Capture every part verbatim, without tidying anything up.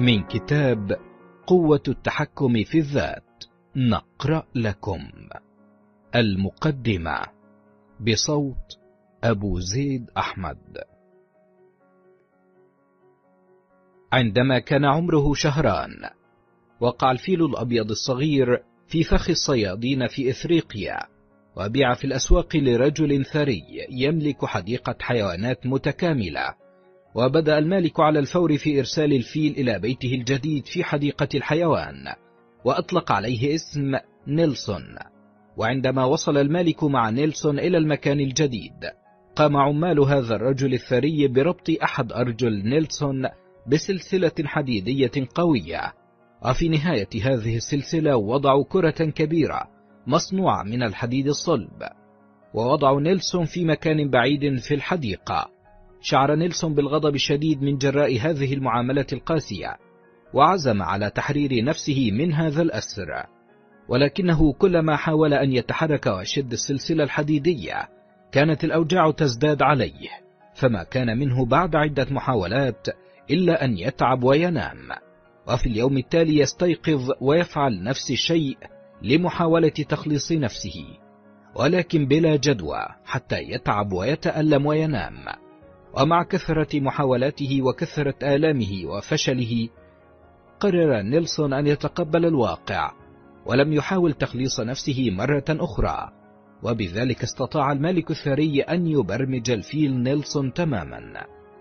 من كتاب قوة التحكم في الذات نقرأ لكم المقدمة بصوت أبو زيد أحمد. عندما كان عمره شهران وقع الفيل الأبيض الصغير في فخ الصيادين في إفريقيا، وبيع في الأسواق لرجل ثري يملك حديقة حيوانات متكاملة. وبدأ المالك على الفور في إرسال الفيل إلى بيته الجديد في حديقة الحيوان، وأطلق عليه اسم نيلسون. وعندما وصل المالك مع نيلسون إلى المكان الجديد، قام عمال هذا الرجل الثري بربط أحد أرجل نيلسون بسلسلة حديدية قوية، وفي نهاية هذه السلسلة وضعوا كرة كبيرة مصنوعة من الحديد الصلب، ووضعوا نيلسون في مكان بعيد في الحديقة. شعر نيلسون بالغضب الشديد من جراء هذه المعاملة القاسية، وعزم على تحرير نفسه من هذا الأسر، ولكنه كلما حاول أن يتحرك ويشد السلسلة الحديدية كانت الأوجاع تزداد عليه، فما كان منه بعد عدة محاولات إلا أن يتعب وينام، وفي اليوم التالي يستيقظ ويفعل نفس الشيء لمحاولة تخليص نفسه، ولكن بلا جدوى، حتى يتعب ويتألم وينام. ومع كثرة محاولاته وكثرة آلامه وفشله، قرر نيلسون أن يتقبل الواقع، ولم يحاول تخليص نفسه مرة أخرى، وبذلك استطاع الملك الثري أن يبرمج الفيل نيلسون تماما.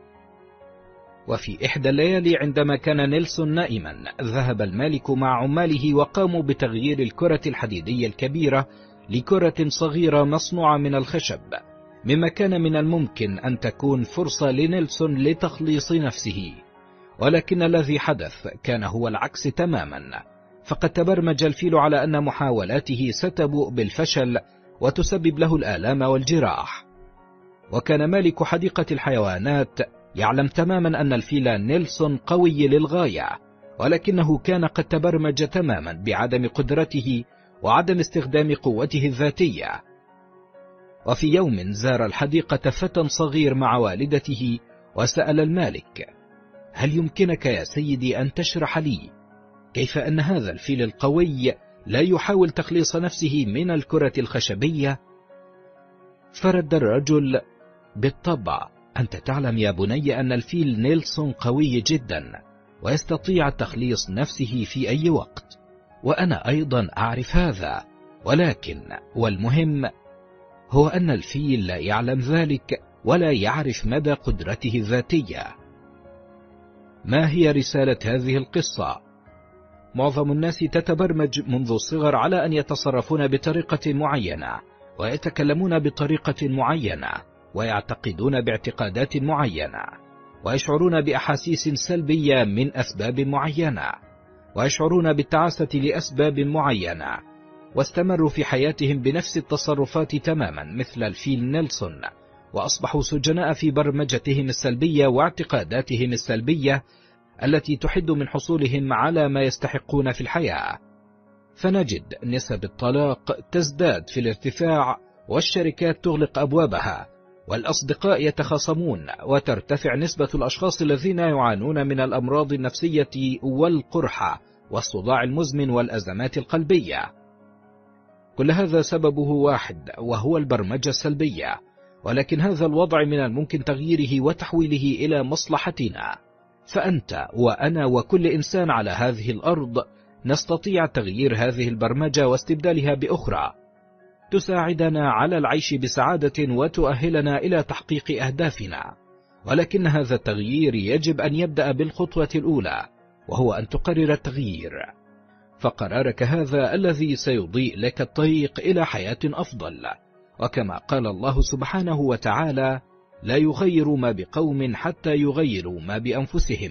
وفي إحدى الليالي عندما كان نيلسون نائما، ذهب المالك مع عماله وقاموا بتغيير الكرة الحديدية الكبيرة لكرة صغيرة مصنوعة من الخشب، مما كان من الممكن أن تكون فرصة لنيلسون لتخليص نفسه. ولكن الذي حدث كان هو العكس تماما، فقد تبرمج الفيل على أن محاولاته ستبوء بالفشل وتسبب له الآلام والجراح. وكان مالك حديقة الحيوانات يعلم تماما أن الفيل نيلسون قوي للغاية، ولكنه كان قد تبرمج تماما بعدم قدرته وعدم استخدام قوته الذاتية. وفي يوم زار الحديقة فتى صغير مع والدته، وسأل المالك: هل يمكنك يا سيدي أن تشرح لي كيف أن هذا الفيل القوي لا يحاول تخليص نفسه من الكرة الخشبية؟ فرد الرجل: بالطبع، أنت تعلم يا بني أن الفيل نيلسون قوي جدا ويستطيع تخليص نفسه في أي وقت، وأنا أيضا أعرف هذا، ولكن والمهم هو أن الفيل لا يعلم ذلك ولا يعرف مدى قدرته الذاتية. ما هي رسالة هذه القصة؟ معظم الناس تتبرمج منذ الصغر على أن يتصرفون بطريقة معينة، ويتكلمون بطريقة معينة، ويعتقدون باعتقادات معينة، ويشعرون بأحاسيس سلبية من أسباب معينة، ويشعرون بالتعاسة لأسباب معينة، واستمروا في حياتهم بنفس التصرفات تماما مثل الفيل نيلسون، وأصبحوا سجناء في برمجتهم السلبية واعتقاداتهم السلبية التي تحد من حصولهم على ما يستحقون في الحياة. فنجد نسب الطلاق تزداد في الارتفاع، والشركات تغلق أبوابها، والأصدقاء يتخاصمون، وترتفع نسبة الأشخاص الذين يعانون من الأمراض النفسية والقرحة والصداع المزمن والأزمات القلبية. كل هذا سببه واحد، وهو البرمجة السلبية، ولكن هذا الوضع من الممكن تغييره وتحويله إلى مصلحتنا، فأنت وأنا وكل إنسان على هذه الأرض نستطيع تغيير هذه البرمجة واستبدالها بأخرى تساعدنا على العيش بسعادة وتؤهلنا إلى تحقيق أهدافنا. ولكن هذا التغيير يجب أن يبدأ بالخطوة الأولى، وهو أن تقرر التغيير، فقرارك هذا الذي سيضيء لك الطريق إلى حياة أفضل. وكما قال الله سبحانه وتعالى: لا يغير ما بقوم حتى يغيروا ما بأنفسهم.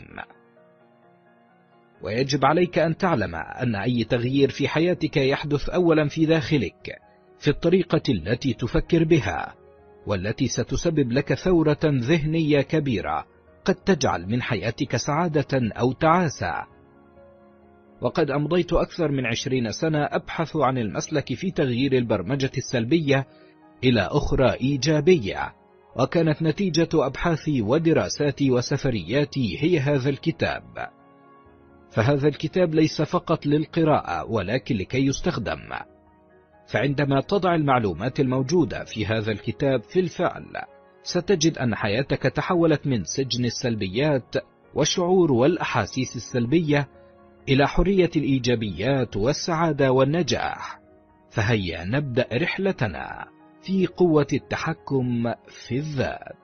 ويجب عليك أن تعلم أن أي تغيير في حياتك يحدث أولا في داخلك، في الطريقة التي تفكر بها، والتي ستسبب لك ثورة ذهنية كبيرة قد تجعل من حياتك سعادة أو تعاسة. وقد أمضيت أكثر من عشرين سنة أبحث عن المسلك في تغيير البرمجة السلبية إلى أخرى إيجابية، وكانت نتيجة أبحاثي ودراساتي وسفرياتي هي هذا الكتاب. فهذا الكتاب ليس فقط للقراءة ولكن لكي يستخدم. فعندما تضع المعلومات الموجودة في هذا الكتاب في الفعل، ستجد أن حياتك تحولت من سجن السلبيات والشعور والأحاسيس السلبية إلى حرية الإيجابيات والسعادة والنجاح. فهيا نبدأ رحلتنا في قوة التحكم في الذات.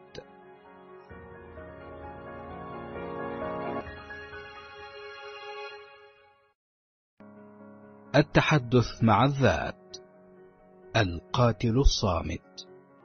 التحدث مع الذات. القاتل الصامت.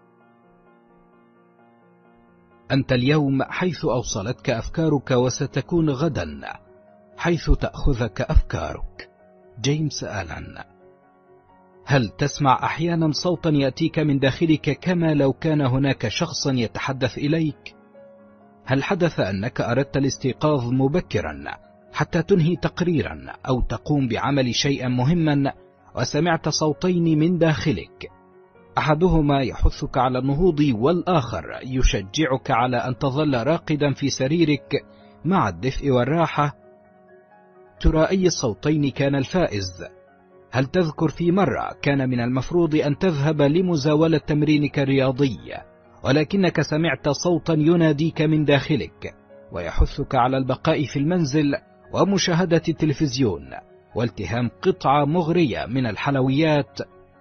أنت اليوم حيث أوصلتك أفكارك، وستكون غدا حيث تأخذك أفكارك. جيمس آلان. هل تسمع أحيانا صوتا يأتيك من داخلك كما لو كان هناك شخصا يتحدث إليك؟ هل حدث أنك أردت الاستيقاظ مبكرا حتى تنهي تقريرا أو تقوم بعمل شيئا مهما، وسمعت صوتين من داخلك، أحدهما يحثك على النهوض والآخر يشجعك على أن تظل راقدا في سريرك مع الدفء والراحة؟ ترى أي الصوتين كان الفائز؟ هل تذكر في مرة كان من المفروض أن تذهب لمزاولة تمرينك الرياضي، ولكنك سمعت صوتا يناديك من داخلك ويحثك على البقاء في المنزل ومشاهدة التلفزيون والتهام قطعة مغرية من الحلويات؟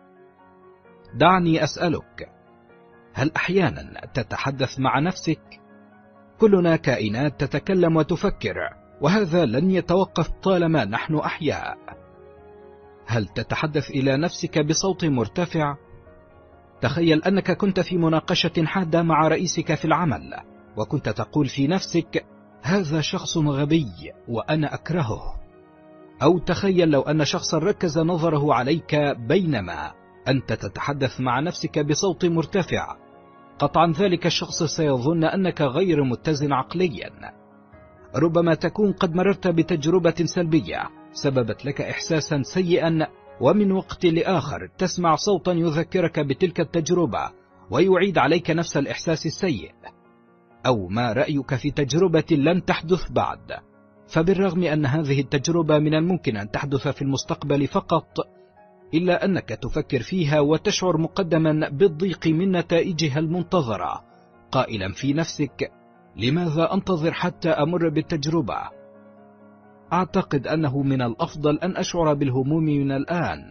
دعني أسألك، هل أحيانا تتحدث مع نفسك؟ كلنا كائنات تتكلم وتفكر، وهذا لن يتوقف طالما نحن أحياء. هل تتحدث إلى نفسك بصوت مرتفع؟ تخيل أنك كنت في مناقشة حادة مع رئيسك في العمل، وكنت تقول في نفسك: هذا شخص غبي وأنا أكرهه. أو تخيل لو أن شخصا ركز نظره عليك بينما أنت تتحدث مع نفسك بصوت مرتفع. قطعا ذلك الشخص سيظن أنك غير متزن عقليا. ربما تكون قد مررت بتجربة سلبية سببت لك إحساسا سيئا، ومن وقت لآخر تسمع صوتا يذكرك بتلك التجربة ويعيد عليك نفس الإحساس السيء. أو ما رأيك في تجربة لن تحدث بعد، فبالرغم أن هذه التجربة من الممكن أن تحدث في المستقبل فقط، إلا أنك تفكر فيها وتشعر مقدما بالضيق من نتائجها المنتظرة، قائلا في نفسك: لماذا أنتظر حتى أمر بالتجربة؟ أعتقد أنه من الأفضل أن أشعر بالهموم من الآن.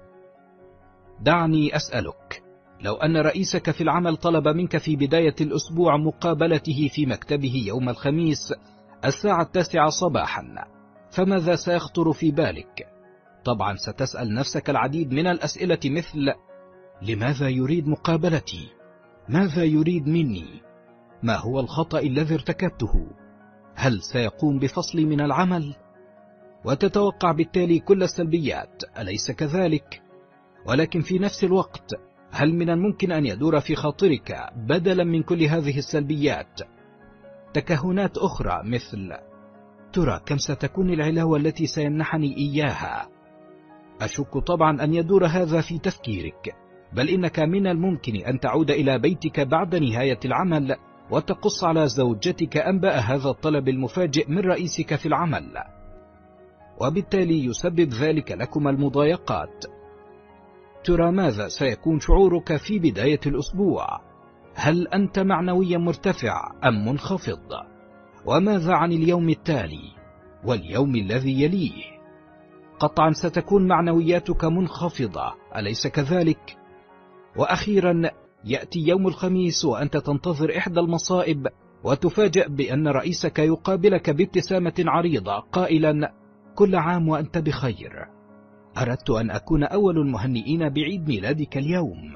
دعني أسألك، لو أن رئيسك في العمل طلب منك في بداية الأسبوع مقابلته في مكتبه يوم الخميس الساعة التاسعة صباحا، فماذا سيخطر في بالك؟ طبعا ستسأل نفسك العديد من الأسئلة مثل: لماذا يريد مقابلتي؟ ماذا يريد مني؟ ما هو الخطأ الذي ارتكبته؟ هل سيقوم بفصلي من العمل؟ وتتوقع بالتالي كل السلبيات، أليس كذلك؟ ولكن في نفس الوقت، هل من الممكن أن يدور في خاطرك بدلا من كل هذه السلبيات تكهنات أخرى مثل: ترى كم ستكون العلاوة التي سيمنحني إياها؟ أشك طبعا أن يدور هذا في تفكيرك، بل إنك من الممكن أن تعود إلى بيتك بعد نهاية العمل وتقص على زوجتك أنباء هذا الطلب المفاجئ من رئيسك في العمل، وبالتالي يسبب ذلك لكم المضايقات. ترى ماذا سيكون شعورك في بداية الأسبوع؟ هل أنت معنويا مرتفع أم منخفض؟ وماذا عن اليوم التالي واليوم الذي يليه؟ قطعا ستكون معنوياتك منخفضة، أليس كذلك؟ وأخيرا يأتي يوم الخميس وأنت تنتظر إحدى المصائب وتفاجأ بأن رئيسك يقابلك بابتسامة عريضة قائلا: كل عام وأنت بخير، أردت أن أكون أول المهنئين بعيد ميلادك اليوم.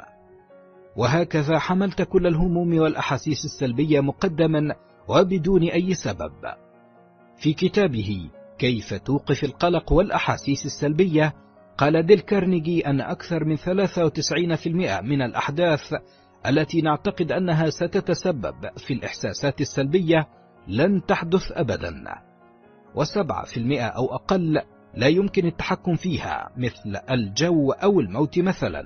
وهكذا حملت كل الهموم والأحاسيس السلبية مقدما وبدون أي سبب. في كتابه كيف توقف القلق والأحاسيس السلبية، قال ديل كارنيجي أن أكثر من ثلاثة وتسعين بالمئة من الأحداث التي نعتقد أنها ستتسبب في الإحساسات السلبية لن تحدث أبدا، وسبعة بالمئة أو أقل لا يمكن التحكم فيها، مثل الجو أو الموت مثلا.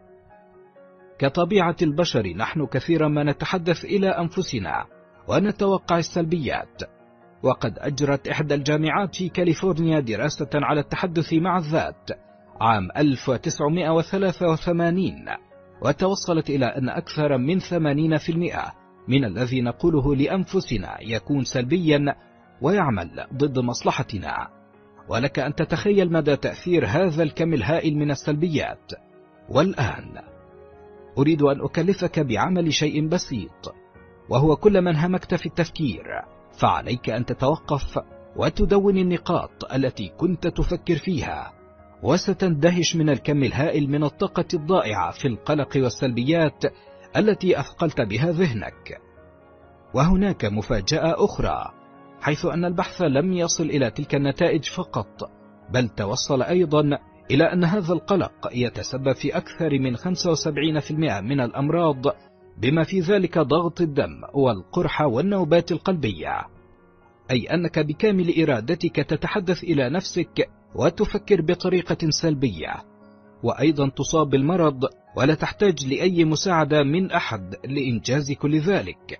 كطبيعة البشر نحن كثيرا ما نتحدث إلى أنفسنا ونتوقع السلبيات، وقد أجرت إحدى الجامعات في كاليفورنيا دراسة على التحدث مع الذات عام ألف وتسعمائة وثلاثة وثمانين، وتوصلت إلى أن أكثر من ثمانين بالمئة من الذي نقوله لأنفسنا يكون سلبيا ويعمل ضد مصلحتنا. ولك أن تتخيل مدى تأثير هذا الكم الهائل من السلبيات. والآن أريد أن أكلفك بعمل شيء بسيط، وهو كلما انهمكت في التفكير فعليك أن تتوقف وتدون النقاط التي كنت تفكر فيها، وستندهش من الكم الهائل من الطاقة الضائعة في القلق والسلبيات التي أثقلت بها ذهنك. وهناك مفاجأة أخرى، حيث أن البحث لم يصل إلى تلك النتائج فقط، بل توصل أيضا إلى أن هذا القلق يتسبب في أكثر من خمسة وسبعين بالمئة من الأمراض، بما في ذلك ضغط الدم والقرحة والنوبات القلبية. أي أنك بكامل إرادتك تتحدث إلى نفسك وتفكر بطريقة سلبية، وأيضا تصاب بالمرض ولا تحتاج لأي مساعدة من أحد لإنجاز كل ذلك.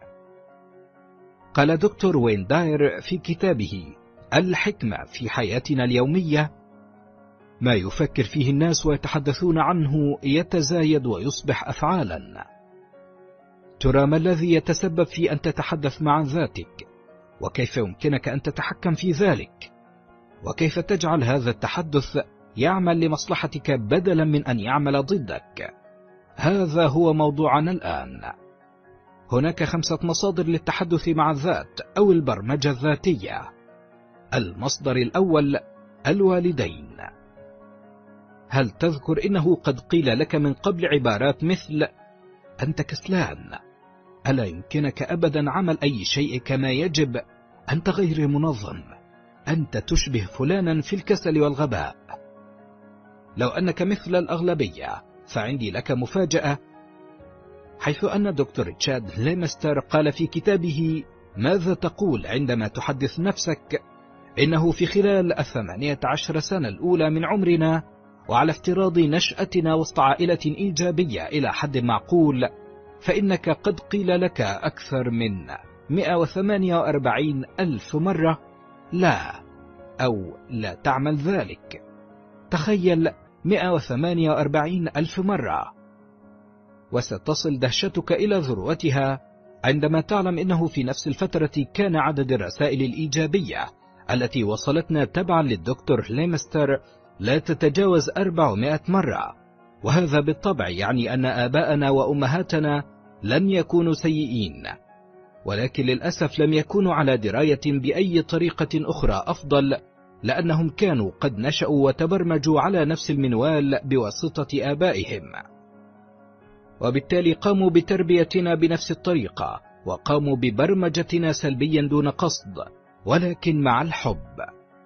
قال دكتور وين داير في كتابه الحكمة في حياتنا اليومية: ما يفكر فيه الناس ويتحدثون عنه يتزايد ويصبح أفعالا. ترى ما الذي يتسبب في أن تتحدث مع ذاتك؟ وكيف يمكنك أن تتحكم في ذلك؟ وكيف تجعل هذا التحدث يعمل لمصلحتك بدلا من أن يعمل ضدك؟ هذا هو موضوعنا الآن. هناك خمسة مصادر للتحدث مع الذات أو البرمجة الذاتية. المصدر الأول: الوالدين. هل تذكر إنه قد قيل لك من قبل عبارات مثل: أنت كسلان، ألا يمكنك أبدا عمل أي شيء كما يجب، أنت غير منظم، أنت تشبه فلانا في الكسل والغباء؟ لو أنك مثل الأغلبية فعندي لك مفاجأة، حيث أن دكتور تشاد ليمستر قال في كتابه ماذا تقول عندما تحدث نفسك إنه في خلال الثمانية عشر سنة الأولى من عمرنا، وعلى افتراض نشأتنا وسط عائلة إيجابية إلى حد معقول، فإنك قد قيل لك أكثر من مئة وثمانية وأربعين ألف مرة لا، أو لا تعمل ذلك. تخيل، مئة وثمانية وأربعين ألف مرة. وستصل دهشتك إلى ذروتها عندما تعلم إنه في نفس الفترة كان عدد الرسائل الإيجابية التي وصلتنا تبعا للدكتور ليمستر لا تتجاوز أربعمائة مرة. وهذا بالطبع يعني أن آباءنا وأمهاتنا لم يكونوا سيئين، ولكن للأسف لم يكونوا على دراية بأي طريقة أخرى أفضل، لأنهم كانوا قد نشأوا وتبرمجوا على نفس المنوال بواسطة آبائهم، وبالتالي قاموا بتربيتنا بنفس الطريقة، وقاموا ببرمجتنا سلبيا دون قصد، ولكن مع الحب.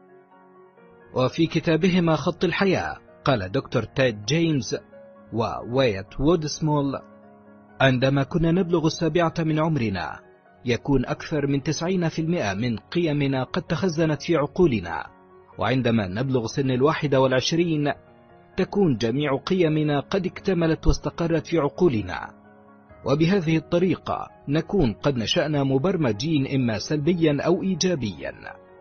وفي كتابهما خط الحياة قال دكتور تيد جيمس وويت وودسمول: عندما كنا نبلغ السابعة من عمرنا يكون أكثر من تسعين بالمئة من قيمنا قد تخزنت في عقولنا، وعندما نبلغ سن الواحدة والعشرين تكون جميع قيمنا قد اكتملت واستقرت في عقولنا. وبهذه الطريقة نكون قد نشأنا مبرمجين إما سلبيا أو إيجابيا.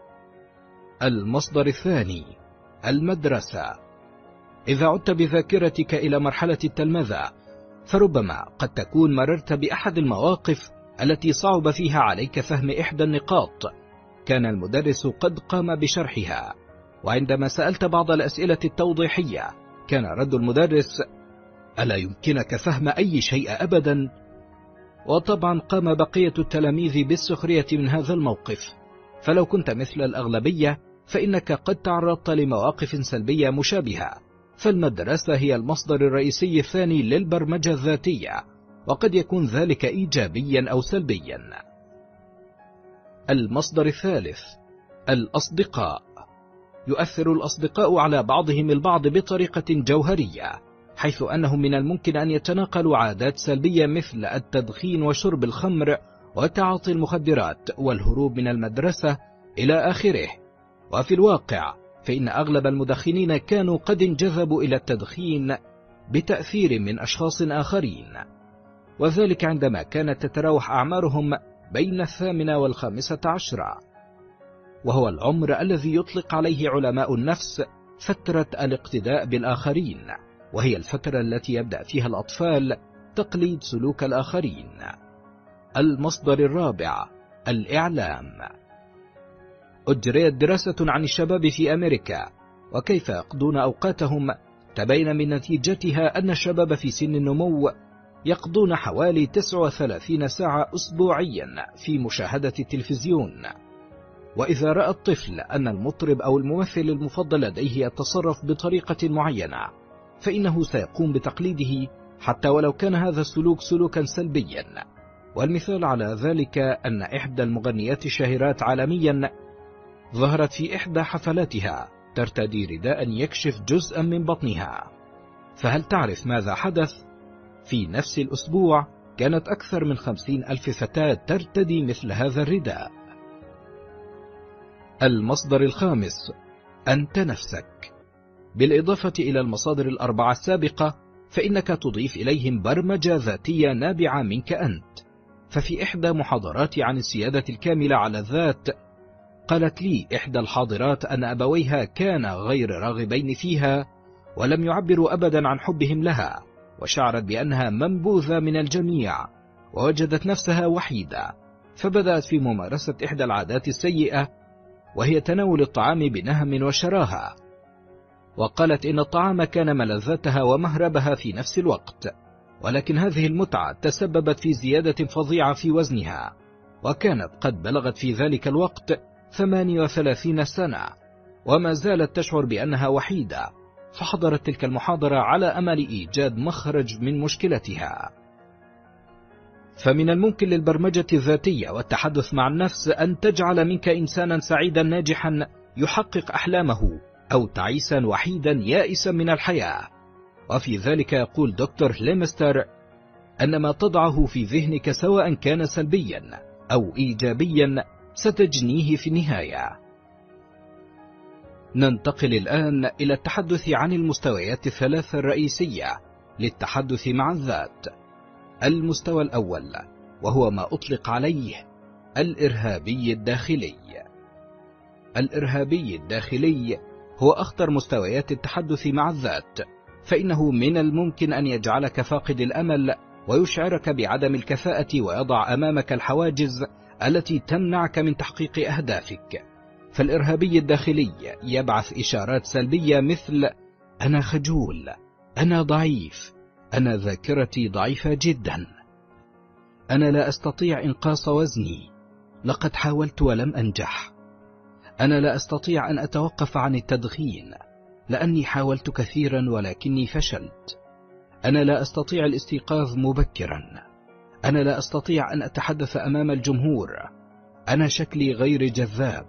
المصدر الثاني: المدرسة. إذا عدت بذاكرتك إلى مرحلة التلمذة فربما قد تكون مررت بأحد المواقف التي صعب فيها عليك فهم إحدى النقاط. كان المدرس قد قام بشرحها، وعندما سألت بعض الأسئلة التوضيحية كان رد المدرس: ألا يمكنك فهم أي شيء أبدا؟ وطبعا قام بقية التلاميذ بالسخرية من هذا الموقف. فلو كنت مثل الأغلبية فإنك قد تعرضت لمواقف سلبية مشابهة. فالمدرسة هي المصدر الرئيسي الثاني للبرمجة الذاتية، وقد يكون ذلك إيجابيا أو سلبيا. المصدر الثالث: الأصدقاء. يؤثر الأصدقاء على بعضهم البعض بطريقة جوهرية، حيث أنهم من الممكن أن يتناقلوا عادات سلبية مثل التدخين وشرب الخمر وتعاطي المخدرات والهروب من المدرسة إلى آخره. وفي الواقع فإن أغلب المدخنين كانوا قد انجذبوا إلى التدخين بتأثير من أشخاص آخرين، وذلك عندما كانت تتراوح أعمارهم بين الثامنة والخامسة عشرة. وهو العمر الذي يطلق عليه علماء النفس فترة الاقتداء بالآخرين، وهي الفترة التي يبدأ فيها الأطفال تقليد سلوك الآخرين. المصدر الرابع: الإعلام. أجريت دراسة عن الشباب في أمريكا وكيف يقضون أوقاتهم، تبين من نتيجتها أن الشباب في سن النمو يقضون حوالي تسعة وثلاثين ساعة أسبوعيا في مشاهدة التلفزيون. وإذا رأى الطفل أن المطرب أو الممثل المفضل لديه يتصرف بطريقة معينة، فإنه سيقوم بتقليده حتى ولو كان هذا السلوك سلوكا سلبيا. والمثال على ذلك أن إحدى المغنيات الشهيرات عالميا ظهرت في إحدى حفلاتها ترتدي رداء يكشف جزءا من بطنها. فهل تعرف ماذا حدث؟ في نفس الأسبوع كانت أكثر من خمسين ألف فتاة ترتدي مثل هذا الرداء. المصدر الخامس: أنت نفسك. بالإضافة إلى المصادر الأربعة السابقة، فإنك تضيف إليهم برمجة ذاتية نابعة منك أنت. ففي إحدى محاضراتي عن السيادة الكاملة على الذات، قالت لي إحدى الحاضرات أن أبويها كانا غير راغبين فيها ولم يعبروا أبدا عن حبهم لها، وشعرت بأنها منبوذة من الجميع ووجدت نفسها وحيدة، فبدأت في ممارسة إحدى العادات السيئة، وهي تناول الطعام بنهم وشراهة. وقالت إن الطعام كان ملذتها ومهربها في نفس الوقت، ولكن هذه المتعة تسببت في زيادة فظيعة في وزنها، وكانت قد بلغت في ذلك الوقت ثمانية وثلاثين سنة وما زالت تشعر بأنها وحيدة. فحضرت تلك المحاضرة على أمل إيجاد مخرج من مشكلتها. فمن الممكن للبرمجة الذاتية والتحدث مع النفس أن تجعل منك إنسانا سعيدا ناجحا يحقق أحلامه، أو تعيسا وحيدا يائسا من الحياة. وفي ذلك يقول دكتور ليمستر أن ما تضعه في ذهنك سواء كان سلبيا أو إيجابيا ستجنيه في النهاية. ننتقل الآن إلى التحدث عن المستويات الثلاثة الرئيسية للتحدث مع الذات. المستوى الأول، وهو ما أطلق عليه الإرهابي الداخلي. الإرهابي الداخلي هو أخطر مستويات التحدث مع الذات، فإنه من الممكن أن يجعلك فاقد الأمل ويشعرك بعدم الكفاءة ويضع أمامك الحواجز التي تمنعك من تحقيق أهدافك. فالإرهابي الداخلي يبعث إشارات سلبية مثل أنا خجول، أنا ضعيف، أنا ذاكرتي ضعيفة جدا، أنا لا أستطيع إنقاص وزني، لقد حاولت ولم أنجح، أنا لا أستطيع أن أتوقف عن التدخين لأني حاولت كثيرا ولكني فشلت، أنا لا أستطيع الاستيقاظ مبكرا، أنا لا أستطيع أن أتحدث أمام الجمهور، أنا شكلي غير جذاب.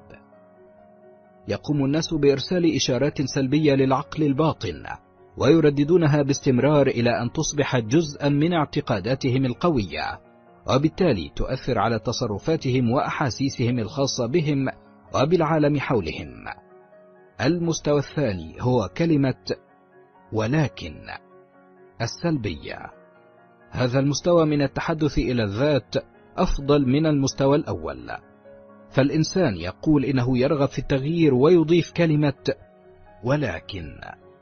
يقوم الناس بإرسال إشارات سلبية للعقل الباطن ويرددونها باستمرار إلى أن تصبح جزءا من اعتقاداتهم القوية، وبالتالي تؤثر على تصرفاتهم وأحاسيسهم الخاصة بهم وبالعالم حولهم. المستوى الثاني هو كلمة ولكن السلبية. هذا المستوى من التحدث إلى الذات أفضل من المستوى الأول، فالإنسان يقول إنه يرغب في التغيير ويضيف كلمة ولكن.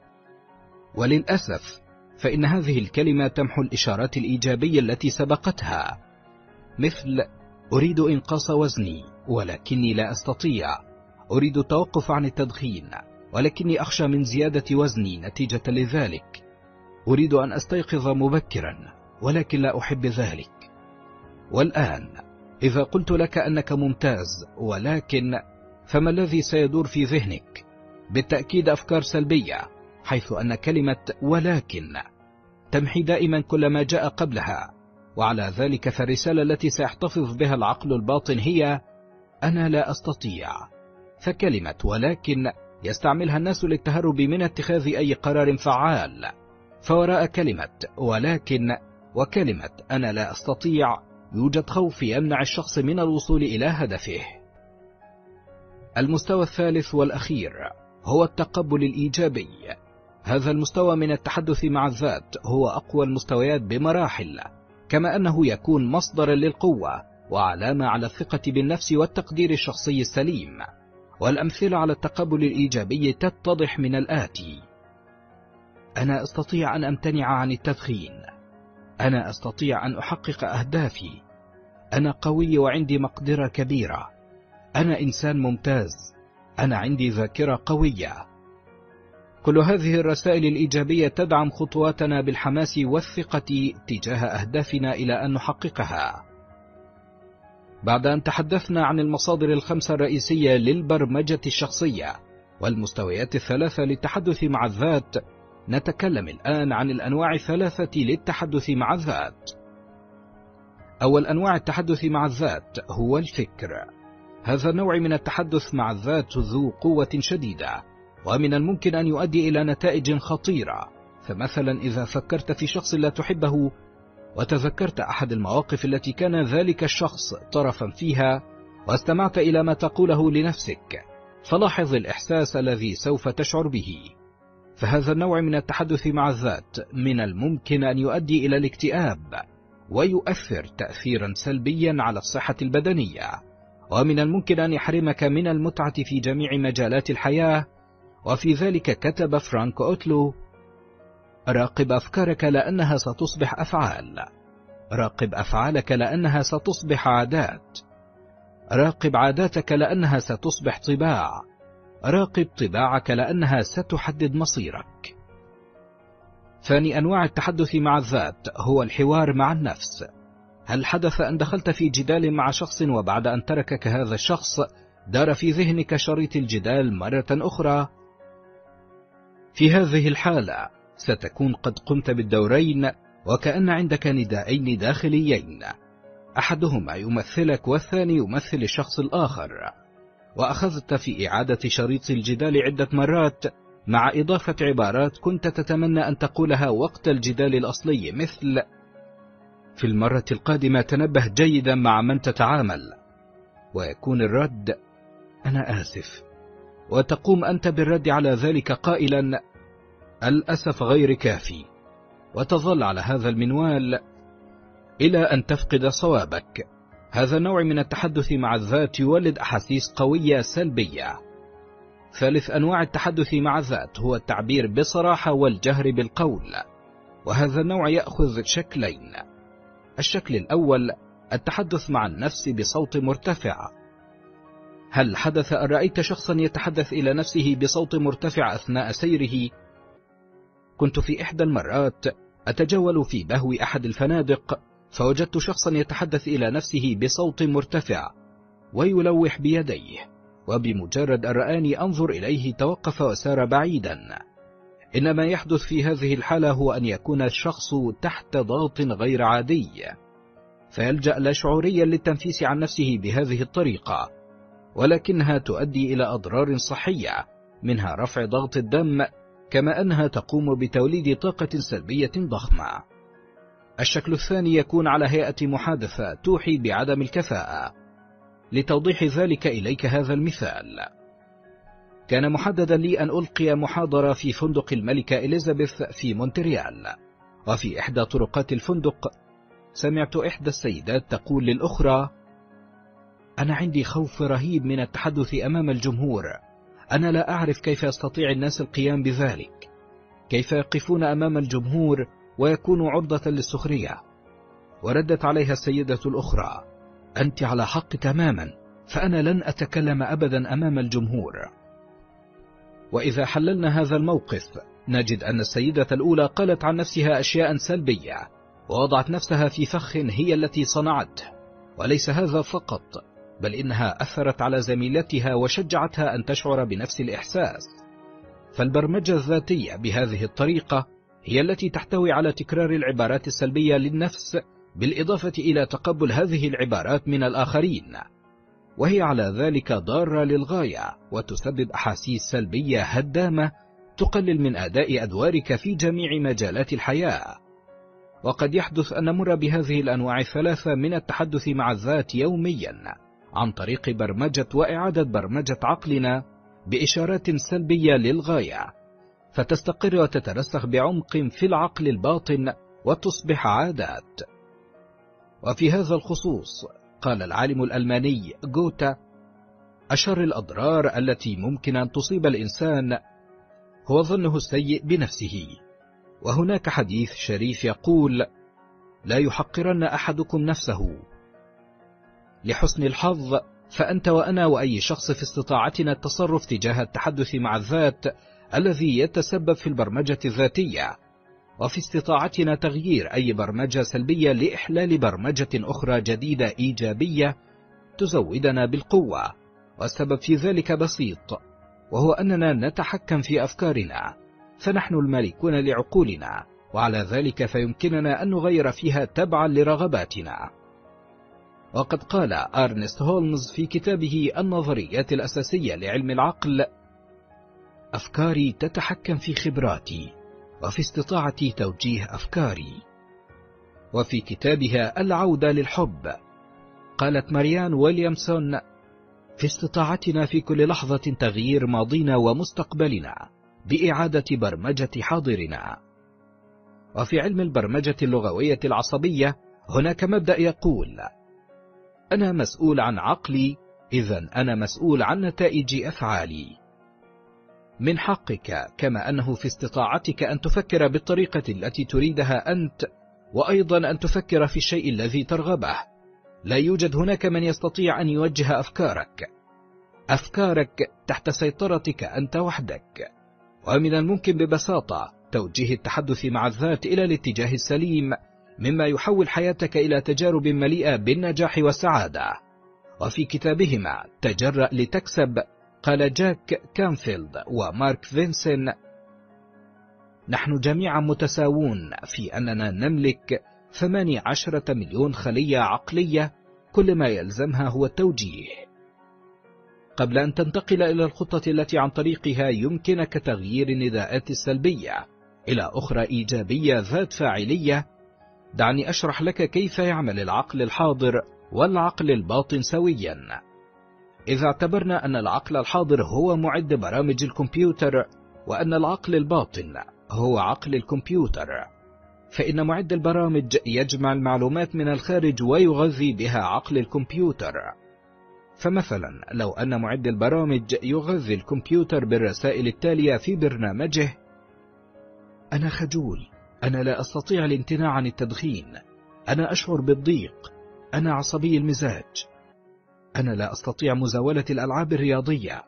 وللأسف فإن هذه الكلمة تمحو الإشارات الإيجابية التي سبقتها، مثل أريد إنقاص وزني ولكني لا أستطيع، أريد التوقف عن التدخين ولكني أخشى من زيادة وزني نتيجة لذلك، أريد أن أستيقظ مبكرا ولكن لا أحب ذلك. والآن إذا قلت لك أنك ممتاز ولكن، فما الذي سيدور في ذهنك؟ بالتأكيد أفكار سلبية، حيث أن كلمة ولكن تمحي دائما كل ما جاء قبلها. وعلى ذلك فالرسالة التي سيحتفظ بها العقل الباطن هي أنا لا أستطيع. فكلمة ولكن يستعملها الناس للتهرب من اتخاذ أي قرار فعال، فوراء كلمة ولكن وكلمة أنا لا أستطيع يوجد خوف يمنع الشخص من الوصول إلى هدفه. المستوى الثالث والأخير هو التقبل الإيجابي. هذا المستوى من التحدث مع الذات هو أقوى المستويات بمراحل، كما أنه يكون مصدرا للقوة وعلامة على الثقة بالنفس والتقدير الشخصي السليم. والأمثلة على التقبل الإيجابي تتضح من الآتي: أنا أستطيع أن أمتنع عن التدخين. أنا أستطيع أن أحقق أهدافي. أنا قوي وعندي مقدرة كبيرة. أنا إنسان ممتاز. أنا عندي ذاكرة قوية. كل هذه الرسائل الإيجابية تدعم خطواتنا بالحماس والثقة تجاه أهدافنا إلى أن نحققها. بعد أن تحدثنا عن المصادر الخمسة الرئيسية للبرمجة الشخصية والمستويات الثلاثة للتحدث مع الذات، نتكلم الآن عن الأنواع الثلاثة للتحدث مع الذات. أول أنواع التحدث مع الذات هو الفكر. هذا النوع من التحدث مع الذات ذو قوة شديدة، ومن الممكن أن يؤدي إلى نتائج خطيرة. فمثلا إذا فكرت في شخص لا تحبه وتذكرت أحد المواقف التي كان ذلك الشخص طرفا فيها واستمعت إلى ما تقوله لنفسك، فلاحظ الإحساس الذي سوف تشعر به. فهذا النوع من التحدث مع الذات من الممكن أن يؤدي إلى الاكتئاب ويؤثر تأثيرا سلبيا على الصحة البدنية، ومن الممكن أن يحرمك من المتعة في جميع مجالات الحياة. وفي ذلك كتب فرانك أوتلو: راقب أفكارك لأنها ستصبح أفعال. راقب أفعالك لأنها ستصبح عادات. راقب عاداتك لأنها ستصبح طباع. راقب طباعك لأنها ستحدد مصيرك. ثاني أنواع التحدث مع الذات هو الحوار مع النفس. هل حدث أن دخلت في جدال مع شخص وبعد أن تركك هذا الشخص دار في ذهنك شريط الجدال مرة أخرى؟ في هذه الحالة ستكون قد قمت بالدورين، وكأن عندك نداءين داخليين، أحدهما يمثلك والثاني يمثل الشخص الآخر، وأخذت في إعادة شريط الجدال عدة مرات مع إضافة عبارات كنت تتمنى أن تقولها وقت الجدال الأصلي، مثل: في المرة القادمة تنبه جيدا مع من تتعامل، ويكون الرد: أنا آسف، وتقوم أنت بالرد على ذلك قائلا: الأسف غير كافي، وتظل على هذا المنوال إلى أن تفقد صوابك. هذا النوع من التحدث مع الذات يولد أحاسيس قوية سلبية. ثالث أنواع التحدث مع الذات هو التعبير بصراحة والجهر بالقول، وهذا النوع يأخذ شكلين. الشكل الأول التحدث مع النفس بصوت مرتفع. هل حدث أن رأيت شخصا يتحدث إلى نفسه بصوت مرتفع أثناء سيره؟ كنت في إحدى المرات أتجول في بهو أحد الفنادق، فوجدت شخصا يتحدث إلى نفسه بصوت مرتفع ويلوح بيديه، وبمجرد أن رآني أنظر إليه توقف وسار بعيدا. إنما يحدث في هذه الحالة هو أن يكون الشخص تحت ضغط غير عادي، فيلجأ لا شعوريا للتنفيس عن نفسه بهذه الطريقة، ولكنها تؤدي إلى أضرار صحية، منها رفع ضغط الدم، كما أنها تقوم بتوليد طاقة سلبية ضخمة. الشكل الثاني يكون على هيئة محادثة توحي بعدم الكفاءة. لتوضيح ذلك إليك هذا المثال: كان محددا لي أن ألقي محاضرة في فندق الملكة إليزابيث في مونتريال، وفي إحدى طرقات الفندق سمعت إحدى السيدات تقول للأخرى: أنا عندي خوف رهيب من التحدث أمام الجمهور. أنا لا أعرف كيف يستطيع الناس القيام بذلك، كيف يقفون أمام الجمهور ويكونوا عرضة للسخرية. وردت عليها السيدة الأخرى: أنت على حق تماما، فأنا لن أتكلم أبدا أمام الجمهور. وإذا حللنا هذا الموقف نجد أن السيدة الأولى قالت عن نفسها أشياء سلبية ووضعت نفسها في فخ هي التي صنعته، وليس هذا فقط، بل إنها أثرت على زميلتها وشجعتها أن تشعر بنفس الإحساس. فالبرمجة الذاتية بهذه الطريقة هي التي تحتوي على تكرار العبارات السلبية للنفس بالإضافة إلى تقبل هذه العبارات من الآخرين، وهي على ذلك ضارة للغاية وتسبب أحاسيس سلبية هدامة تقلل من أداء أدوارك في جميع مجالات الحياة. وقد يحدث أن نمر بهذه الأنواع الثلاثة من التحدث مع الذات يوميا عن طريق برمجة وإعادة برمجة عقلنا بإشارات سلبية للغاية، فتستقر وتترسخ بعمق في العقل الباطن وتصبح عادات. وفي هذا الخصوص قال العالم الألماني غوتا: أشر الأضرار التي ممكن أن تصيب الإنسان هو ظنه السيء بنفسه. وهناك حديث شريف يقول: لا يحقرن أحدكم نفسه. لحسن الحظ فأنت وأنا وأي شخص في استطاعتنا التصرف تجاه التحدث مع الذات الذي يتسبب في البرمجة الذاتية، وفي استطاعتنا تغيير أي برمجة سلبية لإحلال برمجة أخرى جديدة إيجابية تزودنا بالقوة. والسبب في ذلك بسيط، وهو أننا نتحكم في أفكارنا، فنحن المالكون لعقولنا، وعلى ذلك فيمكننا أن نغير فيها تبعا لرغباتنا. وقد قال أرنست هولمز في كتابه النظريات الأساسية لعلم العقل: أفكاري تتحكم في خبراتي، وفي استطاعتي توجيه أفكاري. وفي كتابها العودة للحب قالت ماريان ويليامسون: في استطاعتنا في كل لحظة تغيير ماضينا ومستقبلنا بإعادة برمجة حاضرنا. وفي علم البرمجة اللغوية العصبية هناك مبدأ يقول: أنا مسؤول عن عقلي، إذن أنا مسؤول عن نتائج أفعالي. من حقك كما أنه في استطاعتك أن تفكر بالطريقة التي تريدها أنت، وأيضا أن تفكر في الشيء الذي ترغبه. لا يوجد هناك من يستطيع أن يوجه أفكارك. أفكارك تحت سيطرتك أنت وحدك، ومن الممكن ببساطة توجيه التحدث مع الذات إلى الاتجاه السليم، مما يحول حياتك إلى تجارب مليئة بالنجاح والسعادة. وفي كتابهما تجرأ لتكسب قال جاك كانفيلد ومارك فينسن: نحن جميعا متساوون في أننا نملك ثمانية عشر مليون خلية عقلية، كل ما يلزمها هو التوجيه. قبل أن تنتقل إلى الخطة التي عن طريقها يمكنك تغيير النداءات السلبية إلى أخرى إيجابية ذات فاعلية، دعني أشرح لك كيف يعمل العقل الحاضر والعقل الباطن سويا. إذا اعتبرنا أن العقل الحاضر هو معد برامج الكمبيوتر، وأن العقل الباطن هو عقل الكمبيوتر، فإن معد البرامج يجمع المعلومات من الخارج ويغذي بها عقل الكمبيوتر. فمثلا لو أن معد البرامج يغذي الكمبيوتر بالرسائل التالية في برنامجه: أنا خجول، أنا لا أستطيع الامتناع عن التدخين، أنا أشعر بالضيق، أنا عصبي المزاج، أنا لا أستطيع مزاولة الألعاب الرياضية.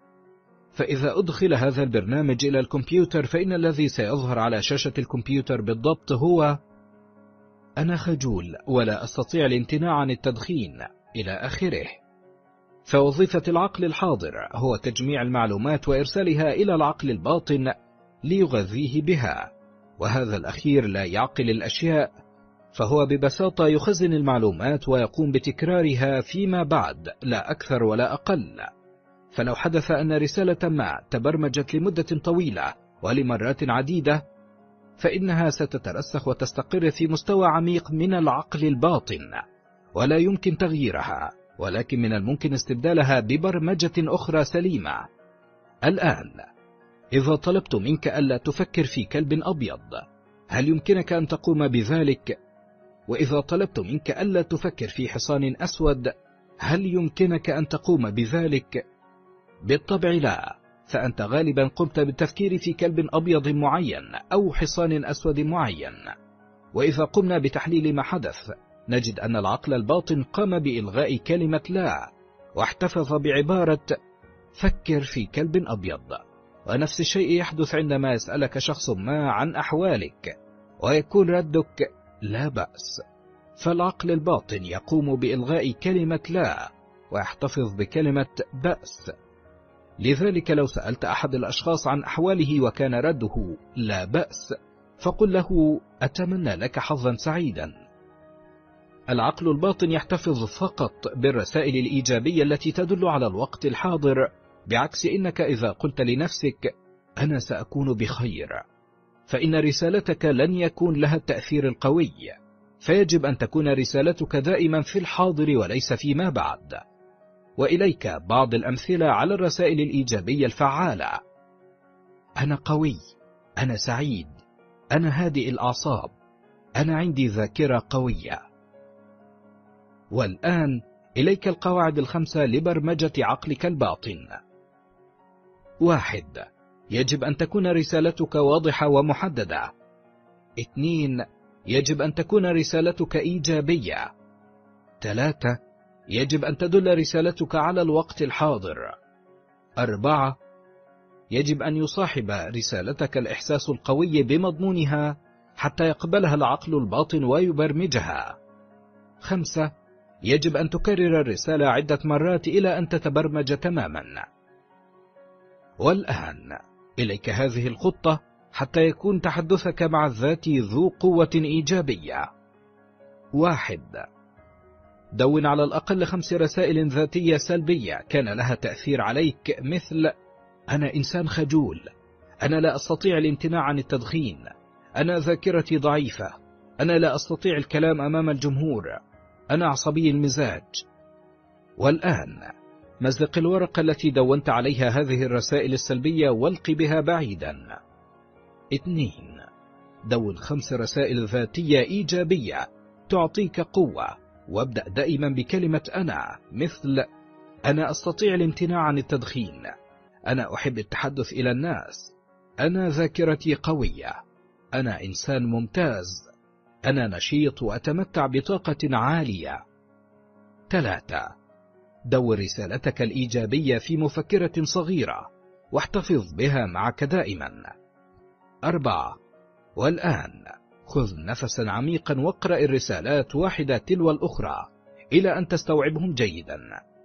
فإذا أدخل هذا البرنامج إلى الكمبيوتر فإن الذي سيظهر على شاشة الكمبيوتر بالضبط هو: أنا خجول ولا أستطيع الامتناع عن التدخين، إلى آخره. فوظيفة العقل الحاضر هو تجميع المعلومات وإرسالها إلى العقل الباطن ليغذيه بها، وهذا الأخير لا يعقل الأشياء، فهو ببساطة يخزن المعلومات ويقوم بتكرارها فيما بعد، لا أكثر ولا أقل. فلو حدث أن رسالة ما تبرمجت لمدة طويلة ولمرات عديدة، فإنها ستترسخ وتستقر في مستوى عميق من العقل الباطن، ولا يمكن تغييرها، ولكن من الممكن استبدالها ببرمجة أخرى سليمة. الآن إذا طلبت منك ألا تفكر في كلب أبيض، هل يمكنك أن تقوم بذلك؟ وإذا طلبت منك ألا تفكر في حصان أسود، هل يمكنك أن تقوم بذلك؟ بالطبع لا، فأنت غالبا قمت بالتفكير في كلب أبيض معين أو حصان أسود معين. وإذا قمنا بتحليل ما حدث، نجد أن العقل الباطن قام بإلغاء كلمة لا، واحتفظ بعبارة فكر في كلب أبيض. ونفس الشيء يحدث عندما يسألك شخص ما عن أحوالك، ويكون ردك لا بأس، فالعقل الباطن يقوم بإلغاء كلمة لا ويحتفظ بكلمة بأس. لذلك لو سألت أحد الأشخاص عن أحواله وكان رده لا بأس، فقل له أتمنى لك حظا سعيدا. العقل الباطن يحتفظ فقط بالرسائل الإيجابية التي تدل على الوقت الحاضر، بعكس إنك إذا قلت لنفسك أنا سأكون بخير، فإن رسالتك لن يكون لها التأثير القوي، فيجب أن تكون رسالتك دائما في الحاضر وليس فيما بعد. وإليك بعض الأمثلة على الرسائل الإيجابية الفعالة: أنا قوي، أنا سعيد، أنا هادئ الأعصاب، أنا عندي ذاكرة قوية. والآن إليك القواعد الخمسة لبرمجة عقلك الباطن. واحد. يجب أن تكون رسالتك واضحة ومحددة. اثنين. يجب أن تكون رسالتك إيجابية. ثلاثة. يجب أن تدل رسالتك على الوقت الحاضر. أربعة. يجب أن يصاحب رسالتك الإحساس القوي بمضمونها حتى يقبلها العقل الباطن ويبرمجها. خمسة. يجب أن تكرر الرسالة عدة مرات إلى أن تتبرمج تماما. والآن إليك هذه الخطة حتى يكون تحدثك مع الذات ذو قوة إيجابية. واحد. دون على الأقل خمس رسائل ذاتية سلبية كان لها تأثير عليك، مثل: أنا إنسان خجول، أنا لا أستطيع الامتناع عن التدخين، أنا ذاكرتي ضعيفة، أنا لا أستطيع الكلام أمام الجمهور، أنا عصبي المزاج. والآن مزق الورقة التي دونت عليها هذه الرسائل السلبية والق بها بعيدا. اثنين. دون خمس رسائل ذاتية إيجابية تعطيك قوة، وابدأ دائما بكلمة أنا، مثل: أنا أستطيع الامتناع عن التدخين، أنا أحب التحدث إلى الناس، أنا ذاكرتي قوية، أنا إنسان ممتاز، أنا نشيط وأتمتع بطاقة عالية. ثلاثة. دور رسالتك الإيجابية في مفكرة صغيرة واحتفظ بها معك دائما. أربعة. والآن خذ نفسا عميقا واقرأ الرسالات واحدة تلو الأخرى إلى أن تستوعبهم جيدا.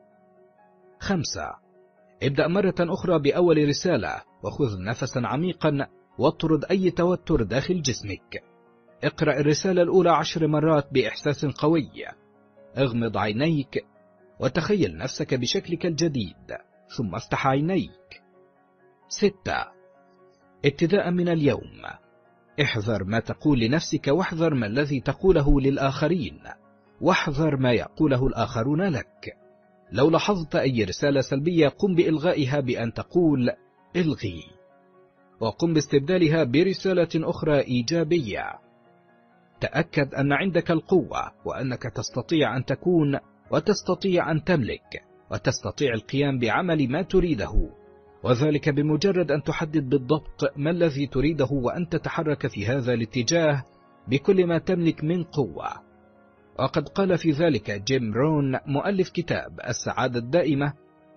خمسة. ابدأ مرة أخرى بأول رسالة وخذ نفسا عميقا واطرد أي توتر داخل جسمك. اقرأ الرسالة الأولى عشر مرات بإحساس قوي. اغمض عينيك وتخيل نفسك بشكلك الجديد، ثم افتح عينيك. ستة. ابتداء من اليوم احذر ما تقول لنفسك واحذر ما الذي تقوله للآخرين، واحذر ما يقوله الآخرون لك. لو لاحظت أي رسالة سلبية قم بإلغائها بأن تقول إلغي، وقم باستبدالها برسالة أخرى إيجابية. تأكد أن عندك القوة وأنك تستطيع أن تكون وتستطيع أن تملك وتستطيع القيام بعمل ما تريده، وذلك بمجرد أن تحدد بالضبط ما الذي تريده وأن تتحرك في هذا الاتجاه بكل ما تملك من قوة. وقد قال في ذلك جيم رون مؤلف كتاب السعادة الدائمة: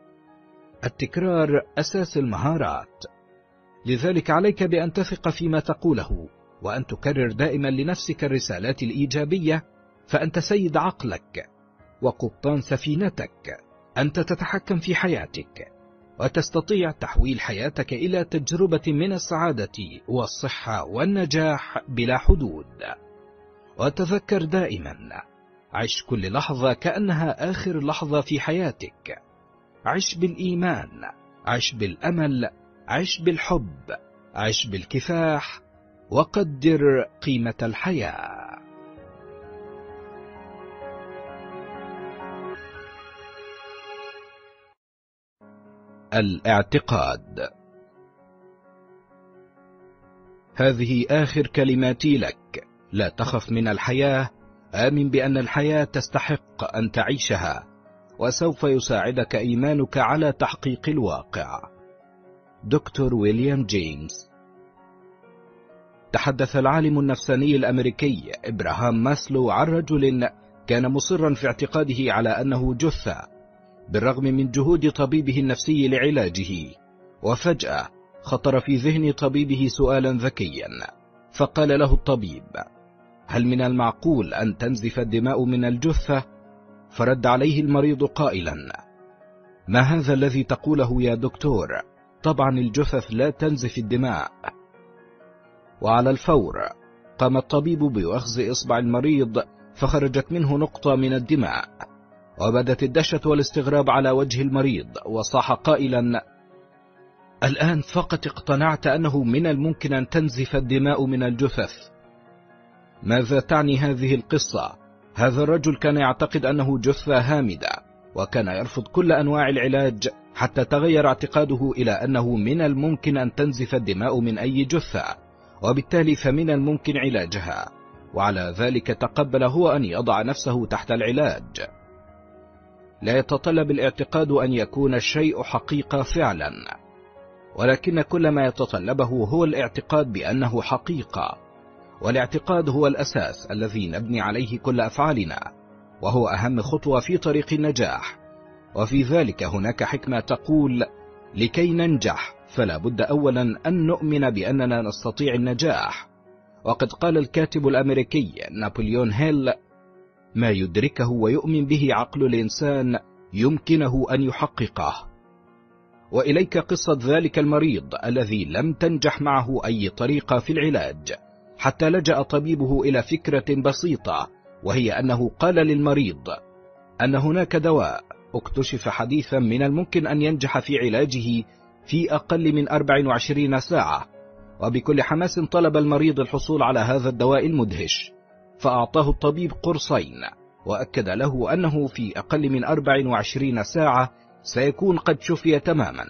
التكرار أساس المهارات. لذلك عليك بأن تثق فيما تقوله وأن تكرر دائما لنفسك الرسالات الإيجابية، فأنت سيد عقلك وقبطان سفينتك. أنت تتحكم في حياتك وتستطيع تحويل حياتك إلى تجربة من السعادة والصحة والنجاح بلا حدود. وتذكر دائما: عش كل لحظة كأنها آخر لحظة في حياتك. عش بالإيمان، عش بالأمل، عش بالحب، عش بالكفاح، وقدر قيمة الحياة. الاعتقاد. هذه آخر كلماتي لك. لا تخف من الحياة، آمن بأن الحياة تستحق أن تعيشها، وسوف يساعدك إيمانك على تحقيق الواقع. دكتور ويليام جيمس. تحدث العالم النفساني الأمريكي إبراهام ماسلو عن رجل كان مصرا في اعتقاده على أنه جثة بالرغم من جهود طبيبه النفسي لعلاجه، وفجأة خطر في ذهن طبيبه سؤالا ذكيا، فقال له الطبيب: هل من المعقول أن تنزف الدماء من الجثة؟ فرد عليه المريض قائلا: ما هذا الذي تقوله يا دكتور؟ طبعا الجثث لا تنزف الدماء. وعلى الفور قام الطبيب بوخز إصبع المريض فخرجت منه نقطة من الدماء، وبدت الدهشة والاستغراب على وجه المريض، وصاح قائلا: الآن فقط اقتنعت أنه من الممكن أن تنزف الدماء من الجثث. ماذا تعني هذه القصة؟ هذا الرجل كان يعتقد أنه جثة هامدة، وكان يرفض كل أنواع العلاج حتى تغير اعتقاده إلى أنه من الممكن أن تنزف الدماء من أي جثة، وبالتالي فمن الممكن علاجها، وعلى ذلك تقبل هو أن يضع نفسه تحت العلاج. لا يتطلب الاعتقاد أن يكون الشيء حقيقة فعلا، ولكن كل ما يتطلبه هو الاعتقاد بأنه حقيقة، والاعتقاد هو الأساس الذي نبني عليه كل أفعالنا، وهو أهم خطوة في طريق النجاح. وفي ذلك هناك حكمة تقول: لكي ننجح فلا بد أولا أن نؤمن بأننا نستطيع النجاح. وقد قال الكاتب الأمريكي نابليون هيل: ما يدركه ويؤمن به عقل الإنسان يمكنه أن يحققه. وإليك قصة ذلك المريض الذي لم تنجح معه أي طريقة في العلاج، حتى لجأ طبيبه إلى فكرة بسيطة، وهي أنه قال للمريض أن هناك دواء اكتشف حديثا من الممكن أن ينجح في علاجه في أقل من أربع وعشرين ساعة. وبكل حماس طلب المريض الحصول على هذا الدواء المدهش، فأعطاه الطبيب قرصين، وأكد له أنه في أقل من أربع وعشرين ساعة سيكون قد شفي تماما.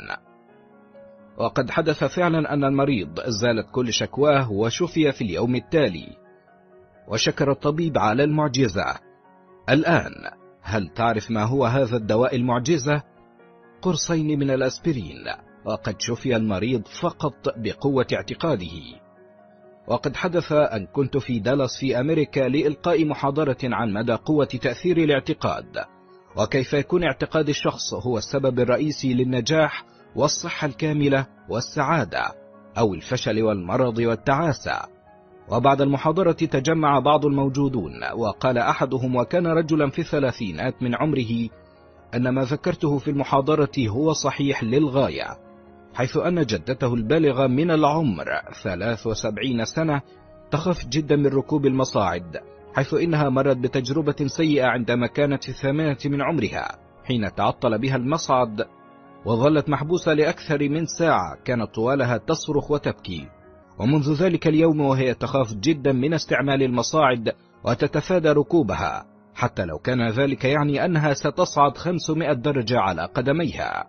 وقد حدث فعلا أن المريض زالت كل شكواه وشفي في اليوم التالي، وشكر الطبيب على المعجزة. الآن هل تعرف ما هو هذا الدواء المعجزة؟ قرصين من الأسبرين، وقد شفي المريض فقط بقوة اعتقاده. وقد حدث أن كنت في دالاس في أمريكا لإلقاء محاضرة عن مدى قوة تأثير الاعتقاد، وكيف يكون اعتقاد الشخص هو السبب الرئيسي للنجاح والصحة الكاملة والسعادة، أو الفشل والمرض والتعاسة. وبعد المحاضرة تجمع بعض الموجودون، وقال أحدهم وكان رجلا في الثلاثينات من عمره أن ما ذكرته في المحاضرة هو صحيح للغاية، حيث أن جدته البالغة من العمر ثلاث وسبعين سنة تخاف جدا من ركوب المصاعد، حيث إنها مرت بتجربة سيئة عندما كانت في الثامنة من عمرها حين تعطل بها المصعد، وظلت محبوسة لأكثر من ساعة كانت طوالها تصرخ وتبكي. ومنذ ذلك اليوم وهي تخاف جدا من استعمال المصاعد وتتفادى ركوبها، حتى لو كان ذلك يعني أنها ستصعد خمسمائة درجة على قدميها.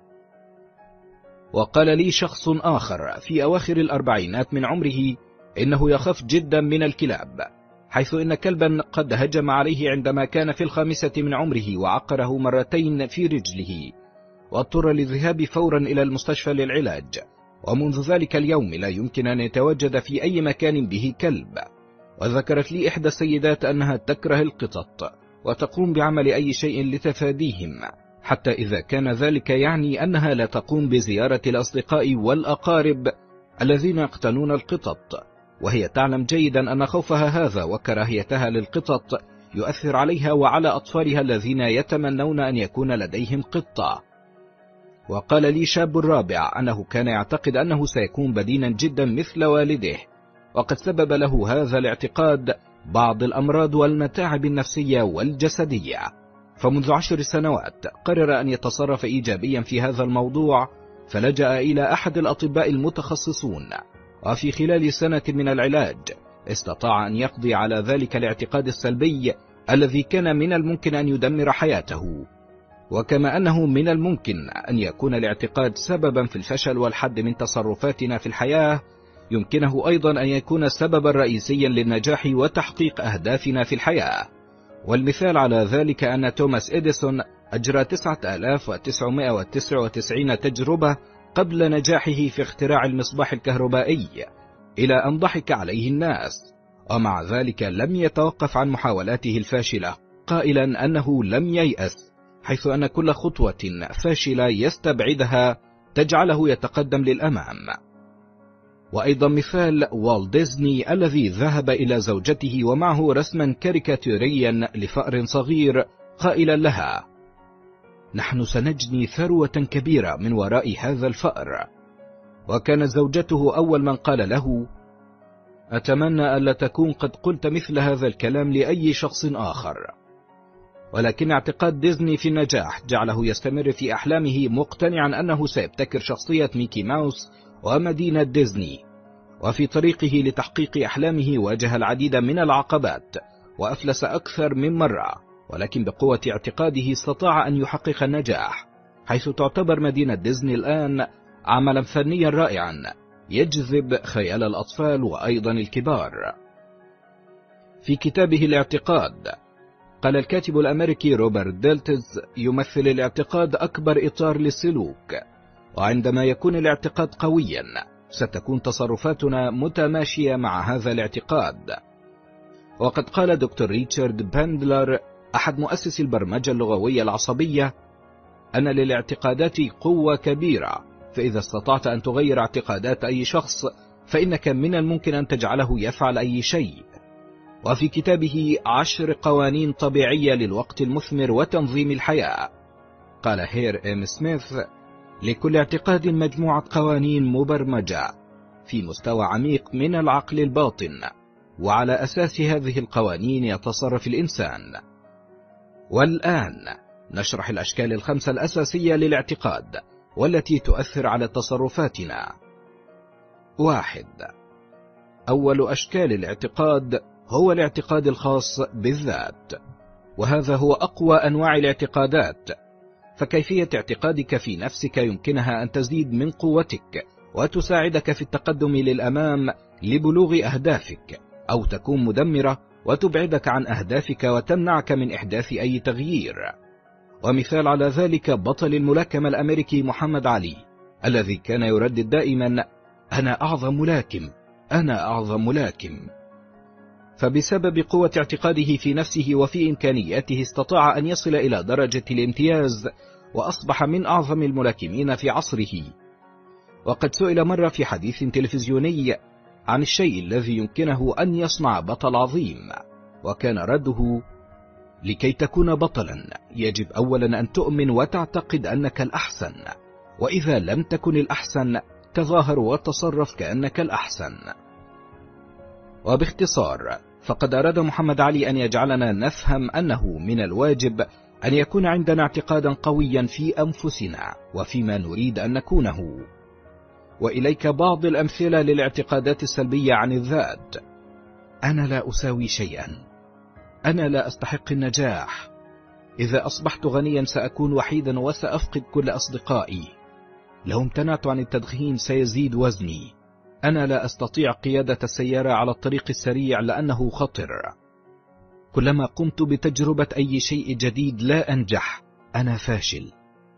وقال لي شخص آخر في أواخر الأربعينات من عمره إنه يخاف جدا من الكلاب، حيث إن كلبا قد هجم عليه عندما كان في الخامسة من عمره وعقره مرتين في رجله، واضطر للذهاب فورا إلى المستشفى للعلاج. ومنذ ذلك اليوم لا يمكن أن يتواجد في أي مكان به كلب. وذكرت لي إحدى السيدات أنها تكره القطط وتقوم بعمل أي شيء لتفاديهم، حتى إذا كان ذلك يعني أنها لا تقوم بزيارة الأصدقاء والأقارب الذين يقتنون القطط، وهي تعلم جيدا أن خوفها هذا وكراهيتها للقطط يؤثر عليها وعلى أطفالها الذين يتمنون أن يكون لديهم قطة. وقال لي شاب رابع أنه كان يعتقد أنه سيكون بدينا جدا مثل والده، وقد سبب له هذا الاعتقاد بعض الأمراض والمتاعب النفسية والجسدية. فمنذ عشر سنوات قرر أن يتصرف إيجابيا في هذا الموضوع، فلجأ إلى أحد الأطباء المتخصصون، وفي خلال سنة من العلاج استطاع أن يقضي على ذلك الاعتقاد السلبي الذي كان من الممكن أن يدمر حياته. وكما أنه من الممكن أن يكون الاعتقاد سببا في الفشل والحد من تصرفاتنا في الحياة، يمكنه أيضا أن يكون سببا رئيسيا للنجاح وتحقيق أهدافنا في الحياة. والمثال على ذلك أن توماس إديسون أجرى تسعة آلاف وتسعمائة وتسعة وتسعين تجربة قبل نجاحه في اختراع المصباح الكهربائي، إلى أن ضحك عليه الناس، ومع ذلك لم يتوقف عن محاولاته الفاشلة، قائلا أنه لم ييأس، حيث أن كل خطوة فاشلة يستبعدها تجعله يتقدم للأمام. وأيضا مثال والت ديزني الذي ذهب إلى زوجته ومعه رسما كاريكاتيريا لفأر صغير قائلا لها: نحن سنجني ثروة كبيرة من وراء هذا الفأر. وكانت زوجته أول من قال له: أتمنى ألا تكون قد قلت مثل هذا الكلام لأي شخص آخر. ولكن اعتقاد ديزني في النجاح جعله يستمر في أحلامه، مقتنعا أنه سيبتكر شخصية ميكي ماوس ومدينة ديزني. وفي طريقه لتحقيق أحلامه واجه العديد من العقبات وأفلس أكثر من مرة، ولكن بقوة اعتقاده استطاع أن يحقق النجاح، حيث تعتبر مدينة ديزني الآن عملا فنيا رائعا يجذب خيال الأطفال وأيضا الكبار. في كتابه الاعتقاد قال الكاتب الأمريكي روبرت ديلتز: يمثل الاعتقاد أكبر إطار للسلوك، وعندما يكون الاعتقاد قويا ستكون تصرفاتنا متماشية مع هذا الاعتقاد. وقد قال دكتور ريتشارد باندلر أحد مؤسسي البرمجة اللغوية العصبية أن للاعتقادات قوة كبيرة، فإذا استطعت أن تغير اعتقادات أي شخص فإنك من الممكن أن تجعله يفعل أي شيء. وفي كتابه عشر قوانين طبيعية للوقت المثمر وتنظيم الحياة قال هير إم سميث: لكل اعتقاد مجموعة قوانين مبرمجة في مستوى عميق من العقل الباطن، وعلى أساس هذه القوانين يتصرف الإنسان. والآن نشرح الأشكال الخمسة الأساسية للاعتقاد والتي تؤثر على تصرفاتنا. واحد. أول أشكال الاعتقاد هو الاعتقاد الخاص بالذات، وهذا هو أقوى أنواع الاعتقادات، فكيفية اعتقادك في نفسك يمكنها أن تزيد من قوتك وتساعدك في التقدم للأمام لبلوغ أهدافك، أو تكون مدمرة وتبعدك عن أهدافك وتمنعك من إحداث أي تغيير. ومثال على ذلك بطل الملاكمة الأمريكي محمد علي، الذي كان يردد دائما: أنا أعظم ملاكم، أنا أعظم ملاكم. فبسبب قوة اعتقاده في نفسه وفي إمكانياته استطاع أن يصل إلى درجة الامتياز، وأصبح من أعظم الملاكمين في عصره. وقد سئل مرة في حديث تلفزيوني عن الشيء الذي يمكنه أن يصنع بطل عظيم، وكان رده: لكي تكون بطلا يجب أولا أن تؤمن وتعتقد أنك الأحسن، وإذا لم تكن الأحسن تظاهر وتصرف كأنك الأحسن. وباختصار فقد أراد محمد علي أن يجعلنا نفهم أنه من الواجب أن يكون عندنا اعتقادا قويا في أنفسنا وفيما نريد أن نكونه. وإليك بعض الأمثلة للاعتقادات السلبية عن الذات: أنا لا أساوي شيئا، أنا لا أستحق النجاح، إذا أصبحت غنيا سأكون وحيدا وسأفقد كل أصدقائي، لو امتنعت عن التدخين سيزيد وزني، أنا لا أستطيع قيادة السيارة على الطريق السريع لأنه خطر، كلما قمت بتجربة أي شيء جديد لا أنجح، أنا فاشل.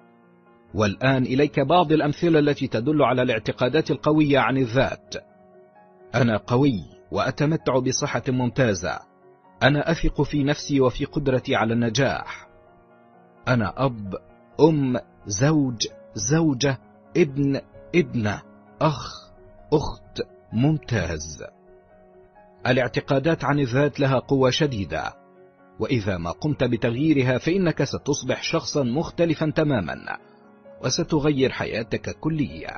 والآن إليك بعض الأمثلة التي تدل على الاعتقادات القوية عن الذات: أنا قوي وأتمتع بصحة ممتازة، أنا أثق في نفسي وفي قدرتي على النجاح، أنا أب، أم، زوج، زوجة، ابن، ابنة، أخ، أخت، ممتاز. الاعتقادات عن الذات لها قوة شديدة، وإذا ما قمت بتغييرها فإنك ستصبح شخصا مختلفا تماما وستغير حياتك كليا.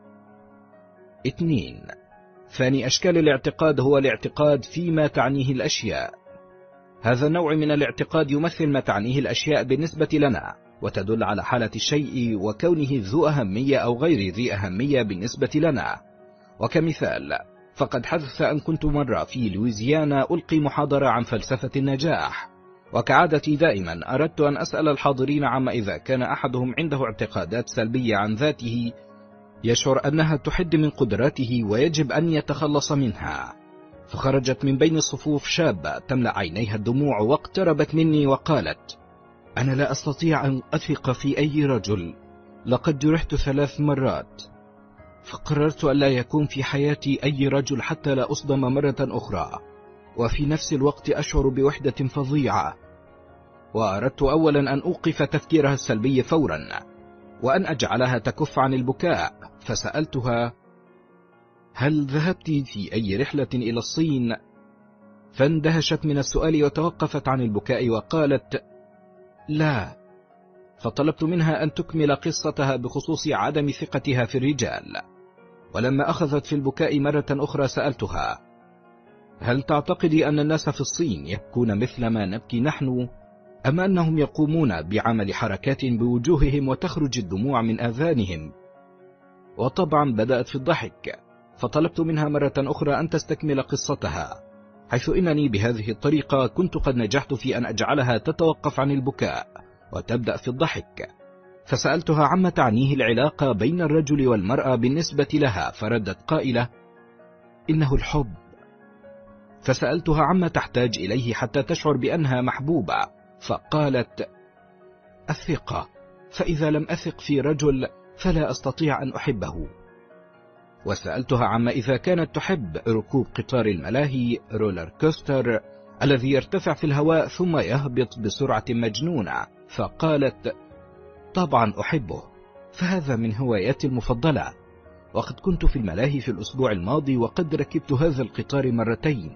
اثنين. ثاني أشكال الاعتقاد هو الاعتقاد فيما تعنيه الأشياء. هذا النوع من الاعتقاد يمثل ما تعنيه الأشياء بالنسبة لنا، وتدل على حالة الشيء وكونه ذو أهمية أو غير ذي أهمية بالنسبة لنا. وكمثال فقد حدث أن كنت مرة في لويزيانا ألقي محاضرة عن فلسفة النجاح، وكعادتي دائما أردت أن أسأل الحاضرين عما إذا كان أحدهم عنده اعتقادات سلبية عن ذاته يشعر أنها تحد من قدراته ويجب أن يتخلص منها. فخرجت من بين الصفوف شابة تملأ عينيها الدموع واقتربت مني وقالت: أنا لا أستطيع أن أثق في أي رجل، لقد جرحت ثلاث مرات، فقررت أن لا يكون في حياتي أي رجل حتى لا أصدم مرة أخرى، وفي نفس الوقت أشعر بوحدة فظيعة. وأردت أولا أن أوقف تفكيرها السلبي فورا وأن أجعلها تكف عن البكاء، فسألتها: هل ذهبت في أي رحلة إلى الصين؟ فاندهشت من السؤال وتوقفت عن البكاء وقالت: لا. فطلبت منها أن تكمل قصتها بخصوص عدم ثقتها في الرجال. ولما أخذت في البكاء مرة أخرى سألتها: هل تعتقدي أن الناس في الصين يبكون مثل ما نبكي نحن، أم أنهم يقومون بعمل حركات بوجوههم وتخرج الدموع من آذانهم؟ وطبعا بدأت في الضحك، فطلبت منها مرة أخرى أن تستكمل قصتها، حيث إنني بهذه الطريقة كنت قد نجحت في أن أجعلها تتوقف عن البكاء وتبدأ في الضحك. فسألتها عما تعنيه العلاقة بين الرجل والمرأة بالنسبة لها، فردت قائلة: إنه الحب. فسألتها عما تحتاج إليه حتى تشعر بأنها محبوبة، فقالت: الثقة، فإذا لم أثق في رجل فلا أستطيع أن أحبه. وسألتها عما إذا كانت تحب ركوب قطار الملاهي رولر كوستر الذي يرتفع في الهواء ثم يهبط بسرعة مجنونة، فقالت: طبعا أحبه، فهذا من هواياتي المفضلة، وقد كنت في الملاهي في الأسبوع الماضي وقد ركبت هذا القطار مرتين.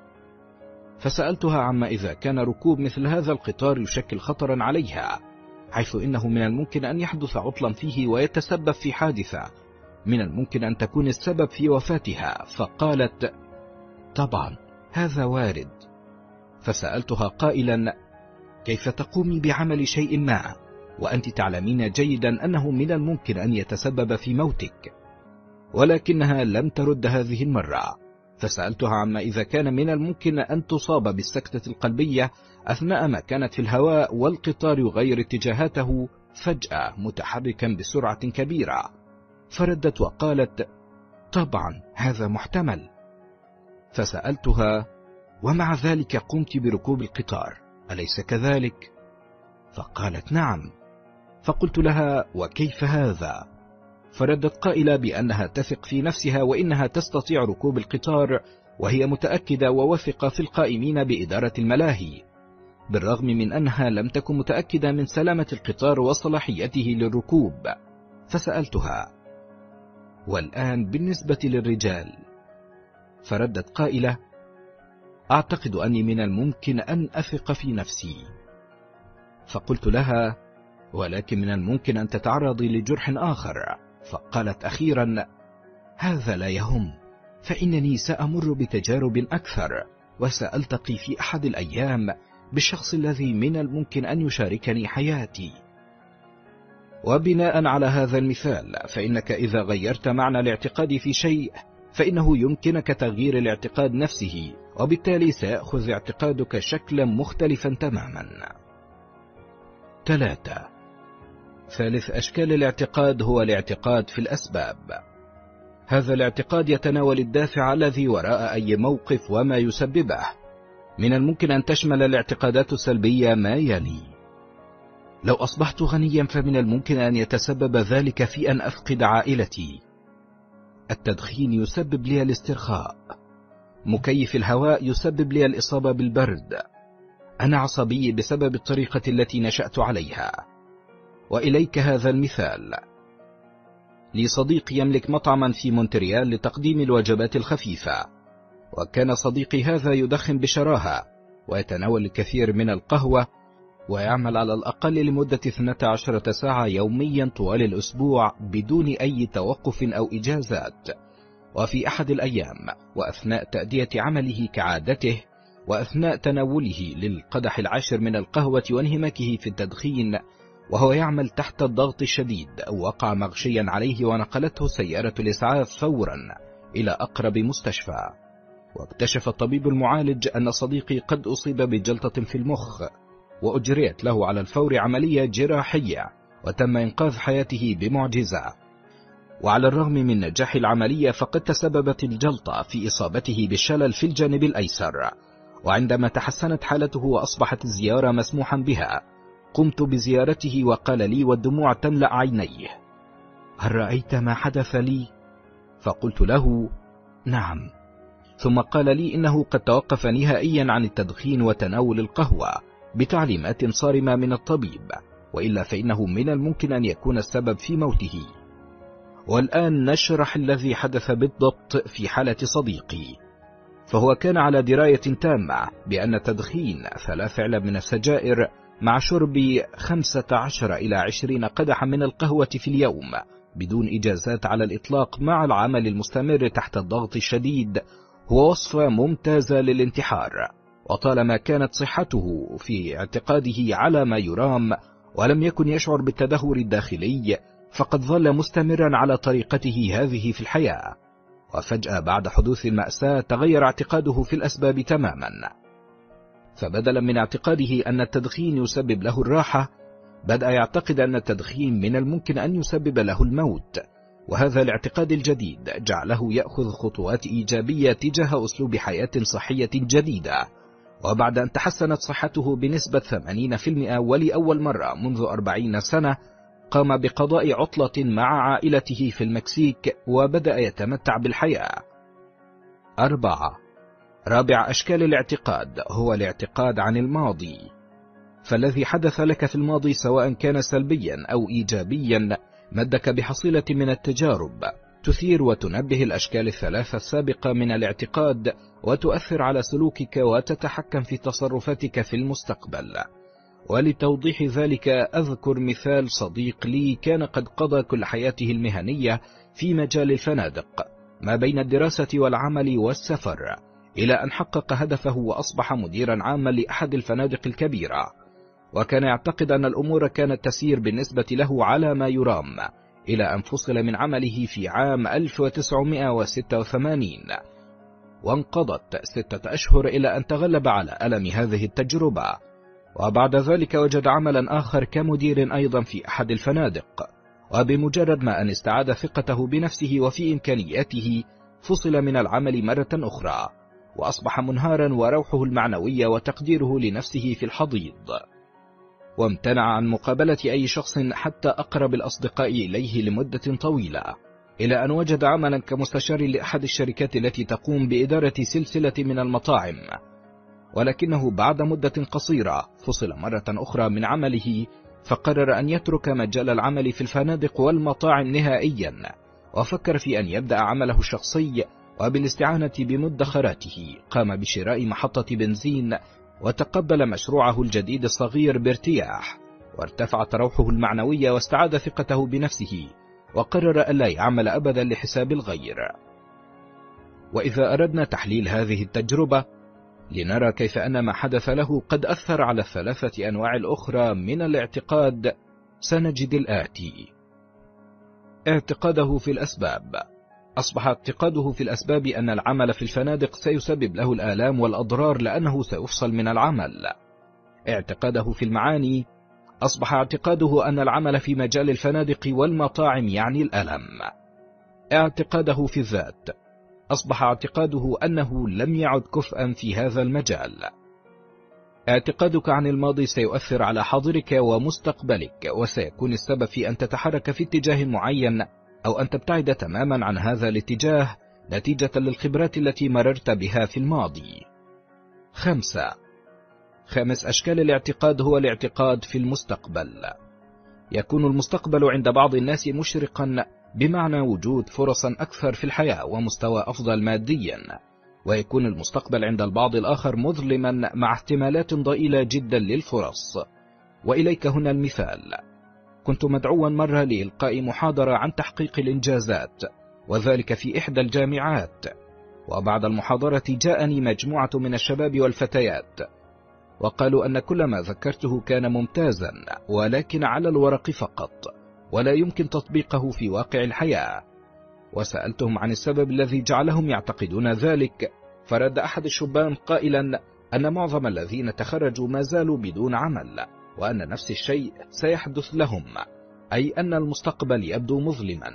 فسألتها عما إذا كان ركوب مثل هذا القطار يشكل خطرا عليها، حيث إنه من الممكن أن يحدث عطلا فيه ويتسبب في حادثة من الممكن أن تكون السبب في وفاتها، فقالت: طبعا هذا وارد. فسألتها قائلا: كيف تقومي بعمل شيء ما وأنت تعلمين جيدا أنه من الممكن أن يتسبب في موتك؟ ولكنها لم ترد هذه المرة. فسألتها عما إذا كان من الممكن أن تصاب بالسكتة القلبية أثناء ما كانت في الهواء والقطار يغير اتجاهاته فجأة متحركا بسرعة كبيرة، فردت وقالت: طبعا هذا محتمل. فسألتها: ومع ذلك قمت بركوب القطار، أليس كذلك؟ فقالت: نعم. فقلت لها: وكيف هذا؟ فردت قائلة بأنها تثق في نفسها وإنها تستطيع ركوب القطار، وهي متأكدة ووثقة في القائمين بإدارة الملاهي، بالرغم من أنها لم تكن متأكدة من سلامة القطار وصلاحيته للركوب. فسألتها: والآن بالنسبة للرجال؟ فردت قائلة: أعتقد أني من الممكن أن أثق في نفسي. فقلت لها: ولكن من الممكن أن تتعرضي لجرح آخر. فقالت أخيرا: هذا لا يهم، فإنني سأمر بتجارب أكثر، وسألتقي في أحد الأيام بالشخص الذي من الممكن أن يشاركني حياتي. وبناء على هذا المثال، فإنك إذا غيرت معنى الاعتقاد في شيء فإنه يمكنك تغيير الاعتقاد نفسه، وبالتالي سيأخذ اعتقادك شكلا مختلفا تماما. ثلاثة. ثالث أشكال الاعتقاد هو الاعتقاد في الأسباب. هذا الاعتقاد يتناول الدافع الذي وراء أي موقف وما يسببه. من الممكن أن تشمل الاعتقادات السلبية ما يلي: لو أصبحت غنيا فمن الممكن أن يتسبب ذلك في أن أفقد عائلتي. التدخين يسبب لي الاسترخاء. مكيف الهواء يسبب لي الإصابة بالبرد. أنا عصبي بسبب الطريقة التي نشأت عليها. وإليك هذا المثال: لي صديق يملك مطعما في مونتريال لتقديم الوجبات الخفيفة، وكان صديقي هذا يدخن بشراهة ويتناول الكثير من القهوة، ويعمل على الأقل لمدة اثنتي عشرة ساعة يوميا طوال الأسبوع بدون أي توقف أو إجازات. وفي أحد الأيام وأثناء تأدية عمله كعادته وأثناء تناوله للقدح العاشر من القهوة وانهماكه في التدخين وهو يعمل تحت الضغط الشديد، وقع مغشيا عليه ونقلته سيارة الإسعاف فورا إلى أقرب مستشفى. واكتشف الطبيب المعالج أن صديقي قد أصيب بجلطة في المخ، وأجريت له على الفور عملية جراحية وتم إنقاذ حياته بمعجزة. وعلى الرغم من نجاح العملية فقد تسببت الجلطة في إصابته بالشلل في الجانب الأيسر. وعندما تحسنت حالته وأصبحت الزيارة مسموحا بها، قمت بزيارته وقال لي والدموع تملأ عينيه: هل رأيت ما حدث لي؟ فقلت له: نعم. ثم قال لي إنه قد توقف نهائيا عن التدخين وتناول القهوة بتعليمات صارمة من الطبيب، وإلا فإنه من الممكن أن يكون السبب في موته. والآن نشرح الذي حدث بالضبط في حالة صديقي. فهو كان على دراية تامة بأن تدخين ثلاث علب من السجائر مع شرب خمسة عشر إلى عشرين قدحا من القهوة في اليوم بدون إجازات على الإطلاق مع العمل المستمر تحت الضغط الشديد هو وصفة ممتازة للانتحار. وطالما كانت صحته في اعتقاده على ما يرام ولم يكن يشعر بالتدهور الداخلي، فقد ظل مستمرا على طريقته هذه في الحياة. وفجأة بعد حدوث المأساة تغير اعتقاده في الأسباب تماما، فبدلا من اعتقاده أن التدخين يسبب له الراحة، بدأ يعتقد أن التدخين من الممكن أن يسبب له الموت. وهذا الاعتقاد الجديد جعله يأخذ خطوات إيجابية تجاه أسلوب حياة صحية جديدة، وبعد أن تحسنت صحته بنسبة ثمانين بالمئة ولأول مرة منذ أربعين سنة، قام بقضاء عطلة مع عائلته في المكسيك وبدأ يتمتع بالحياة. أربعة. رابع أشكال الاعتقاد هو الاعتقاد عن الماضي. فالذي حدث لك في الماضي سواء كان سلبيا أو إيجابيا مدك بحصيلة من التجارب تثير وتنبه الأشكال الثلاثة السابقة من الاعتقاد وتؤثر على سلوكك وتتحكم في تصرفاتك في المستقبل. ولتوضيح ذلك أذكر مثال صديق لي كان قد قضى كل حياته المهنية في مجال الفنادق ما بين الدراسة والعمل والسفر، إلى أن حقق هدفه وأصبح مديرا عاما لأحد الفنادق الكبيرة، وكان يعتقد أن الأمور كانت تسير بالنسبة له على ما يرام، إلى أن فصل من عمله في عام ألف وتسعمائة وستة وثمانين، وانقضت ستة أشهر إلى أن تغلب على ألم هذه التجربة، وبعد ذلك وجد عملا آخر كمدير أيضا في أحد الفنادق، وبمجرد ما أن استعاد ثقته بنفسه وفي إمكانياته فصل من العمل مرة أخرى، وأصبح منهارا وروحه المعنوية وتقديره لنفسه في الحضيض، وامتنع عن مقابلة أي شخص حتى أقرب الأصدقاء إليه لمدة طويلة، إلى أن وجد عملا كمستشار لأحد الشركات التي تقوم بإدارة سلسلة من المطاعم، ولكنه بعد مدة قصيرة فصل مرة أخرى من عمله، فقرر أن يترك مجال العمل في الفنادق والمطاعم نهائيا، وفكر في أن يبدأ عمله الشخصي، وبالاستعانة بمدخراته قام بشراء محطة بنزين، وتقبل مشروعه الجديد الصغير بارتياح، وارتفعت روحه المعنوية واستعاد ثقته بنفسه، وقرر ألا يعمل أبدا لحساب الغير. وإذا أردنا تحليل هذه التجربة لنرى كيف أن ما حدث له قد أثر على الثلاثة أنواع الأخرى من الاعتقاد، سنجد الآتي: اعتقاده في الأسباب. أصبح اعتقاده في الأسباب أن العمل في الفنادق سيسبب له الآلام والأضرار لأنه سيفصل من العمل. اعتقاده في المعاني. أصبح اعتقاده أن العمل في مجال الفنادق والمطاعم يعني الألم. اعتقاده في الذات. أصبح اعتقاده أنه لم يعد كفءا في هذا المجال. اعتقادك عن الماضي سيؤثر على حاضرك ومستقبلك، وسيكون السبب في أن تتحرك في اتجاه معين أو أن تبتعد تماما عن هذا الاتجاه نتيجة للخبرات التي مررت بها في الماضي. خمسة. خامس أشكال الاعتقاد هو الاعتقاد في المستقبل. يكون المستقبل عند بعض الناس مشرقا، بمعنى وجود فرصا أكثر في الحياة ومستوى أفضل ماديا، ويكون المستقبل عند البعض الآخر مظلما مع احتمالات ضئيلة جدا للفرص. وإليك هنا المثال: كنت مدعوا مرة لإلقاء محاضرة عن تحقيق الإنجازات، وذلك في إحدى الجامعات، وبعد المحاضرة جاءني مجموعة من الشباب والفتيات، وقالوا أن كل ما ذكرته كان ممتازا، ولكن على الورق فقط، ولا يمكن تطبيقه في واقع الحياة. وسألتهم عن السبب الذي جعلهم يعتقدون ذلك، فرد أحد الشبان قائلا أن معظم الذين تخرجوا ما زالوا بدون عمل، وأن نفس الشيء سيحدث لهم، أي أن المستقبل يبدو مظلما.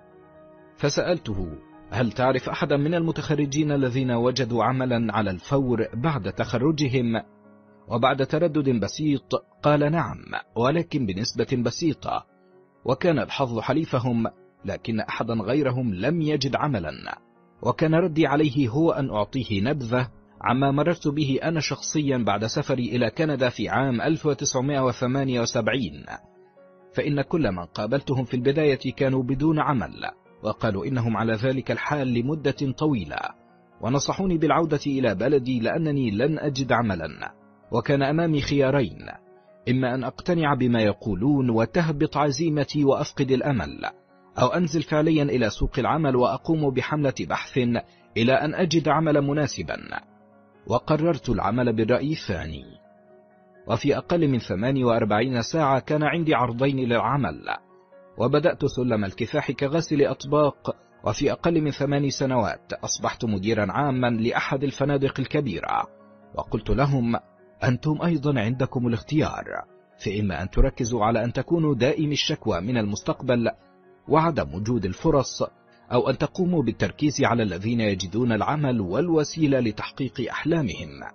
فسألته: هل تعرف أحدا من المتخرجين الذين وجدوا عملا على الفور بعد تخرجهم؟ وبعد تردد بسيط قال: نعم، ولكن بنسبة بسيطة، وكان الحظ حليفهم، لكن أحدا غيرهم لم يجد عملا. وكان ردي عليه هو أن أعطيه نبذة عما مررت به أنا شخصيا بعد سفري إلى كندا في عام ألف وتسعمائة وثمانية وسبعين، فإن كل من قابلتهم في البداية كانوا بدون عمل، وقالوا إنهم على ذلك الحال لمدة طويلة، ونصحوني بالعودة إلى بلدي لأنني لن أجد عملا، وكان أمامي خيارين: إما أن أقتنع بما يقولون وتهبط عزيمتي وأفقد الأمل، أو أنزل فعليا إلى سوق العمل وأقوم بحملة بحث إلى أن أجد عملا مناسبا. وقررت العمل بالرأي الثاني. وفي أقل من ثمانية وأربعين ساعة كان عندي عرضين للعمل، وبدأت سلم الكفاح كغسل أطباق، وفي أقل من ثمان سنوات أصبحت مديرا عاما لأحد الفنادق الكبيرة. وقلت لهم: أنتم أيضا عندكم الاختيار، فإما أن تركزوا على أن تكونوا دائم الشكوى من المستقبل وعدم وجود الفرص، أو أن تقوموا بالتركيز على الذين يجدون العمل والوسيلة لتحقيق أحلامهم،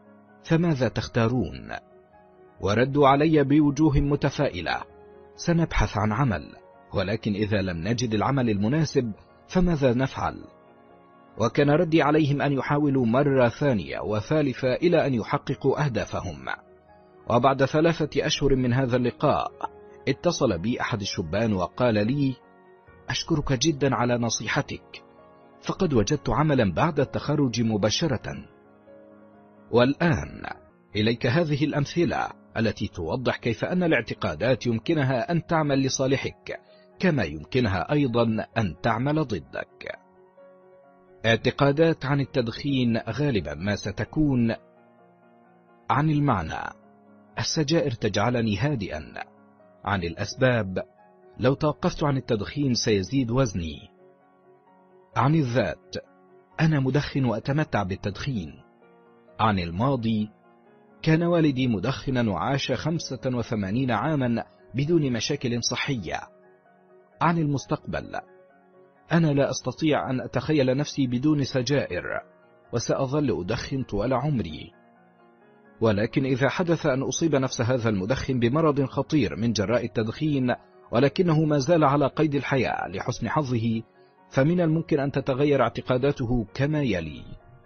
فماذا تختارون؟ وردوا علي بوجوه متفائلة: سنبحث عن عمل، ولكن إذا لم نجد العمل المناسب فماذا نفعل؟ وكان ردي عليهم أن يحاولوا مرة ثانية وثالثة إلى أن يحققوا أهدافهم. وبعد ثلاثة أشهر من هذا اللقاء اتصل بي أحد الشبان وقال لي: أشكرك جدا على نصيحتك، فقد وجدت عملا بعد التخرج مباشرة. والآن إليك هذه الأمثلة التي توضح كيف أن الاعتقادات يمكنها أن تعمل لصالحك، كما يمكنها أيضا أن تعمل ضدك. اعتقادات عن التدخين غالبا ما ستكون: عن المعنى، السجائر تجعلني هادئا. عن الأسباب، لو توقفت عن التدخين سيزيد وزني. عن الذات، أنا مدخن وأتمتع بالتدخين. عن الماضي، كان والدي مدخنا وعاش خمسة وثمانين عاما بدون مشاكل صحية. عن المستقبل، أنا لا أستطيع أن أتخيل نفسي بدون سجائر، وسأظل أدخن طوال عمري. ولكن إذا حدث أن أصيب نفس هذا المدخن بمرض خطير من جراء التدخين، ولكنه ما زال على قيد الحياة لحسن حظه، فمن الممكن أن تتغير اعتقاداته كما يلي: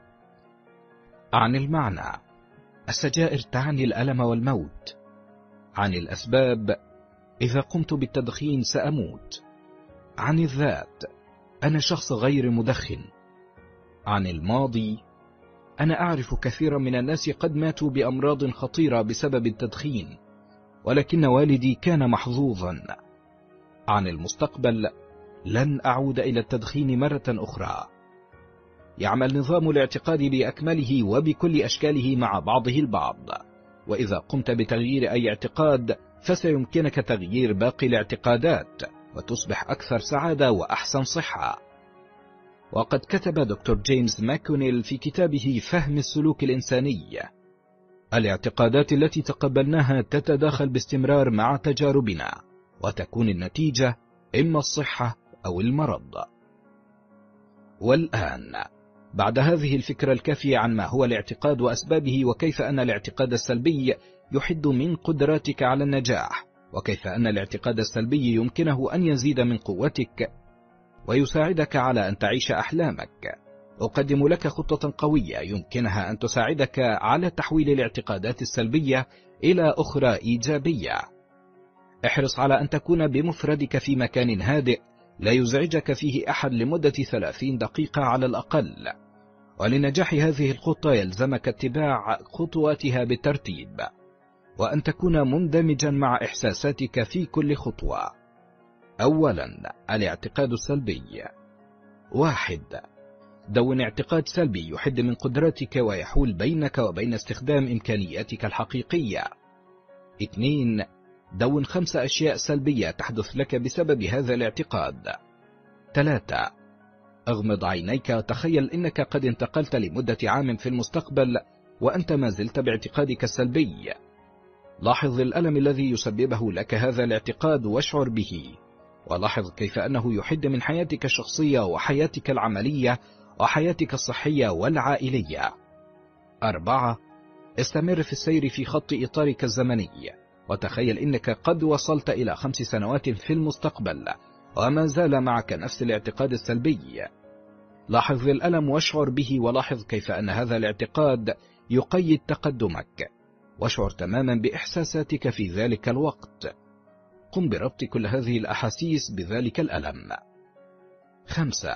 عن المعنى، السجائر تعني الألم والموت. عن الأسباب، إذا قمت بالتدخين سأموت. عن الذات، أنا شخص غير مدخن. عن الماضي، أنا أعرف كثيرا من الناس قد ماتوا بأمراض خطيرة بسبب التدخين، ولكن والدي كان محظوظا. عن المستقبل، لن أعود إلى التدخين مرة أخرى. يعمل نظام الاعتقاد بأكمله وبكل أشكاله مع بعضه البعض، وإذا قمت بتغيير أي اعتقاد فسيمكنك تغيير باقي الاعتقادات، وتصبح أكثر سعادة وأحسن صحة. وقد كتب دكتور جيمس ماكونيل في كتابه فهم السلوك الإنساني: الاعتقادات التي تقبلناها تتداخل باستمرار مع تجاربنا، وتكون النتيجة إما الصحة أو المرض. والآن، بعد هذه الفكرة الكافية عن ما هو الاعتقاد وأسبابه، وكيف أن الاعتقاد السلبي يحد من قدراتك على النجاح، وكيف أن الاعتقاد السلبي يمكنه أن يزيد من قوتك ويساعدك على أن تعيش أحلامك، أقدم لك خطة قوية يمكنها أن تساعدك على تحويل الاعتقادات السلبية إلى أخرى إيجابية. احرص على أن تكون بمفردك في مكان هادئ لا يزعجك فيه أحد لمدة ثلاثين دقيقة على الأقل، ولنجاح هذه الخطة يلزمك اتباع خطواتها بالترتيب، وأن تكون مندمجا مع إحساساتك في كل خطوة. أولا، الاعتقاد السلبي. واحد، دون اعتقاد سلبي يحد من قدراتك ويحول بينك وبين استخدام إمكانياتك الحقيقية. اثنين، دون خمس أشياء سلبية تحدث لك بسبب هذا الاعتقاد. ثلاثة، اغمض عينيك وتخيل أنك قد انتقلت لمدة عام في المستقبل وأنت ما زلت باعتقادك السلبي. لاحظ الألم الذي يسببه لك هذا الاعتقاد واشعر به، ولاحظ كيف أنه يحد من حياتك الشخصية وحياتك العملية وحياتك الصحية والعائلية. أربعة، استمر في السير في خط إطارك الزمني، وتخيل أنك قد وصلت إلى خمس سنوات في المستقبل وما زال معك نفس الاعتقاد السلبي. لاحظ الألم واشعر به، ولاحظ كيف أن هذا الاعتقاد يقيد تقدمك، واشعر تماما بإحساساتك في ذلك الوقت. قم بربط كل هذه الأحاسيس بذلك الألم. خمسة،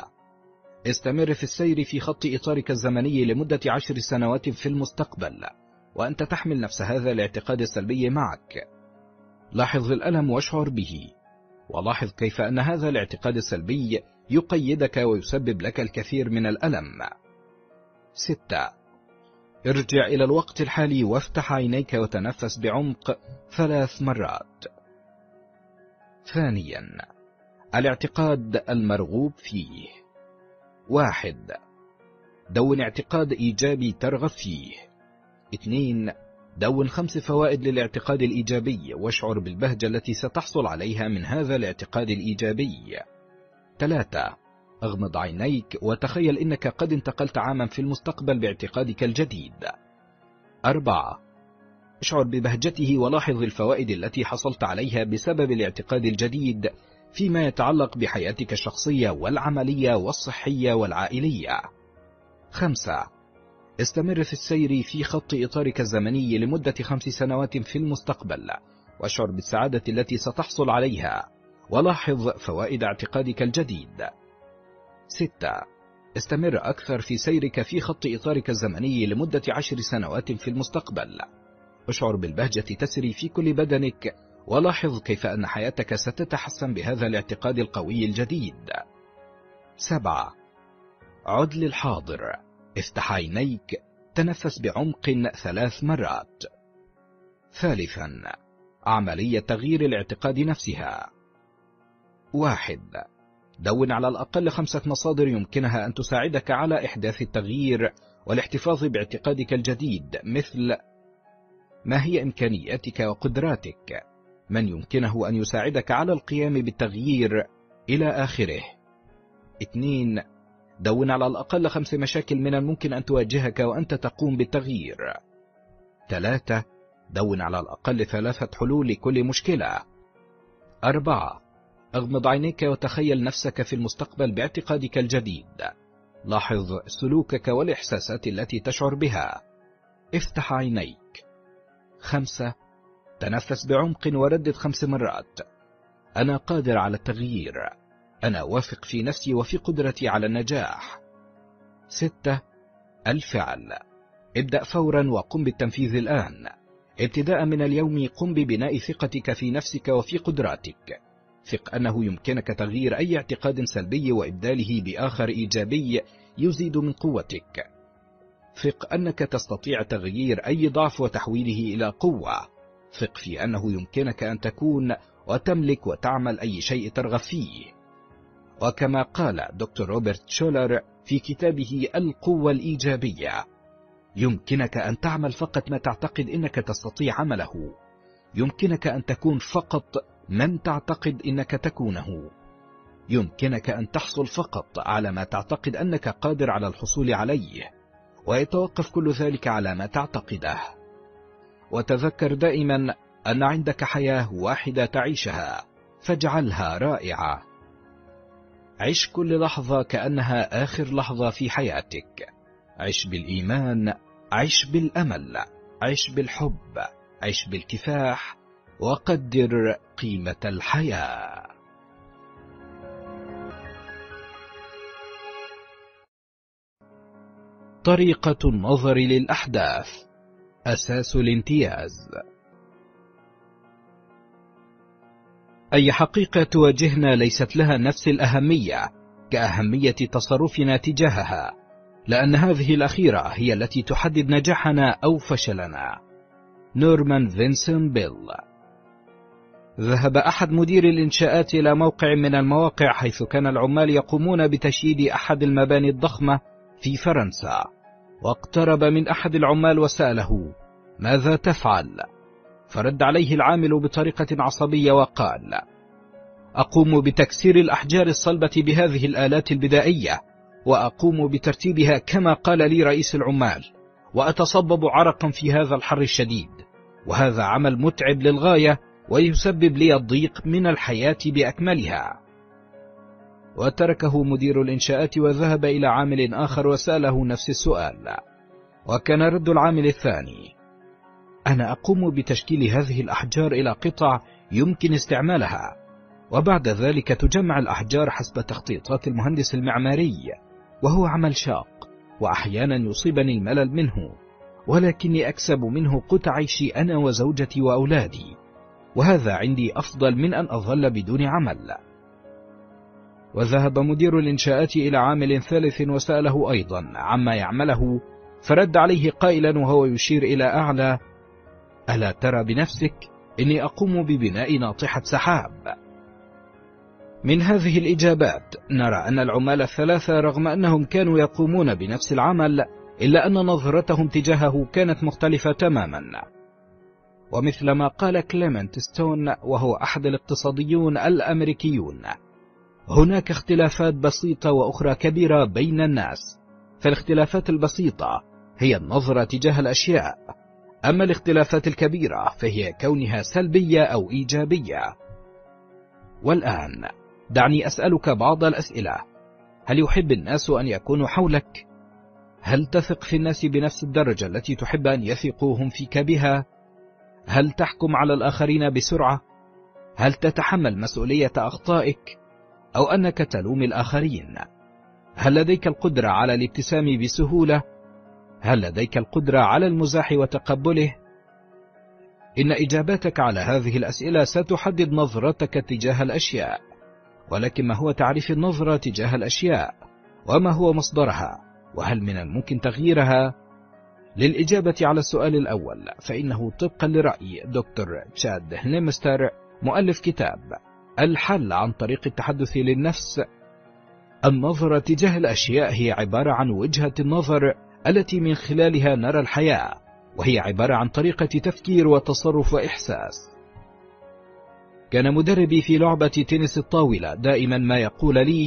استمر في السير في خط إطارك الزمني لمدة عشر سنوات في المستقبل وأنت تحمل نفس هذا الاعتقاد السلبي معك. لاحظ الألم واشعر به، ولاحظ كيف أن هذا الاعتقاد السلبي يقيدك ويسبب لك الكثير من الألم. ستة، ارجع إلى الوقت الحالي وافتح عينيك وتنفس بعمق ثلاث مرات. ثانيا، الاعتقاد المرغوب فيه. واحد، دون اعتقاد إيجابي ترغب فيه. اثنين، دون خمس فوائد للاعتقاد الإيجابي واشعر بالبهجة التي ستحصل عليها من هذا الاعتقاد الإيجابي. ثلاثة، اغمض عينيك وتخيل أنك قد انتقلت عاما في المستقبل باعتقادك الجديد. أربعة. اشعر ببهجته ولاحظ الفوائد التي حصلت عليها بسبب الاعتقاد الجديد فيما يتعلق بحياتك الشخصية والعملية والصحية والعائلية. خمسة. استمر في السير في خط إطارك الزمني لمدة خمس سنوات في المستقبل، واشعر بالسعادة التي ستحصل عليها، ولاحظ فوائد اعتقادك الجديد. ستة. استمر أكثر في سيرك في خط إطارك الزمني لمدة عشر سنوات في المستقبل، اشعر بالبهجة تسري في كل بدنك، ولاحظ كيف أن حياتك ستتحسن بهذا الاعتقاد القوي الجديد. سبعة. عد للحاضر، افتح عينيك، تنفس بعمق ثلاث مرات. ثالثا. عملية تغيير الاعتقاد نفسها. واحد. دون على الأقل خمسة مصادر يمكنها أن تساعدك على إحداث التغيير والاحتفاظ باعتقادك الجديد، مثل: ما هي إمكانياتك وقدراتك؟ من يمكنه أن يساعدك على القيام بالتغيير؟ إلى آخره. اثنين. دون على الأقل خمس مشاكل من الممكن أن تواجهك وأنت تقوم بالتغيير. ثلاثة. دون على الأقل ثلاثة حلول لكل مشكلة. أربعة. اغمض عينيك وتخيل نفسك في المستقبل باعتقادك الجديد. لاحظ سلوكك والإحساسات التي تشعر بها. افتح عينيك. خمسة. تنفس بعمق وردد خمس مرات: أنا قادر على التغيير، أنا واثق في نفسي وفي قدرتي على النجاح. ستة. الفعل. ابدأ فورا وقم بالتنفيذ الآن. ابتداء من اليوم قم ببناء ثقتك في نفسك وفي قدراتك. ثق أنه يمكنك تغيير أي اعتقاد سلبي وإبداله بآخر إيجابي يزيد من قوتك. ثق أنك تستطيع تغيير أي ضعف وتحويله إلى قوة. ثق في أنه يمكنك أن تكون وتملك وتعمل أي شيء ترغب فيه. وكما قال دكتور روبرت شولر في كتابه القوة الإيجابية: يمكنك أن تعمل فقط ما تعتقد أنك تستطيع عمله. يمكنك أن تكون فقط من تعتقد أنك تكونه. يمكنك أن تحصل فقط على ما تعتقد أنك قادر على الحصول عليه، ويتوقف كل ذلك على ما تعتقده. وتذكر دائما أن عندك حياة واحدة تعيشها، فاجعلها رائعة. عش كل لحظة كأنها آخر لحظة في حياتك. عش بالإيمان، عش بالأمل، عش بالحب، عش بالكفاح، وقدر قيمة الحياة. طريقة النظر للأحداث. أساس الامتياز. أي حقيقة تواجهنا ليست لها نفس الأهمية كأهمية تصرفنا تجاهها، لأن هذه الأخيرة هي التي تحدد نجاحنا أو فشلنا. نورمان فينسون بيل. ذهب أحد مدير الإنشاءات إلى موقع من المواقع حيث كان العمال يقومون بتشييد أحد المباني الضخمة في فرنسا، واقترب من أحد العمال وسأله: ماذا تفعل؟ فرد عليه العامل بطريقة عصبية وقال: أقوم بتكسير الأحجار الصلبة بهذه الآلات البدائية، وأقوم بترتيبها كما قال لي رئيس العمال، وأتصبب عرقا في هذا الحر الشديد، وهذا عمل متعب للغاية ويسبب لي الضيق من الحياة بأكملها. وتركه مدير الإنشاءات وذهب إلى عامل آخر وسأله نفس السؤال، وكان رد العامل الثاني: أنا أقوم بتشكيل هذه الأحجار إلى قطع يمكن استعمالها، وبعد ذلك تجمع الأحجار حسب تخطيطات المهندس المعماري، وهو عمل شاق وأحيانا يصيبني الملل منه، ولكني أكسب منه قوت عيشي أنا وزوجتي وأولادي، وهذا عندي أفضل من أن أظل بدون عمل. وذهب مدير الإنشاءات إلى عامل ثالث وسأله أيضا عما يعمله، فرد عليه قائلا وهو يشير إلى أعلى: ألا ترى بنفسك إني أقوم ببناء ناطحة سحاب؟ من هذه الإجابات نرى أن العمال الثلاثة رغم أنهم كانوا يقومون بنفس العمل إلا أن نظرتهم تجاهه كانت مختلفة تماما. ومثل ما قال كليمنت ستون وهو أحد الاقتصاديون الأمريكيون: هناك اختلافات بسيطة وأخرى كبيرة بين الناس، فالاختلافات البسيطة هي النظرة تجاه الأشياء، أما الاختلافات الكبيرة فهي كونها سلبية أو إيجابية. والآن دعني أسألك بعض الأسئلة. هل يحب الناس أن يكونوا حولك؟ هل تثق في الناس بنفس الدرجة التي تحب أن يثقوهم فيك بها؟ هل تحكم على الآخرين بسرعة؟ هل تتحمل مسؤولية أخطائك أو أنك تلوم الآخرين؟ هل لديك القدرة على الابتسام بسهولة؟ هل لديك القدرة على المزاح وتقبله؟ إن إجاباتك على هذه الأسئلة ستحدد نظرتك تجاه الأشياء. ولكن ما هو تعريف النظرة تجاه الأشياء؟ وما هو مصدرها؟ وهل من الممكن تغييرها؟ للإجابة على السؤال الأول فإنه طبقا لرأي دكتور تشاد هنيمستر مؤلف كتاب الحل عن طريق التحدث للنفس، النظرة تجاه الأشياء هي عبارة عن وجهة النظر التي من خلالها نرى الحياة، وهي عبارة عن طريقة تفكير وتصرف وإحساس. كان مدربي في لعبة تنس الطاولة دائما ما يقول لي: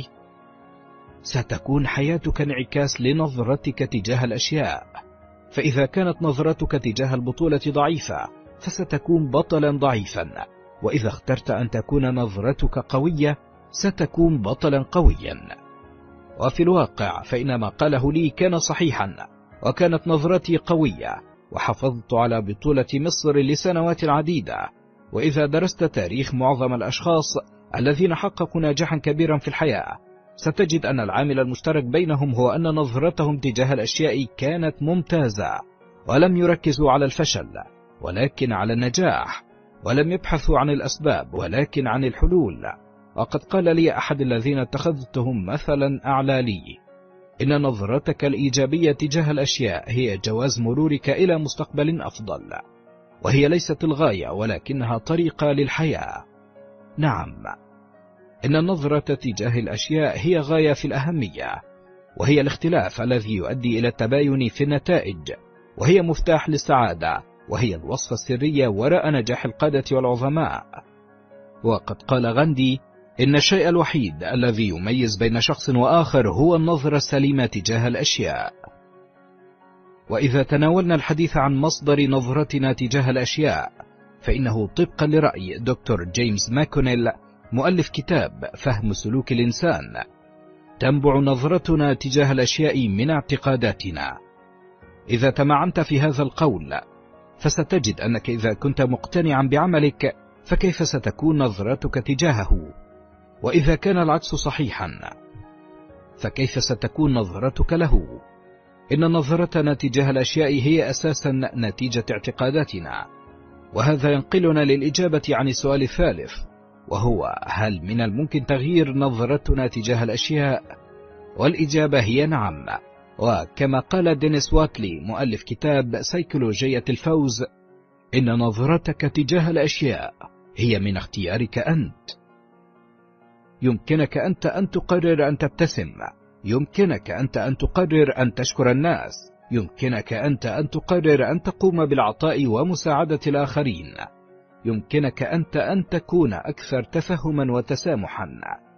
ستكون حياتك انعكاس لنظرتك تجاه الأشياء، فإذا كانت نظرتك تجاه البطولة ضعيفة فستكون بطلا ضعيفا، وإذا اخترت أن تكون نظرتك قوية ستكون بطلا قويا. وفي الواقع فإن ما قاله لي كان صحيحا، وكانت نظرتي قوية، وحافظت على بطولة مصر لسنوات عديدة. وإذا درست تاريخ معظم الأشخاص الذين حققوا نجاحا كبيرا في الحياة ستجد أن العامل المشترك بينهم هو أن نظرتهم تجاه الأشياء كانت ممتازة، ولم يركزوا على الفشل ولكن على النجاح، ولم يبحثوا عن الأسباب ولكن عن الحلول. وقد قال لي أحد الذين اتخذتهم مثلا أعلى لي: إن نظرتك الإيجابية تجاه الأشياء هي جواز مرورك إلى مستقبل أفضل، وهي ليست الغاية ولكنها طريقة للحياة. نعم، إن النظرة تجاه الأشياء هي غاية في الأهمية، وهي الاختلاف الذي يؤدي إلى التباين في النتائج، وهي مفتاح للسعادة، وهي الوصفة السرية وراء نجاح القادة والعظماء. وقد قال غاندي: إن الشيء الوحيد الذي يميز بين شخص وآخر هو النظرة السليمة تجاه الأشياء. وإذا تناولنا الحديث عن مصدر نظرتنا تجاه الأشياء فإنه طبقا لرأي دكتور جيمس ماكونيل مؤلف كتاب فهم سلوك الإنسان تنبع نظرتنا تجاه الأشياء من اعتقاداتنا. إذا تمعنت في هذا القول فستجد أنك إذا كنت مقتنعا بعملك فكيف ستكون نظرتك تجاهه؟ وإذا كان العكس صحيحا فكيف ستكون نظرتك له؟ إن نظرتنا تجاه الأشياء هي أساسا نتيجة اعتقاداتنا. وهذا ينقلنا للإجابة عن السؤال الثالث، وهو: هل من الممكن تغيير نظرتنا تجاه الأشياء؟ والإجابة هي نعم. وكما قال دينيس واتلي مؤلف كتاب سيكولوجية الفوز: إن نظرتك تجاه الأشياء هي من اختيارك أنت. يمكنك أنت أن تقرر أن تبتسم، يمكنك أنت أن تقرر أن تشكر الناس، يمكنك أنت أن تقرر أن تقوم بالعطاء ومساعدة الآخرين، يمكنك أنت أن تكون أكثر تفهما وتسامحا.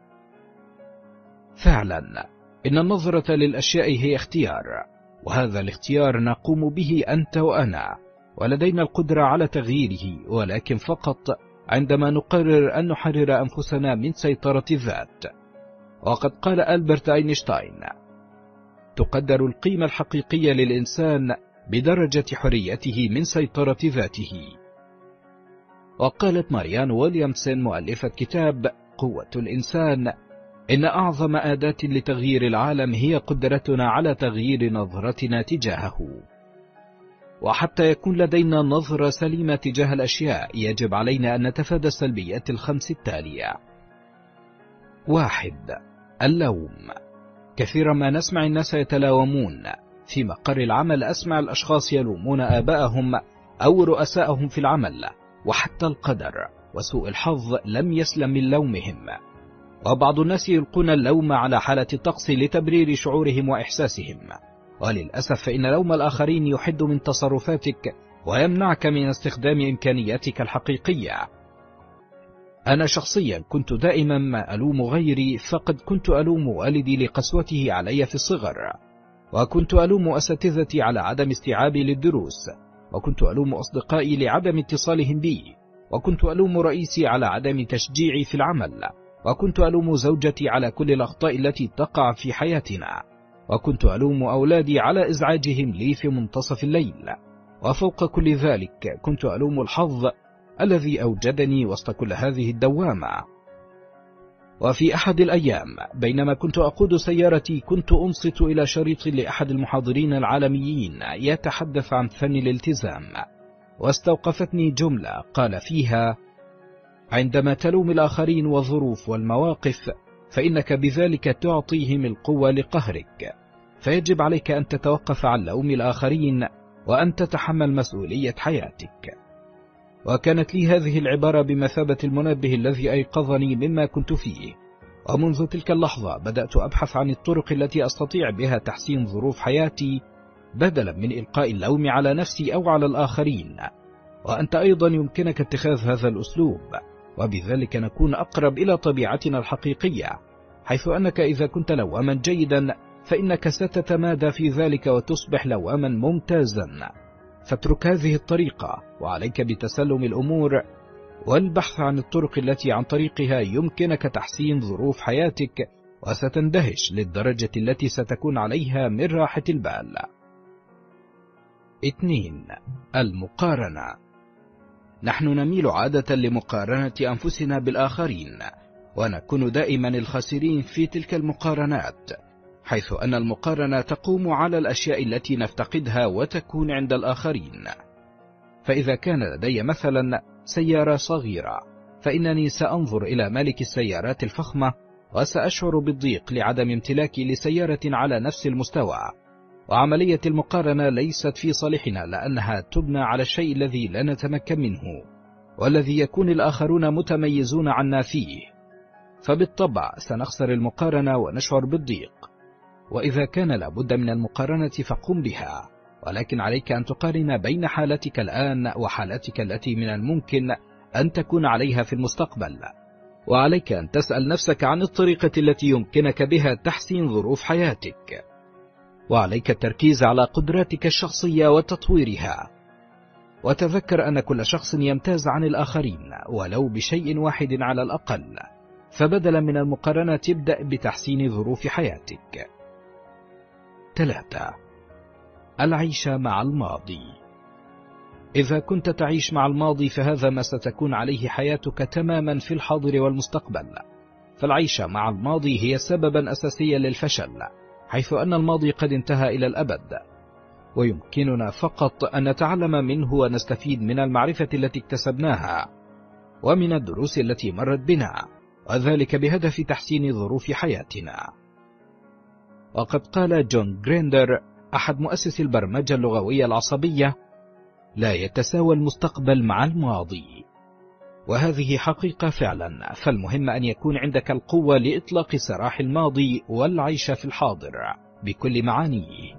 فعلا إن النظرة للأشياء هي اختيار، وهذا الاختيار نقوم به أنت وأنا، ولدينا القدرة على تغييره، ولكن فقط عندما نقرر أن نحرر أنفسنا من سيطرة الذات. وقد قال ألبرت أينشتاين: تقدر القيمة الحقيقية للإنسان بدرجة حريته من سيطرة ذاته. وقالت ماريان ويليامسون مؤلفة كتاب قوة الإنسان: إن أعظم أداة لتغيير العالم هي قدرتنا على تغيير نظرتنا تجاهه. وحتى يكون لدينا نظرة سليمة تجاه الأشياء يجب علينا أن نتفادى السلبيات الخمس التالية. واحد: اللوم. كثيرا ما نسمع الناس يتلاومون. في مقر العمل أسمع الأشخاص يلومون آباءهم أو رؤساءهم في العمل، وحتى القدر وسوء الحظ لم يسلم من لومهم. وبعض الناس يلقون اللوم على حالة الطقس لتبرير شعورهم وإحساسهم، وللأسف فإن لوم الآخرين يحد من تصرفاتك ويمنعك من استخدام إمكانياتك الحقيقية. أنا شخصيا كنت دائما ما ألوم غيري، فقد كنت ألوم والدي لقسوته علي في الصغر، وكنت ألوم أساتذتي على عدم استيعابي للدروس، وكنت ألوم أصدقائي لعدم اتصالهم بي، وكنت ألوم رئيسي على عدم تشجيعي في العمل، وكنت ألوم زوجتي على كل الأخطاء التي تقع في حياتنا، وكنت ألوم أولادي على إزعاجهم لي في منتصف الليل، وفوق كل ذلك كنت ألوم الحظ الذي أوجدني وسط كل هذه الدوامة. وفي أحد الأيام بينما كنت أقود سيارتي كنت أنصت إلى شريط لأحد المحاضرين العالميين يتحدث عن فن الالتزام، واستوقفتني جملة قال فيها: عندما تلوم الآخرين والظروف والمواقف فإنك بذلك تعطيهم القوة لقهرك، فيجب عليك أن تتوقف عن لوم الآخرين وأن تتحمل مسؤولية حياتك. وكانت لي هذه العبارة بمثابة المنبه الذي أيقظني مما كنت فيه، ومنذ تلك اللحظة بدأت أبحث عن الطرق التي أستطيع بها تحسين ظروف حياتي بدلا من إلقاء اللوم على نفسي أو على الآخرين. وأنت أيضا يمكنك اتخاذ هذا الأسلوب، وبذلك نكون أقرب إلى طبيعتنا الحقيقية، حيث أنك إذا كنت لواما جيدا فإنك ستتمادى في ذلك وتصبح لواما ممتازا. فاترك هذه الطريقة وعليك بتسلم الأمور والبحث عن الطرق التي عن طريقها يمكنك تحسين ظروف حياتك، وستندهش للدرجة التي ستكون عليها من راحة البال. اثنين. المقارنة. نحن نميل عادة لمقارنة أنفسنا بالآخرين، ونكون دائما الخاسرين في تلك المقارنات، حيث أن المقارنة تقوم على الأشياء التي نفتقدها وتكون عند الآخرين. فإذا كان لدي مثلا سيارة صغيرة فإنني سأنظر إلى مالك السيارات الفخمة وسأشعر بالضيق لعدم امتلاكي لسيارة على نفس المستوى. وعملية المقارنة ليست في صالحنا، لأنها تبنى على الشيء الذي لا نتمكن منه والذي يكون الآخرون متميزون عنا فيه، فبالطبع سنخسر المقارنة ونشعر بالضيق. وإذا كان لابد من المقارنة فقم بها، ولكن عليك أن تقارن بين حالتك الآن وحالتك التي من الممكن أن تكون عليها في المستقبل، وعليك أن تسأل نفسك عن الطريقة التي يمكنك بها تحسين ظروف حياتك، وعليك التركيز على قدراتك الشخصية وتطويرها. وتذكر أن كل شخص يمتاز عن الآخرين ولو بشيء واحد على الأقل، فبدلا من المقارنة ابدأ بتحسين ظروف حياتك. ثلاثة. العيش مع الماضي. إذا كنت تعيش مع الماضي فهذا ما ستكون عليه حياتك تماما في الحاضر والمستقبل، فالعيش مع الماضي هي سببا أساسيا للفشل، حيث أن الماضي قد انتهى إلى الأبد، ويمكننا فقط أن نتعلم منه ونستفيد من المعرفة التي اكتسبناها ومن الدروس التي مرت بنا، وذلك بهدف تحسين ظروف حياتنا. وقد قال جون جريندر أحد مؤسسي البرمجة اللغوية العصبية: لا يتساوى المستقبل مع الماضي. وهذه حقيقة فعلا، فالمهم أن يكون عندك القوة لإطلاق سراح الماضي والعيش في الحاضر بكل معانيه.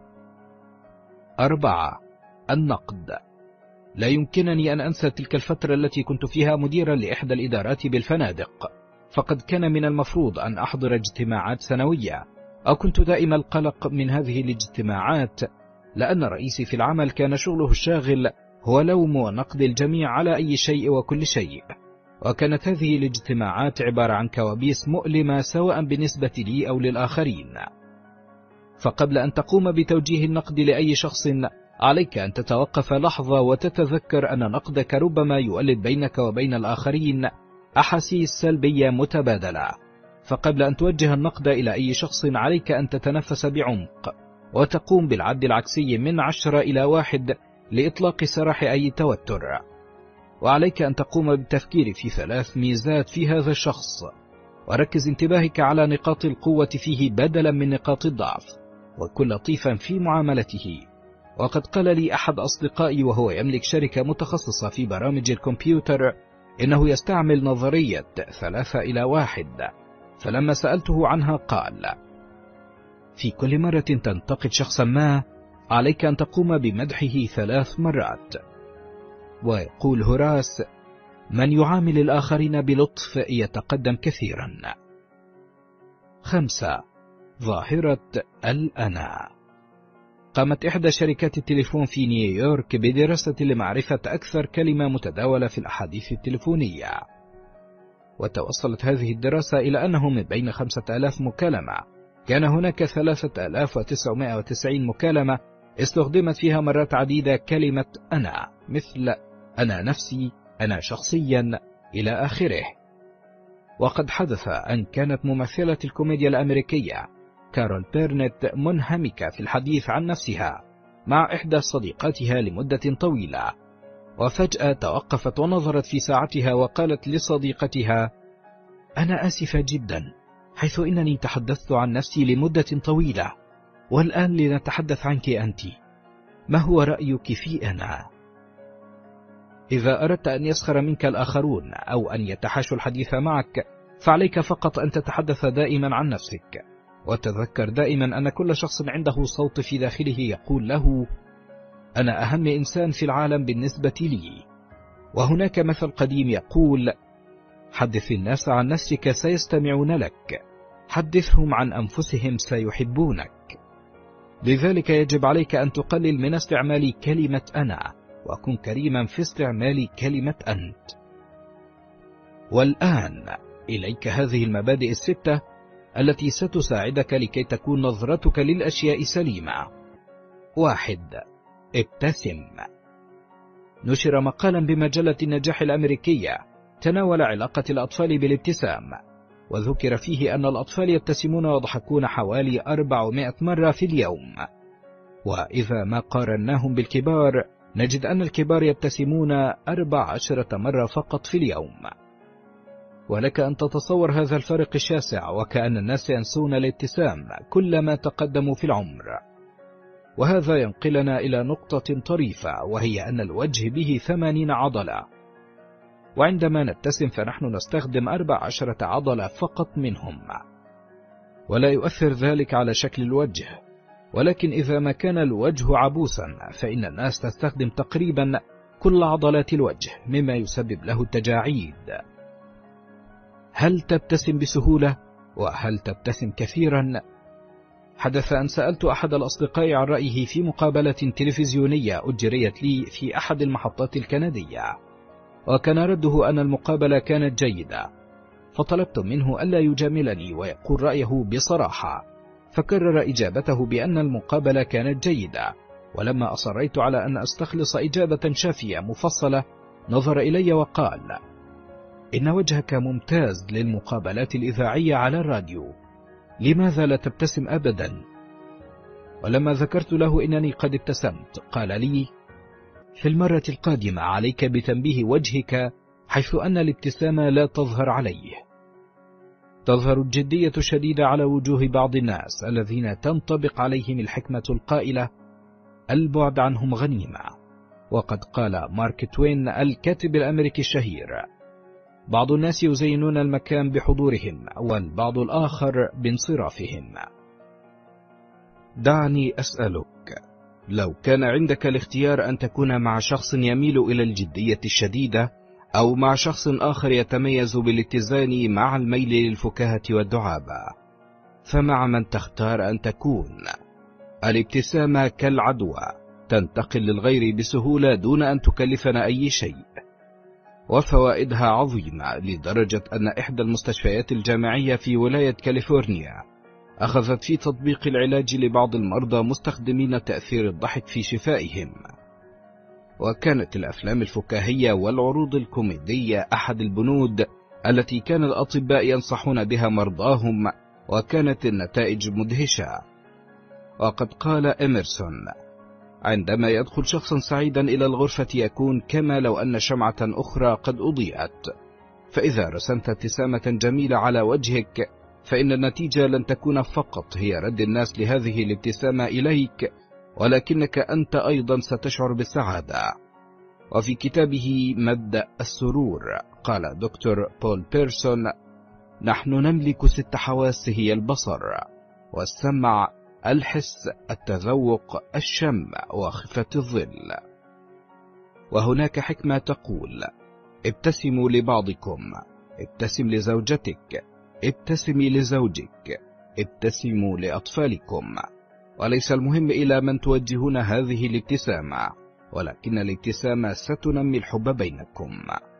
أربعة. النقد. لا يمكنني أن أنسى تلك الفترة التي كنت فيها مديرا لإحدى الإدارات بالفنادق، فقد كان من المفروض أن أحضر اجتماعات سنوية، أو كنت دائم القلق من هذه الاجتماعات، لأن رئيسي في العمل كان شغله الشاغل هو لوم ونقد الجميع على أي شيء وكل شيء، وكانت هذه الاجتماعات عبارة عن كوابيس مؤلمة سواء بالنسبة لي أو للآخرين. فقبل أن تقوم بتوجيه النقد لأي شخص عليك أن تتوقف لحظة وتتذكر أن نقدك ربما يولد بينك وبين الآخرين أحاسيس سلبية متبادلة. فقبل أن توجه النقد إلى أي شخص عليك أن تتنفس بعمق وتقوم بالعد العكسي من عشرة إلى واحد لإطلاق سراح أي توتر. وعليك أن تقوم بالتفكير في ثلاث ميزات في هذا الشخص، وركز انتباهك على نقاط القوة فيه بدلا من نقاط الضعف، وكن لطيفا في معاملته. وقد قال لي أحد أصدقائي وهو يملك شركة متخصصة في برامج الكمبيوتر إنه يستعمل نظرية ثلاثة إلى واحد، فلما سألته عنها قال: في كل مرة تنتقد شخصا ما عليك أن تقوم بمدحه ثلاث مرات. ويقول هوراس: من يعامل الآخرين بلطف يتقدم كثيرا. خمسة. ظاهرة الأنا. قامت إحدى شركات التليفون في نيويورك بدراسة لمعرفة أكثر كلمة متداولة في الأحاديث التليفونية، وتوصلت هذه الدراسة إلى أنه من بين خمسة آلاف مكالمة كان هناك ثلاثة آلاف وتسعمائة وتسعين مكالمة استخدمت فيها مرات عديدة كلمة أنا، مثل أنا نفسي، أنا شخصيا، إلى آخره. وقد حدث أن كانت ممثلة الكوميديا الأمريكية كارول بيرنت منهمكة في الحديث عن نفسها مع إحدى صديقاتها لمدة طويلة، وفجأة توقفت ونظرت في ساعتها وقالت لصديقتها: أنا آسفة جدا، حيث إنني تحدثت عن نفسي لمدة طويلة، والآن لنتحدث عنك أنت. ما هو رأيك في أنا؟ إذا أردت أن يسخر منك الآخرون أو أن يتحاشوا الحديث معك، فعليك فقط أن تتحدث دائما عن نفسك، وتذكر دائما أن كل شخص عنده صوت في داخله يقول له: أنا أهم إنسان في العالم بالنسبة لي. وهناك مثل قديم يقول: حدث الناس عن نفسك سيستمعون لك، حدثهم عن أنفسهم سيحبونك. لذلك يجب عليك أن تقلل من استعمال كلمة أنا، وكن كريما في استعمال كلمة أنت. والآن إليك هذه المبادئ الستة التي ستساعدك لكي تكون نظرتك للأشياء سليمة. واحد. ابتسم. نشر مقالا بمجلة النجاح الأمريكية تناول علاقة الأطفال بالابتسام، وذكر فيه أن الأطفال يبتسمون ويضحكون حوالي أربعمائة مرة في اليوم، وإذا ما قارناهم بالكبار نجد أن الكبار يبتسمون أربع عشرة مرة فقط في اليوم. ولك أن تتصور هذا الفرق الشاسع، وكأن الناس ينسون الابتسام كلما تقدموا في العمر. وهذا ينقلنا إلى نقطة طريفة، وهي أن الوجه به ثمانين عضلة، وعندما نبتسم فنحن نستخدم أربع عشرة عضلة فقط منهم، ولا يؤثر ذلك على شكل الوجه. ولكن إذا ما كان الوجه عبوسا فإن الناس تستخدم تقريبا كل عضلات الوجه، مما يسبب له التجاعيد. هل تبتسم بسهولة؟ وهل تبتسم كثيرا؟ حدث أن سألت أحد الأصدقاء عن رأيه في مقابلة تلفزيونية أجريت لي في أحد المحطات الكندية، وكان رده أن المقابلة كانت جيدة، فطلبت منه ألا يجاملني ويقول رأيه بصراحة، فكرر إجابته بأن المقابلة كانت جيدة. ولما أصريت على أن أستخلص إجابة شافية مفصلة نظر إلي وقال: إن وجهك ممتاز للمقابلات الإذاعية على الراديو، لماذا لا تبتسم أبدا؟ ولما ذكرت له إنني قد ابتسمت قال لي: في المرة القادمة عليك بتنبيه وجهك، حيث أن الابتسامة لا تظهر عليه. تظهر الجدية الشديدة على وجوه بعض الناس الذين تنطبق عليهم الحكمة القائلة: البعد عنهم غنيمة. وقد قال مارك توين الكاتب الأمريكي الشهير: بعض الناس يزينون المكان بحضورهم، والبعض الآخر بانصرافهم. دعني أسألك، لو كان عندك الاختيار أن تكون مع شخص يميل إلى الجدية الشديدة، أو مع شخص آخر يتميز بالاتزان مع الميل للفكاهة والدعابة، فمع من تختار أن تكون؟ الابتسامة كالعدوى، تنتقل للغير بسهولة دون أن تكلفنا أي شيء، وفوائدها عظيمة لدرجة أن إحدى المستشفيات الجامعية في ولاية كاليفورنيا أخذت في تطبيق العلاج لبعض المرضى مستخدمين تأثير الضحك في شفائهم. وكانت الأفلام الفكاهية والعروض الكوميدية أحد البنود التي كان الأطباء ينصحون بها مرضاهم، وكانت النتائج مدهشة. وقد قال إميرسون: عندما يدخل شخص سعيدا إلى الغرفة يكون كما لو أن شمعة أخرى قد أضيئت، فإذا رسمت ابتسامة جميلة على وجهك فإن النتيجة لن تكون فقط هي رد الناس لهذه الابتسامة إليك، ولكنك أنت أيضا ستشعر بالسعادة. وفي كتابه مبدأ السرور قال دكتور بول بيرسون: نحن نملك ست حواس، هي البصر والسمع، الحس، التذوق، الشم، وخفة الظل. وهناك حكمة تقول: ابتسموا لبعضكم، ابتسم لزوجتك، ابتسمي لزوجك، ابتسموا لأطفالكم، وليس المهم إلى من توجهون هذه الابتسامة، ولكن الابتسامة ستنمي الحب بينكم.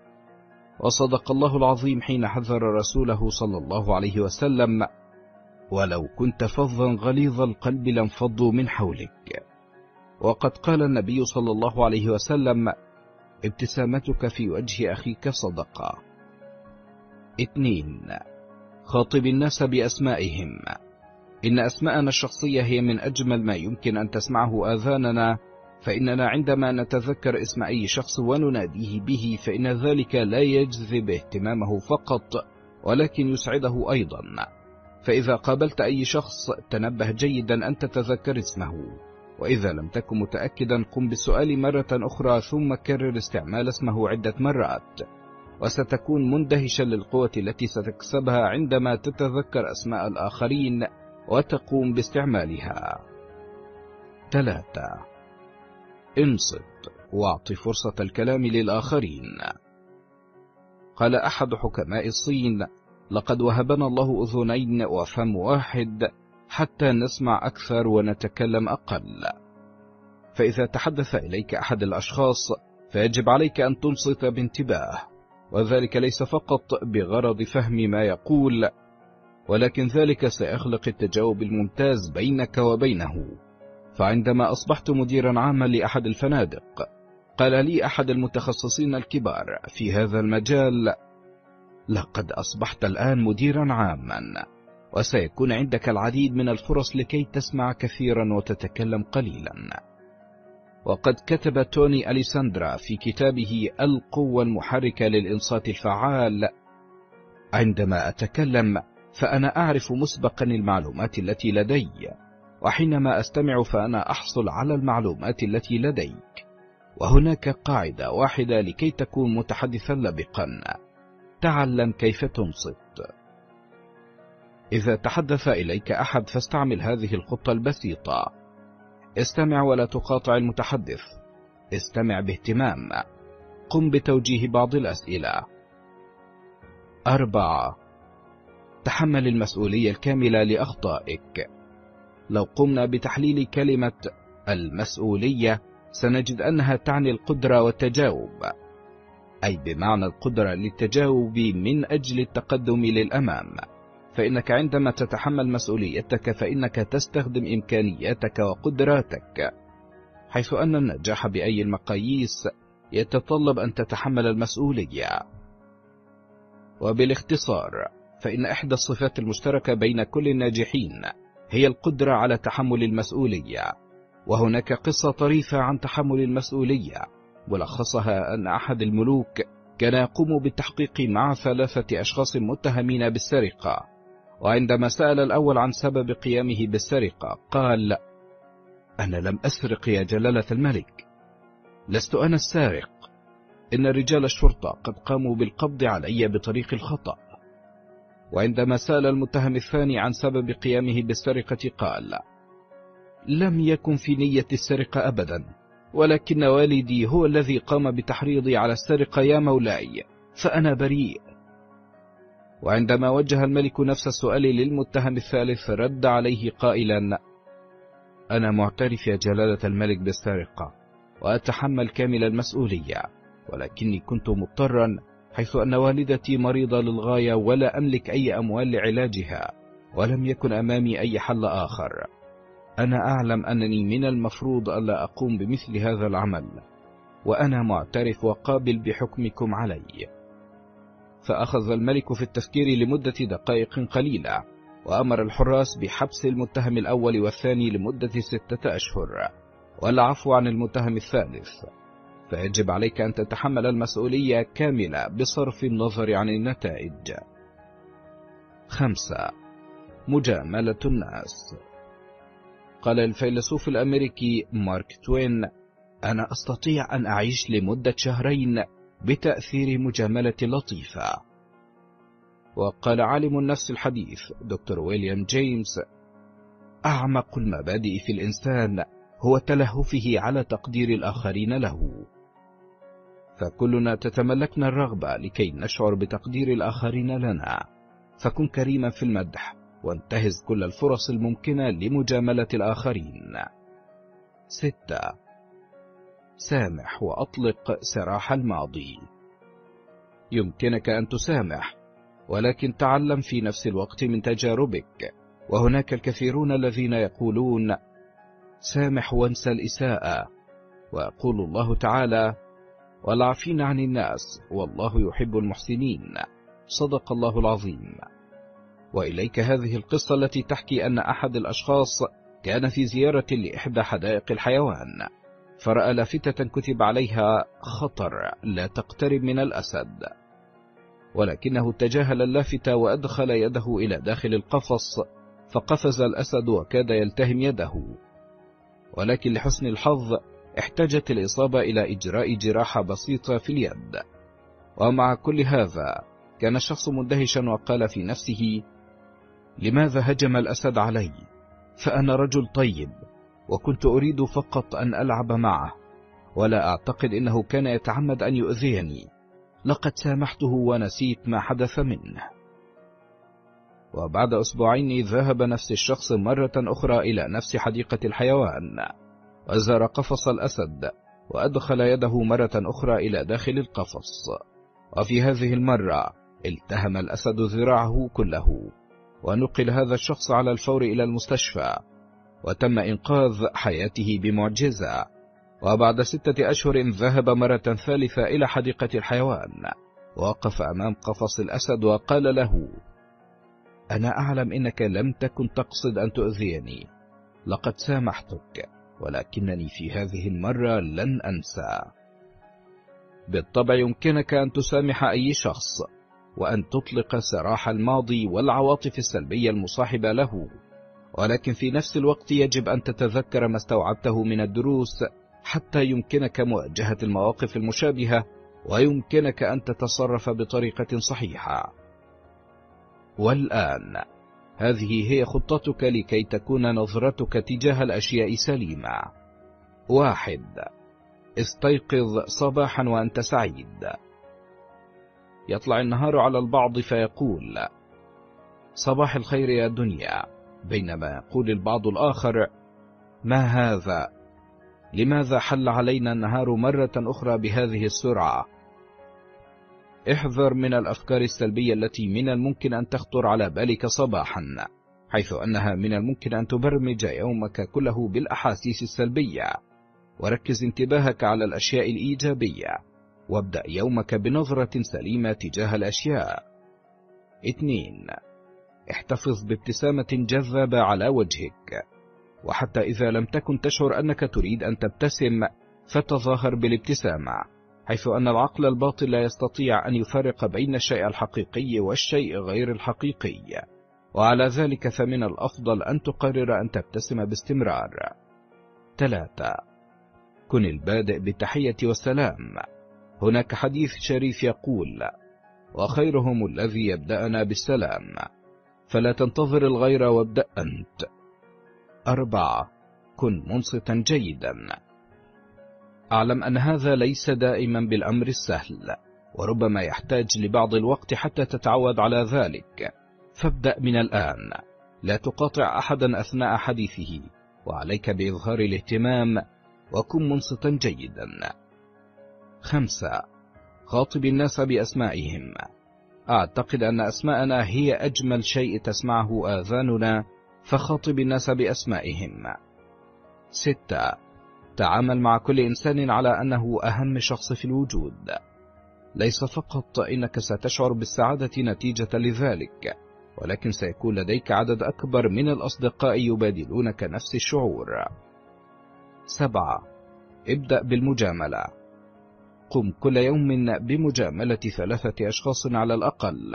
وصدق الله العظيم حين حذر رسوله صلى الله عليه وسلم: ولو كنت فظا غليظ القلب لانفضوا من حولك. وقد قال النبي صلى الله عليه وسلم: ابتسامتك في وجه أخيك صدقة. اثنين. خاطب الناس بأسمائهم. إن أسماءنا الشخصية هي من أجمل ما يمكن أن تسمعه آذاننا، فإننا عندما نتذكر اسم أي شخص ونناديه به فإن ذلك لا يجذب اهتمامه فقط، ولكن يسعده أيضا. فإذا قابلت أي شخص تنبه جيدا أن تتذكر اسمه، وإذا لم تكن متأكدا قم بالسؤال مرة أخرى ثم كرر استعمال اسمه عدة مرات، وستكون مندهشا للقوة التي ستكسبها عندما تتذكر أسماء الآخرين وتقوم باستعمالها. ثلاثة. انصت واعط فرصة الكلام للآخرين. قال أحد حكماء الصين: لقد وهبنا الله أذنين وفم واحد حتى نسمع أكثر ونتكلم أقل. فإذا تحدث إليك أحد الأشخاص فيجب عليك أن تنصت بانتباه، وذلك ليس فقط بغرض فهم ما يقول، ولكن ذلك سيخلق التجاوب الممتاز بينك وبينه. فعندما أصبحت مديرا عاما لأحد الفنادق قال لي أحد المتخصصين الكبار في هذا المجال: لقد أصبحت الآن مديرا عاما، وسيكون عندك العديد من الفرص لكي تسمع كثيرا وتتكلم قليلا. وقد كتب توني أليساندرا في كتابه القوة المحركة للإنصات الفعال: عندما أتكلم فأنا أعرف مسبقا المعلومات التي لدي، وحينما أستمع فأنا أحصل على المعلومات التي لديك. وهناك قاعدة واحدة لكي تكون متحدثا لبقا: تعلم كيف تنصت. إذا تحدث إليك أحد فاستعمل هذه الخطة البسيطة: استمع ولا تقاطع المتحدث، استمع باهتمام، قم بتوجيه بعض الأسئلة. أربعة. تحمل المسؤولية الكاملة لأخطائك. لو قمنا بتحليل كلمة المسؤولية سنجد أنها تعني القدرة والتجاوب، أي بمعنى القدرة للتجاوب من أجل التقدم للأمام. فإنك عندما تتحمل مسؤوليتك فإنك تستخدم إمكانياتك وقدراتك، حيث أن النجاح بأي المقاييس يتطلب أن تتحمل المسؤولية. وبالاختصار فإن إحدى الصفات المشتركة بين كل الناجحين هي القدرة على تحمل المسؤولية. وهناك قصة طريفة عن تحمل المسؤولية، ملخصها أن أحد الملوك كان يقوم بالتحقيق مع ثلاثة أشخاص متهمين بالسرقة، وعندما سأل الأول عن سبب قيامه بالسرقة قال: أنا لم أسرق يا جلالة الملك، لست أنا السارق، إن رجال الشرطة قد قاموا بالقبض علي بطريق الخطأ. وعندما سأل المتهم الثاني عن سبب قيامه بالسرقة قال: لم يكن في نية السرقة أبدا، ولكن والدي هو الذي قام بتحريضي على السرقة يا مولاي، فأنا بريء. وعندما وجه الملك نفس السؤال للمتهم الثالث رد عليه قائلا: أنا معترف يا جلالة الملك بالسرقة وأتحمل كامل المسؤولية، ولكني كنت مضطرا حيث أن والدتي مريضة للغاية ولا أملك أي أموال لعلاجها، ولم يكن أمامي أي حل آخر. أنا أعلم أنني من المفروض ألا أقوم بمثل هذا العمل، وأنا معترف وقابل بحكمكم علي. فأخذ الملك في التفكير لمدة دقائق قليلة، وأمر الحراس بحبس المتهم الأول والثاني لمدة ستة أشهر، والعفو عن المتهم الثالث. فيجب عليك أن تتحمل المسؤولية كاملة بصرف النظر عن النتائج. خمسة. مجاملة الناس. قال الفيلسوف الأمريكي مارك توين: أنا أستطيع أن أعيش لمدة شهرين بتأثير مجاملة لطيفة. وقال عالم النفس الحديث دكتور ويليام جيمس: أعمق المبادئ في الإنسان هو تلهفه على تقدير الآخرين له. فكلنا تتملكنا الرغبة لكي نشعر بتقدير الآخرين لنا، فكن كريما في المدح وانتهز كل الفرص الممكنة لمجاملة الآخرين. ستة. سامح وأطلق سراح الماضي. يمكنك أن تسامح، ولكن تعلم في نفس الوقت من تجاربك. وهناك الكثيرون الذين يقولون سامح وانسى الإساءة، ويقول الله تعالى والعافين عن الناس والله يحب المحسنين. صدق الله العظيم. وإليك هذه القصة التي تحكي أن أحد الأشخاص كان في زيارة لإحدى حدائق الحيوان، فرأى لافتة كتب عليها خطر لا تقترب من الأسد، ولكنه تجاهل اللافتة وأدخل يده إلى داخل القفص، فقفز الأسد وكاد يلتهم يده، ولكن لحسن الحظ احتاجت الإصابة إلى إجراء جراحة بسيطة في اليد. ومع كل هذا كان الشخص مندهشا وقال في نفسه لماذا هجم الأسد علي؟ فأنا رجل طيب وكنت أريد فقط أن ألعب معه، ولا أعتقد أنه كان يتعمد أن يؤذيني. لقد سامحته ونسيت ما حدث منه. وبعد أسبوعين ذهب نفس الشخص مرة أخرى إلى نفس حديقة الحيوان، وزار قفص الأسد وأدخل يده مرة أخرى إلى داخل القفص، وفي هذه المرة التهم الأسد ذراعه كله، ونقل هذا الشخص على الفور إلى المستشفى، وتم إنقاذ حياته بمعجزة. وبعد ستة أشهر ذهب مرة ثالثة إلى حديقة الحيوان، ووقف أمام قفص الأسد وقال له أنا أعلم إنك لم تكن تقصد أن تؤذيني، لقد سامحتك، ولكنني في هذه المرة لن أنسى. بالطبع يمكنك أن تسامح أي شخص، وأن تطلق سراح الماضي والعواطف السلبية المصاحبة له، ولكن في نفس الوقت يجب أن تتذكر ما استوعبته من الدروس حتى يمكنك مواجهة المواقف المشابهة، ويمكنك أن تتصرف بطريقة صحيحة. والآن هذه هي خطتك لكي تكون نظرتك تجاه الأشياء سليمة. واحد. استيقظ صباحا وأنت سعيد. يطلع النهار على البعض فيقول صباح الخير يا دنيا، بينما يقول البعض الآخر ما هذا؟ لماذا حل علينا النهار مرة أخرى بهذه السرعة؟ احذر من الأفكار السلبية التي من الممكن أن تخطر على بالك صباحا، حيث أنها من الممكن أن تبرمج يومك كله بالأحاسيس السلبية. وركز انتباهك على الأشياء الإيجابية، وابدأ يومك بنظرة سليمة تجاه الأشياء. اثنين. احتفظ بابتسامة جذابة على وجهك، وحتى إذا لم تكن تشعر أنك تريد أن تبتسم فتظاهر بالابتسامة، حيث أن العقل الباطن لا يستطيع أن يفرق بين الشيء الحقيقي والشيء غير الحقيقي، وعلى ذلك فمن الأفضل أن تقرر أن تبتسم باستمرار. ثلاثة. كن البادئ بالتحية والسلام. هناك حديث شريف يقول وخيرهم الذي يبدأنا بالسلام، فلا تنتظر الغير وابدأ أنت. أربعة. كن منصتا جيدا. أعلم أن هذا ليس دائما بالأمر السهل، وربما يحتاج لبعض الوقت حتى تتعود على ذلك، فابدأ من الآن. لا تقاطع أحدا أثناء حديثه، وعليك بإظهار الاهتمام، وكن منصتا جيدا. خمسة. خاطب الناس بأسمائهم. أعتقد أن أسماءنا هي أجمل شيء تسمعه آذاننا، فخاطب الناس بأسمائهم. ستة. تعامل مع كل إنسان على أنه أهم شخص في الوجود. ليس فقط إنك ستشعر بالسعادة نتيجة لذلك، ولكن سيكون لديك عدد أكبر من الأصدقاء يبادلونك نفس الشعور. سبعة. ابدأ بالمجاملة. قم كل يوم بمجاملة ثلاثة أشخاص على الأقل.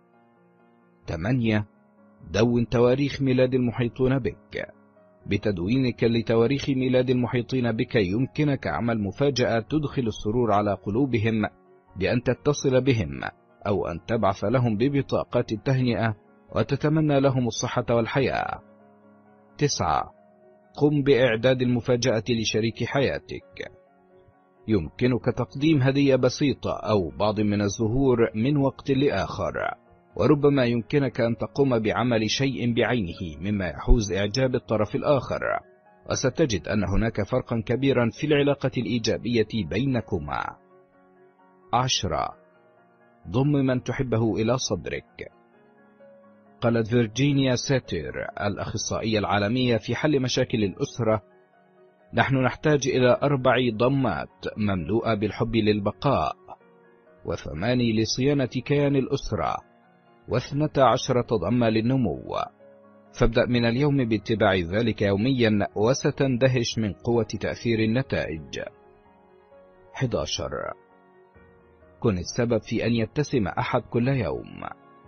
ثمانية. دون تواريخ ميلاد المحيطون بك. بتدوينك لتواريخ ميلاد المحيطين بك يمكنك عمل مفاجأة تدخل السرور على قلوبهم بأن تتصل بهم، أو أن تبعث لهم ببطاقات التهنئة وتتمنى لهم الصحة والحياة. تسعة. قم بإعداد المفاجأة لشريك حياتك. يمكنك تقديم هدية بسيطة أو بعض من الزهور من وقت لآخر، وربما يمكنك أن تقوم بعمل شيء بعينه مما يحوز إعجاب الطرف الآخر، وستجد أن هناك فرقا كبيرا في العلاقة الإيجابية بينكما. عشرة. ضم من تحبه إلى صدرك. قالت فيرجينيا ساتير الأخصائية العالمية في حل مشاكل الأسرة: نحن نحتاج إلى أربع ضمات مملوءة بالحب للبقاء، وثماني لصيانة كيان الأسرة، واثنتا عشرة ضمة للنمو. فابدأ من اليوم باتباع ذلك يوميا وستندهش من قوة تأثير النتائج. أحد عشر. كن السبب في أن يبتسم أحد كل يوم.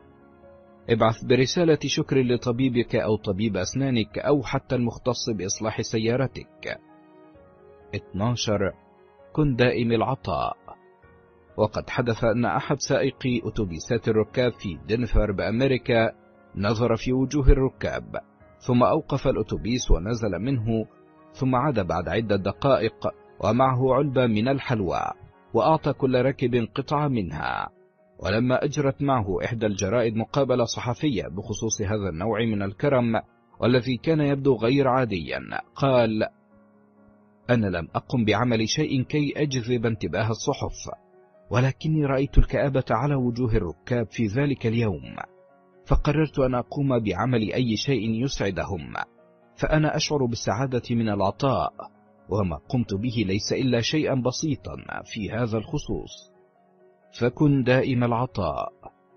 ابعث برسالة شكر لطبيبك أو طبيب أسنانك أو حتى المختص بإصلاح سيارتك. اثني عشر. كن دائم العطاء. وقد حدث أن أحد سائقي أتوبيسات الركاب في دنفر بأمريكا نظر في وجوه الركاب، ثم أوقف الأتوبيس ونزل منه، ثم عاد بعد عدة دقائق ومعه علبة من الحلوى، وأعطى كل راكب قطعة منها. ولما أجرت معه إحدى الجرائد مقابلة صحفية بخصوص هذا النوع من الكرم والذي كان يبدو غير عاديا، قال: أنا لم أقم بعمل شيء كي أجذب انتباه الصحف، ولكني رأيت الكآبة على وجوه الركاب في ذلك اليوم، فقررت أن أقوم بعمل أي شيء يسعدهم، فأنا أشعر بالسعادة من العطاء، وما قمت به ليس إلا شيئا بسيطا في هذا الخصوص. فكن دائم العطاء.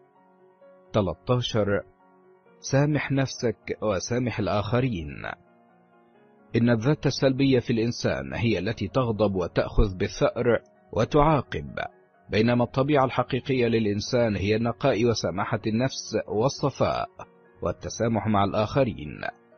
ثلاثة عشر. سامح نفسك وسامح الآخرين. إن الذات السلبية في الإنسان هي التي تغضب وتأخذ بالثأر وتعاقب، بينما الطبيعة الحقيقية للإنسان هي النقاء وسماحة النفس والصفاء والتسامح مع الآخرين.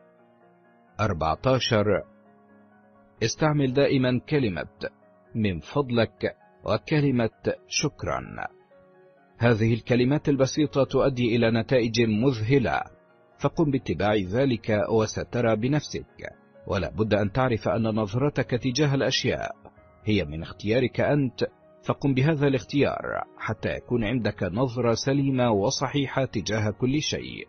أربعة عشر. استعمل دائما كلمة من فضلك وكلمة شكرا. هذه الكلمات البسيطة تؤدي إلى نتائج مذهلة، فقم باتباع ذلك وسترى بنفسك. ولا بد أن تعرف أن نظرتك تجاه الأشياء هي من اختيارك أنت، فقم بهذا الاختيار حتى يكون عندك نظرة سليمة وصحيحة تجاه كل شيء.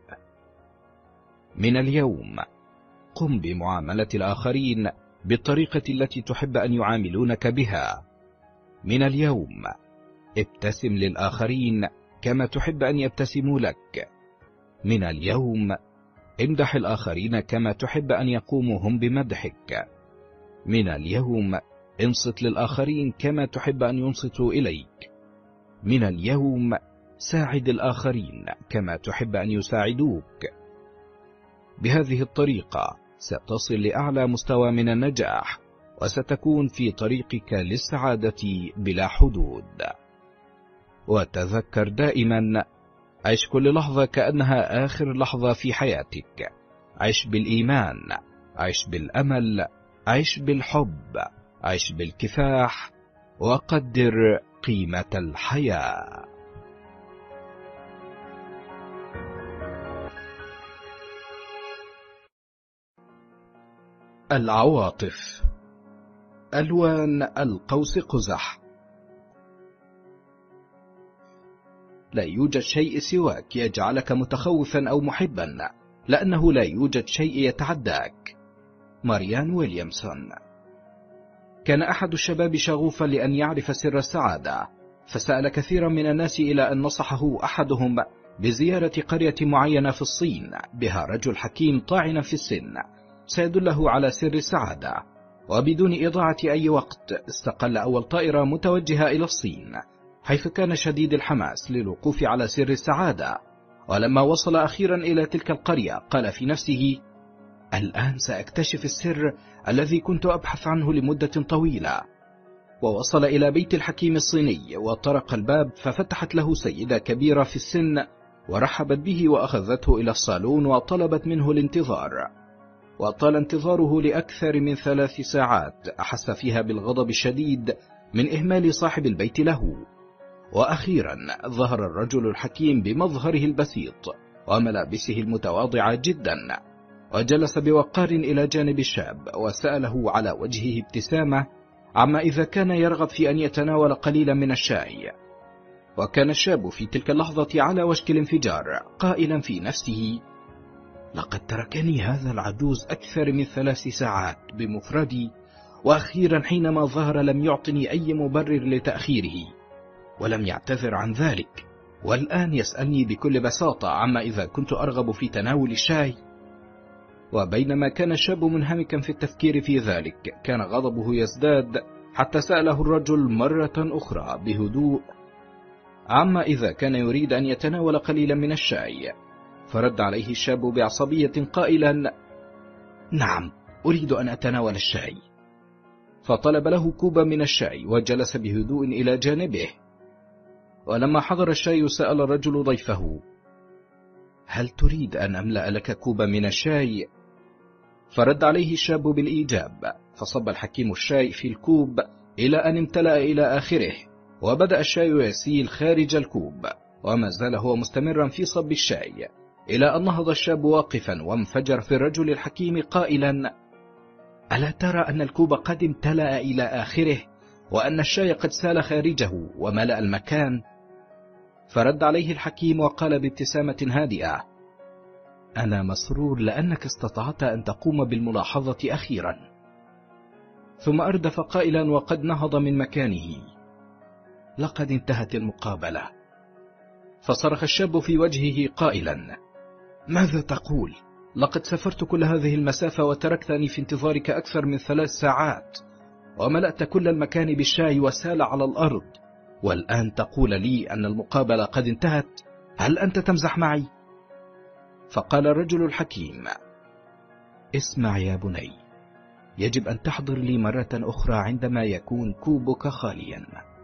من اليوم قم بمعاملة الآخرين بالطريقة التي تحب أن يعاملونك بها. من اليوم ابتسم للآخرين كما تحب أن يبتسموا لك. من اليوم امدح الآخرين كما تحب أن يقوموا هم بمدحك. من اليوم انصت للآخرين كما تحب أن ينصتوا إليك. من اليوم ساعد الآخرين كما تحب أن يساعدوك. بهذه الطريقة ستصل لأعلى مستوى من النجاح، وستكون في طريقك للسعادة بلا حدود. وتذكر دائما: عيش كل لحظة كأنها آخر لحظة في حياتك. عيش بالإيمان، عيش بالأمل، عيش بالحب، عيش بالكفاح، وقدر قيمة الحياة. العواطف. ألوان القوس قزح. لا يوجد شيء سواك يجعلك متخوفا أو محبا، لأنه لا يوجد شيء يتعداك. ماريان ويليامسون. كان أحد الشباب شغوفا لأن يعرف سر السعادة، فسأل كثيرا من الناس إلى أن نصحه أحدهم بزيارة قرية معينة في الصين بها رجل حكيم طاعن في السن سيدله على سر السعادة. وبدون إضاعة أي وقت استقل أول طائرة متوجهة إلى الصين، حيث كان شديد الحماس للوقوف على سر السعادة. ولما وصل أخيرا إلى تلك القرية قال في نفسه: الآن سأكتشف السر الذي كنت أبحث عنه لمدة طويلة. ووصل إلى بيت الحكيم الصيني وطرق الباب، ففتحت له سيدة كبيرة في السن ورحبت به وأخذته إلى الصالون وطلبت منه الانتظار. وطال انتظاره لأكثر من ثلاث ساعات أحس فيها بالغضب الشديد من إهمال صاحب البيت له. وأخيرا ظهر الرجل الحكيم بمظهره البسيط وملابسه المتواضعة جدا، وجلس بوقار إلى جانب الشاب وسأله على وجهه ابتسامة عما إذا كان يرغب في أن يتناول قليلا من الشاي. وكان الشاب في تلك اللحظة على وشك الانفجار، قائلا في نفسه: لقد تركني هذا العجوز أكثر من ثلاث ساعات بمفردي، وأخيرا حينما ظهر لم يعطني أي مبرر لتأخيره ولم يعتذر عن ذلك، والآن يسألني بكل بساطة عما إذا كنت أرغب في تناول الشاي. وبينما كان الشاب منهمكا في التفكير في ذلك، كان غضبه يزداد، حتى سأله الرجل مرة أخرى بهدوء عما إذا كان يريد أن يتناول قليلا من الشاي. فرد عليه الشاب بعصبية قائلا: نعم، أريد أن أتناول الشاي. فطلب له كوبا من الشاي وجلس بهدوء إلى جانبه. ولما حضر الشاي سأل الرجل ضيفه: هل تريد أن أملأ لك كوبا من الشاي؟ فرد عليه الشاب بالإيجاب، فصب الحكيم الشاي في الكوب إلى أن امتلأ إلى آخره، وبدأ الشاي يسيل خارج الكوب، وما زال هو مستمرا في صب الشاي، إلى أن نهض الشاب واقفا وانفجر في الرجل الحكيم قائلا: ألا ترى أن الكوب قد امتلأ إلى آخره، وأن الشاي قد سال خارجه وملأ المكان؟ فرد عليه الحكيم وقال بابتسامة هادئة: أنا مسرور لأنك استطعت أن تقوم بالملاحظة أخيرا. ثم أردف قائلا وقد نهض من مكانه: لقد انتهت المقابلة. فصرخ الشاب في وجهه قائلا: ماذا تقول؟ لقد سافرت كل هذه المسافة وتركتني في انتظارك أكثر من ثلاث ساعات، وملأت كل المكان بالشاي وسال على الأرض، والآن تقول لي أن المقابلة قد انتهت؟ هل أنت تمزح معي؟ فقال الرجل الحكيم: اسمع يا بني، يجب أن تحضر لي مرة أخرى عندما يكون كوبك خاليا.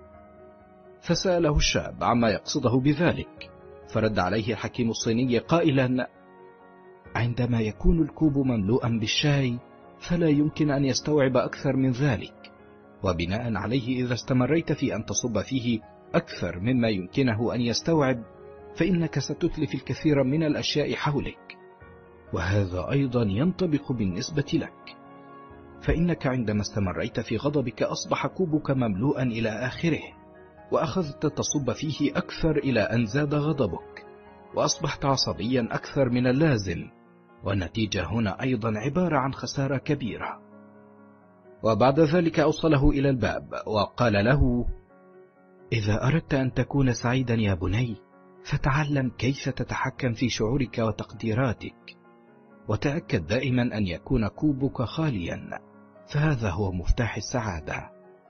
فسأله الشاب عما يقصده بذلك، فرد عليه الحكيم الصيني قائلا: عندما يكون الكوب مملوءا بالشاي فلا يمكن أن يستوعب أكثر من ذلك، وبناء عليه إذا استمريت في أن تصب فيه أكثر مما يمكنه أن يستوعب فإنك ستتلف الكثير من الأشياء حولك، وهذا أيضا ينطبق بالنسبة لك، فإنك عندما استمريت في غضبك أصبح كوبك مملوءا إلى آخره، وأخذت تصب فيه أكثر إلى أن زاد غضبك، وأصبحت عصبيا أكثر من اللازم، والنتيجة هنا أيضا عبارة عن خسارة كبيرة. وبعد ذلك أوصله إلى الباب وقال له: إذا أردت أن تكون سعيدا يا بني، فتعلم كيف تتحكم في شعورك وتقديراتك، وتأكد دائما أن يكون كوبك خاليا، فهذا هو مفتاح السعادة.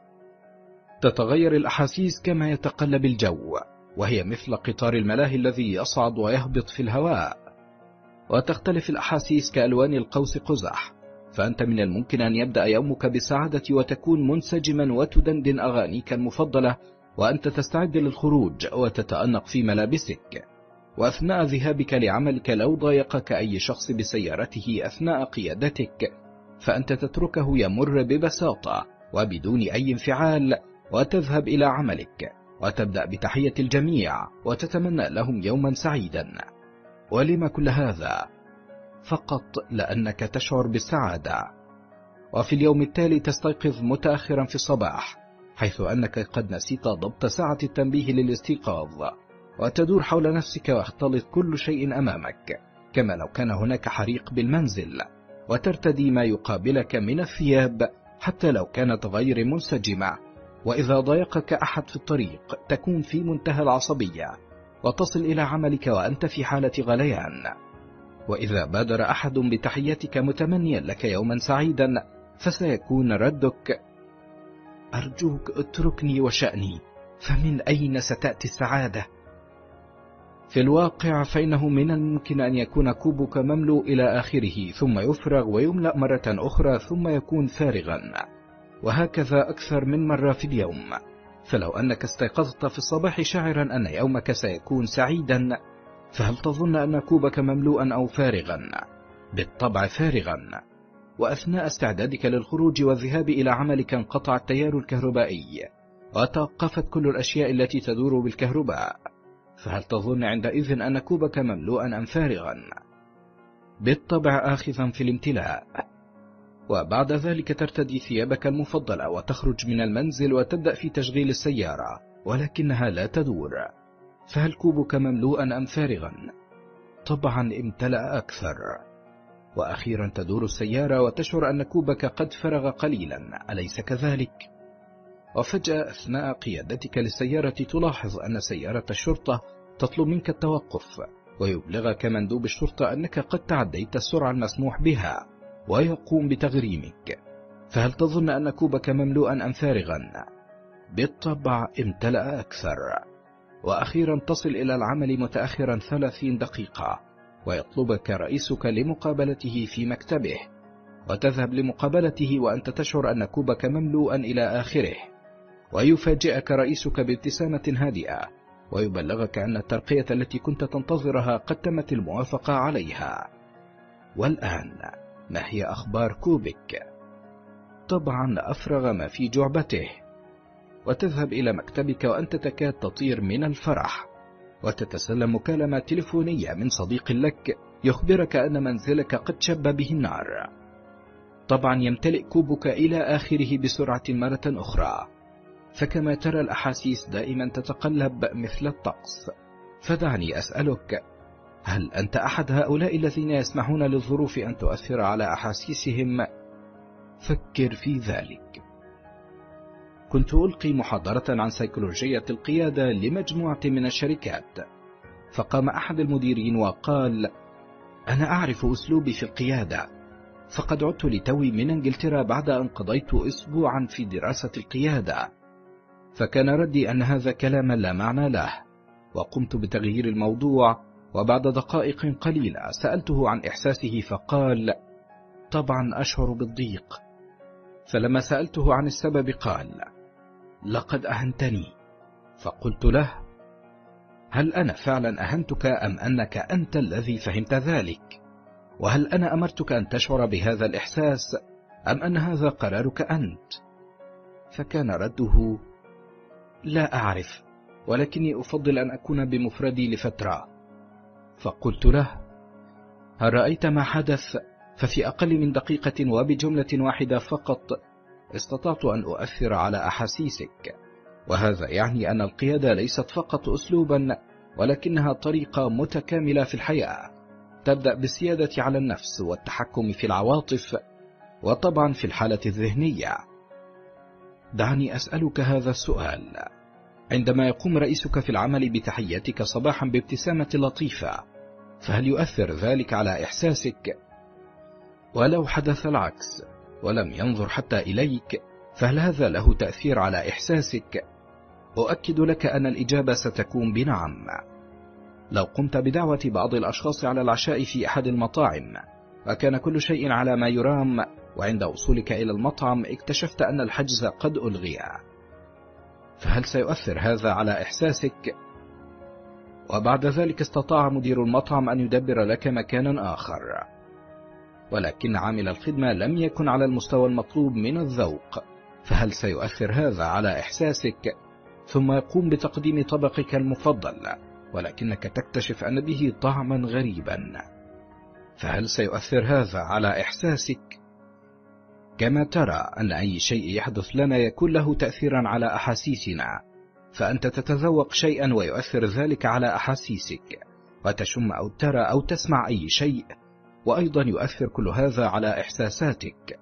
تتغير الأحاسيس كما يتقلب الجو، وهي مثل قطار الملاهي الذي يصعد ويهبط في الهواء، وتختلف الأحاسيس كألوان القوس قزح، فأنت من الممكن أن يبدأ يومك بالسعادة وتكون منسجما وتدندن أغانيك المفضلة وأنت تستعد للخروج وتتأنق في ملابسك، وأثناء ذهابك لعملك لو ضايقك أي شخص بسيارته أثناء قيادتك فأنت تتركه يمر ببساطة وبدون أي انفعال وتذهب إلى عملك وتبدأ بتحية الجميع وتتمنى لهم يوما سعيدا. ولما كل هذا؟ فقط لأنك تشعر بالسعادة. وفي اليوم التالي تستيقظ متأخرا في الصباح، حيث أنك قد نسيت ضبط ساعة التنبيه للاستيقاظ، وتدور حول نفسك ويختلط كل شيء أمامك كما لو كان هناك حريق بالمنزل، وترتدي ما يقابلك من الثياب حتى لو كانت غير منسجمة، وإذا ضايقك أحد في الطريق تكون في منتهى العصبية وتصل إلى عملك وأنت في حالة غليان، وإذا بادر أحد بتحياتك متمنيا لك يوما سعيدا فسيكون ردك: أرجوك اتركني وشأني، فمن أين ستأتي السعادة؟ في الواقع فإنه من الممكن أن يكون كوبك مملوء إلى آخره ثم يفرغ ويملأ مرة أخرى ثم يكون فارغا، وهكذا أكثر من مرة في اليوم. فلو أنك استيقظت في الصباح شاعرا أن يومك سيكون سعيدا، فهل تظن أن كوبك مملوءا أو فارغا؟ بالطبع فارغا. وأثناء استعدادك للخروج والذهاب إلى عملك انقطع التيار الكهربائي وتوقفت كل الأشياء التي تدور بالكهرباء، فهل تظن عندئذ أن كوبك مملوءا أم فارغا؟ بالطبع آخذا في الامتلاء. وبعد ذلك ترتدي ثيابك المفضلة وتخرج من المنزل وتبدأ في تشغيل السيارة، ولكنها لا تدور. فهل كوبك مملوءا أم فارغا؟ طبعا امتلأ أكثر. وأخيرا تدور السيارة وتشعر أن كوبك قد فرغ قليلا، أليس كذلك؟ وفجأة أثناء قيادتك للسيارة تلاحظ أن سيارة الشرطة تطلب منك التوقف، ويبلغك مندوب الشرطة أنك قد تعديت السرعة المسموح بها، ويقوم بتغريمك. فهل تظن أن كوبك مملوءا أم فارغا؟ بالطبع امتلأ أكثر. وأخيرا تصل إلى العمل متأخرا ثلاثين دقيقة، ويطلبك رئيسك لمقابلته في مكتبه، وتذهب لمقابلته وأنت تشعر أن كوبك مملوءا إلى آخره. ويفاجئك رئيسك بابتسامة هادئة، ويبلغك أن الترقية التي كنت تنتظرها قد تمت الموافقة عليها. والآن ما هي أخبار كوبك؟ طبعا أفرغ ما في جعبته، وتذهب إلى مكتبك وأنت تكاد تطير من الفرح، وتتسلم مكالمة تلفونية من صديق لك يخبرك أن منزلك قد شب به النار. طبعا يمتلئ كوبك إلى آخره بسرعة مرة أخرى، فكما ترى الأحاسيس دائما تتقلب مثل الطقس. فدعني أسألك، هل أنت أحد هؤلاء الذين يسمحون للظروف أن تؤثر على أحاسيسهم؟ فكر في ذلك. كنت ألقي محاضرة عن سيكولوجية القيادة لمجموعة من الشركات، فقام أحد المديرين وقال: أنا أعرف أسلوبي في القيادة، فقد عدت لتوي من إنجلترا بعد أن قضيت أسبوعا في دراسة القيادة. فكان ردي أن هذا كلام لا معنى له، وقمت بتغيير الموضوع، وبعد دقائق قليلة سألته عن إحساسه فقال: طبعا أشعر بالضيق. فلما سألته عن السبب قال: لقد أهنتني. فقلت له: هل أنا فعلا أهنتك أم أنك أنت الذي فهمت ذلك؟ وهل أنا أمرتك أن تشعر بهذا الإحساس أم أن هذا قرارك أنت؟ فكان رده: لا أعرف، ولكني أفضل أن أكون بمفردي لفترة. فقلت له: هل رأيت ما حدث؟ ففي أقل من دقيقة وبجملة واحدة فقط استطعت أن أؤثر على أحاسيسك، وهذا يعني أن القيادة ليست فقط أسلوبا، ولكنها طريقة متكاملة في الحياة، تبدأ بالسيادة على النفس والتحكم في العواطف، وطبعا في الحالة الذهنية. دعني أسألك هذا السؤال: عندما يقوم رئيسك في العمل بتحياتك صباحا بابتسامة لطيفة، فهل يؤثر ذلك على إحساسك؟ ولو حدث العكس ولم ينظر حتى إليك، فهل هذا له تأثير على إحساسك؟ أؤكد لك أن الإجابة ستكون بنعم. لو قمت بدعوة بعض الأشخاص على العشاء في أحد المطاعم، وكان كل شيء على ما يرام، وعند وصولك إلى المطعم اكتشفت أن الحجز قد ألغي، فهل سيؤثر هذا على إحساسك؟ وبعد ذلك استطاع مدير المطعم أن يدبر لك مكانا آخر، ولكن عامل الخدمة لم يكن على المستوى المطلوب من الذوق، فهل سيؤثر هذا على إحساسك؟ ثم يقوم بتقديم طبقك المفضل، ولكنك تكتشف أن به طعما غريبا، فهل سيؤثر هذا على إحساسك؟ كما ترى أن أي شيء يحدث لنا يكون له تأثيرا على أحاسيسنا، فأنت تتذوق شيئا ويؤثر ذلك على أحاسيسك، وتشم أو ترى أو تسمع أي شيء، وأيضا يؤثر كل هذا على إحساساتك.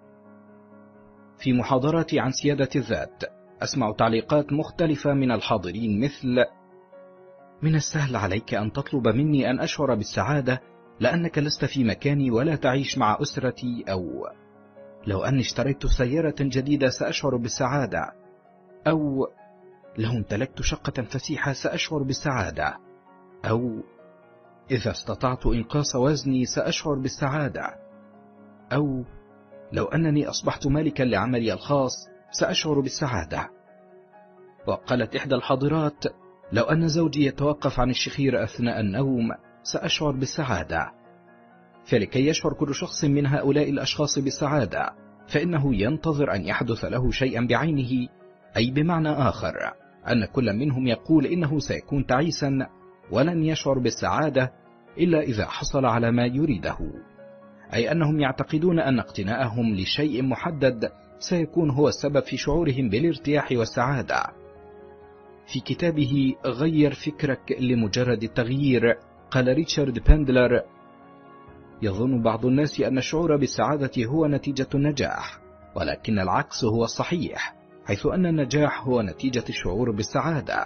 في محاضراتي عن سيادة الذات أسمع تعليقات مختلفة من الحاضرين، مثل: من السهل عليك أن تطلب مني أن أشعر بالسعادة لأنك لست في مكاني ولا تعيش مع أسرتي، أو لو أني اشتريت سيارة جديدة سأشعر بالسعادة، أو لو امتلكت شقة فسيحة سأشعر بالسعادة، أو إذا استطعت إنقاص وزني سأشعر بالسعادة، أو لو أنني أصبحت مالكا لعملي الخاص سأشعر بالسعادة. وقالت إحدى الحاضرات: لو أن زوجي يتوقف عن الشخير أثناء النوم سأشعر بالسعادة. فلكي يشعر كل شخص من هؤلاء الأشخاص بالسعادة، فإنه ينتظر أن يحدث له شيئا بعينه، أي بمعنى آخر أن كل منهم يقول إنه سيكون تعيسا ولن يشعر بالسعادة إلا إذا حصل على ما يريده، أي أنهم يعتقدون أن اقتناءهم لشيء محدد سيكون هو السبب في شعورهم بالارتياح والسعادة. في كتابه غير فكرك لمجرد التغيير قال ريتشارد باندلر: يظن بعض الناس أن الشعور بالسعادة هو نتيجة النجاح، ولكن العكس هو الصحيح، حيث أن النجاح هو نتيجة الشعور بالسعادة.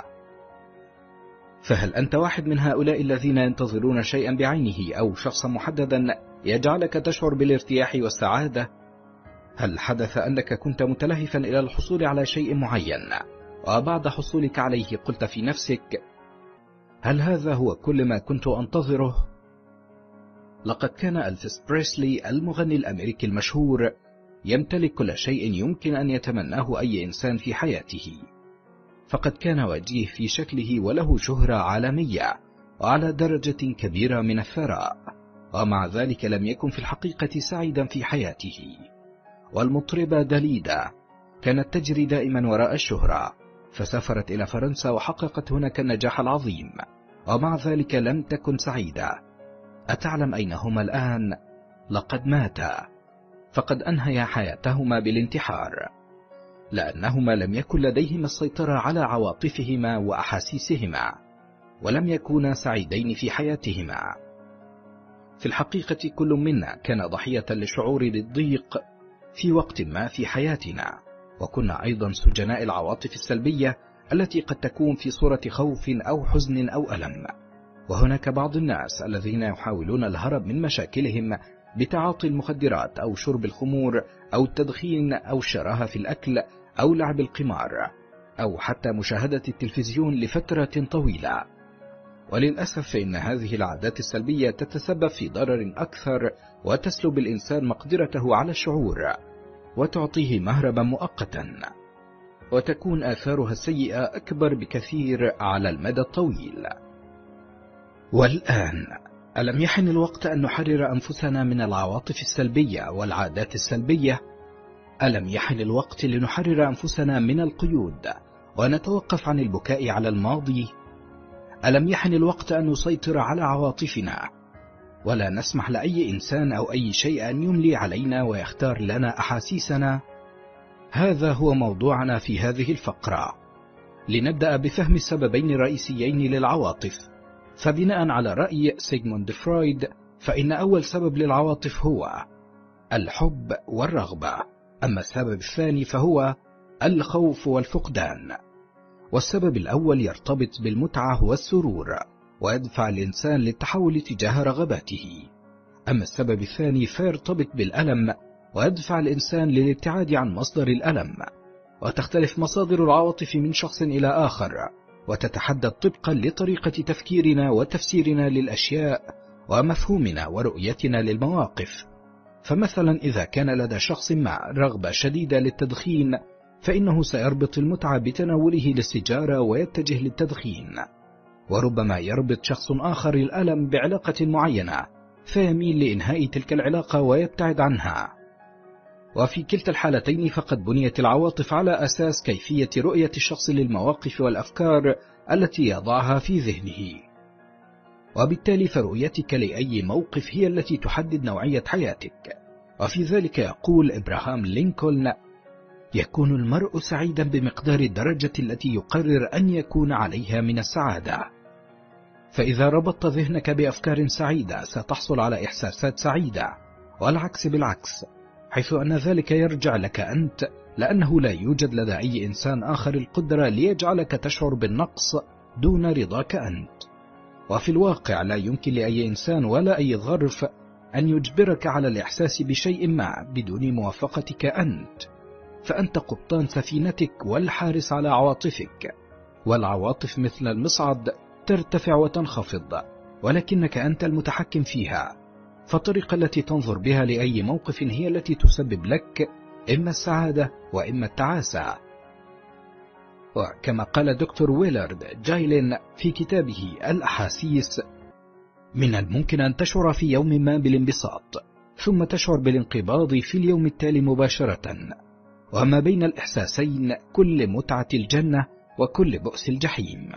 فهل أنت واحد من هؤلاء الذين ينتظرون شيئا بعينه أو شخصا محددا يجعلك تشعر بالارتياح والسعادة؟ هل حدث أنك كنت متلهفا إلى الحصول على شيء معين، وبعد حصولك عليه قلت في نفسك: هل هذا هو كل ما كنت أنتظره؟ لقد كان ألفيس بريسلي المغني الأمريكي المشهور يمتلك كل شيء يمكن أن يتمناه أي إنسان في حياته، فقد كان وجيه في شكله وله شهرة عالمية وعلى درجة كبيرة من الثراء، ومع ذلك لم يكن في الحقيقة سعيدا في حياته. والمطربة داليدا كانت تجري دائما وراء الشهرة، فسافرت إلى فرنسا وحققت هناك النجاح العظيم، ومع ذلك لم تكن سعيدة. أتعلم أين هما الآن؟ لقد ماتا، فقد أنهيا حياتهما بالانتحار، لأنهما لم يكن لديهما السيطرة على عواطفهما وأحاسيسهما، ولم يكونا سعيدين في حياتهما. في الحقيقة كل منا كان ضحية لشعور بالضيق في وقت ما في حياتنا، وكنا أيضا سجناء العواطف السلبية التي قد تكون في صورة خوف أو حزن أو ألم. وهناك بعض الناس الذين يحاولون الهرب من مشاكلهم بتعاطي المخدرات أو شرب الخمور أو التدخين أو الشراهة في الأكل أو لعب القمار أو حتى مشاهدة التلفزيون لفترة طويلة. وللأسف فإن هذه العادات السلبية تتسبب في ضرر أكثر وتسلب الإنسان مقدرته على الشعور وتعطيه مهربا مؤقتا، وتكون آثارها السيئة أكبر بكثير على المدى الطويل. والآن ألم يحن الوقت أن نحرر أنفسنا من العواطف السلبية والعادات السلبية؟ ألم يحن الوقت لنحرر أنفسنا من القيود ونتوقف عن البكاء على الماضي؟ ألم يحن الوقت أن نسيطر على عواطفنا ولا نسمح لأي إنسان أو أي شيء أن يملي علينا ويختار لنا أحاسيسنا؟ هذا هو موضوعنا في هذه الفقرة. لنبدأ بفهم السببين الرئيسيين للعواطف. فبناء على رأي سيغموند فرويد، فإن أول سبب للعواطف هو الحب والرغبة، أما السبب الثاني فهو الخوف والفقدان. والسبب الأول يرتبط بالمتعة والسرور ويدفع الإنسان للتحول تجاه رغباته، أما السبب الثاني فيرتبط بالألم ويدفع الإنسان للابتعاد عن مصدر الألم. وتختلف مصادر العواطف من شخص إلى آخر، وتتحدد طبقا لطريقة تفكيرنا وتفسيرنا للأشياء ومفهومنا ورؤيتنا للمواقف. فمثلا إذا كان لدى شخص ما رغبة شديدة للتدخين، فإنه سيربط المتعة بتناوله للسيجارة ويتجه للتدخين. وربما يربط شخص آخر الألم بعلاقة معينة فيميل لإنهاء تلك العلاقة ويبتعد عنها. وفي كلتا الحالتين فقد بنيت العواطف على أساس كيفية رؤية الشخص للمواقف والأفكار التي يضعها في ذهنه، وبالتالي فرؤيتك لأي موقف هي التي تحدد نوعية حياتك. وفي ذلك يقول إبراهام لينكولن: يكون المرء سعيدا بمقدار الدرجة التي يقرر أن يكون عليها من السعادة. فإذا ربطت ذهنك بأفكار سعيدة ستحصل على إحساسات سعيدة، والعكس بالعكس، حيث أن ذلك يرجع لك أنت، لأنه لا يوجد لدى أي إنسان آخر القدرة ليجعلك تشعر بالنقص دون رضاك أنت. وفي الواقع لا يمكن لأي إنسان ولا أي ظرف أن يجبرك على الإحساس بشيء ما بدون موافقتك أنت، فأنت قبطان سفينتك والحارس على عواطفك. والعواطف مثل المصعد ترتفع وتنخفض، ولكنك أنت المتحكم فيها. فالطريقة التي تنظر بها لأي موقف هي التي تسبب لك إما السعادة وإما التعاسة. وكما قال دكتور ويلارد جايلين في كتابه الأحاسيس: من الممكن أن تشعر في يوم ما بالانبساط ثم تشعر بالانقباض في اليوم التالي مباشرة، وما بين الإحساسين كل متعة الجنة وكل بؤس الجحيم.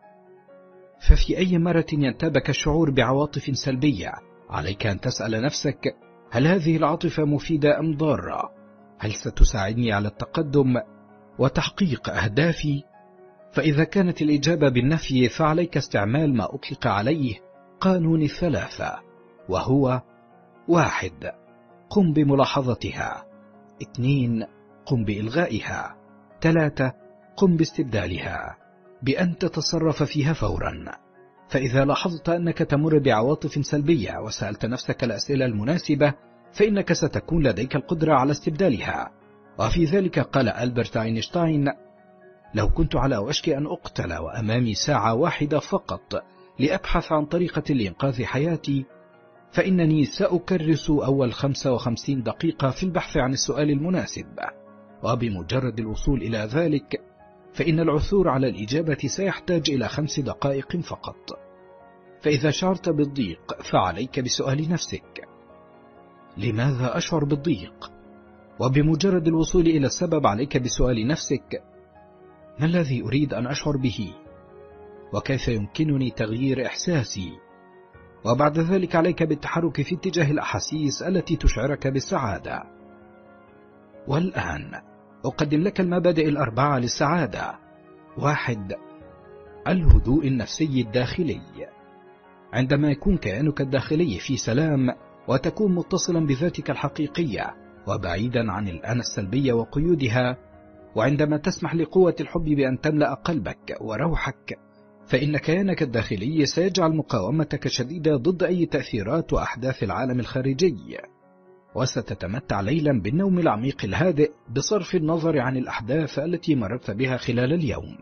ففي أي مرة ينتابك الشعور بعواطف سلبية عليك أن تسأل نفسك: هل هذه العاطفة مفيدة أم ضارة؟ هل ستساعدني على التقدم وتحقيق أهدافي؟ فإذا كانت الإجابة بالنفي فعليك استعمال ما أطلق عليه قانون الثلاثة، وهو: واحد، قم بملاحظتها. اثنين، قم بإلغائها. ثلاثة، قم باستبدالها بأن تتصرف فيها فورا. فإذا لاحظت أنك تمر بعواطف سلبية وسألت نفسك الأسئلة المناسبة، فإنك ستكون لديك القدرة على استبدالها. وفي ذلك قال ألبرت أينشتاين: لو كنت على وشك أن أقتل وأمامي ساعة واحدة فقط لأبحث عن طريقة لإنقاذ حياتي، فإنني سأكرس أول خمسة وخمسين دقيقة في البحث عن السؤال المناسب، وبمجرد الوصول إلى ذلك فإن العثور على الإجابة سيحتاج إلى خمس دقائق فقط. فإذا شعرت بالضيق فعليك بسؤال نفسك: لماذا أشعر بالضيق؟ وبمجرد الوصول إلى السبب عليك بسؤال نفسك: ما الذي أريد أن أشعر به؟ وكيف يمكنني تغيير إحساسي؟ وبعد ذلك عليك بالتحرك في اتجاه الأحاسيس التي تشعرك بالسعادة. والآن أقدم لك المبادئ الأربعة للسعادة. واحد، الهدوء النفسي الداخلي. عندما يكون كيانك الداخلي في سلام وتكون متصلا بذاتك الحقيقية وبعيدا عن الأنا السلبية وقيودها، وعندما تسمح لقوة الحب بأن تملأ قلبك وروحك، فإن كيانك الداخلي سيجعل مقاومتك شديدة ضد أي تأثيرات وأحداث العالم الخارجي، وستتمتع ليلا بالنوم العميق الهادئ بصرف النظر عن الأحداث التي مررت بها خلال اليوم.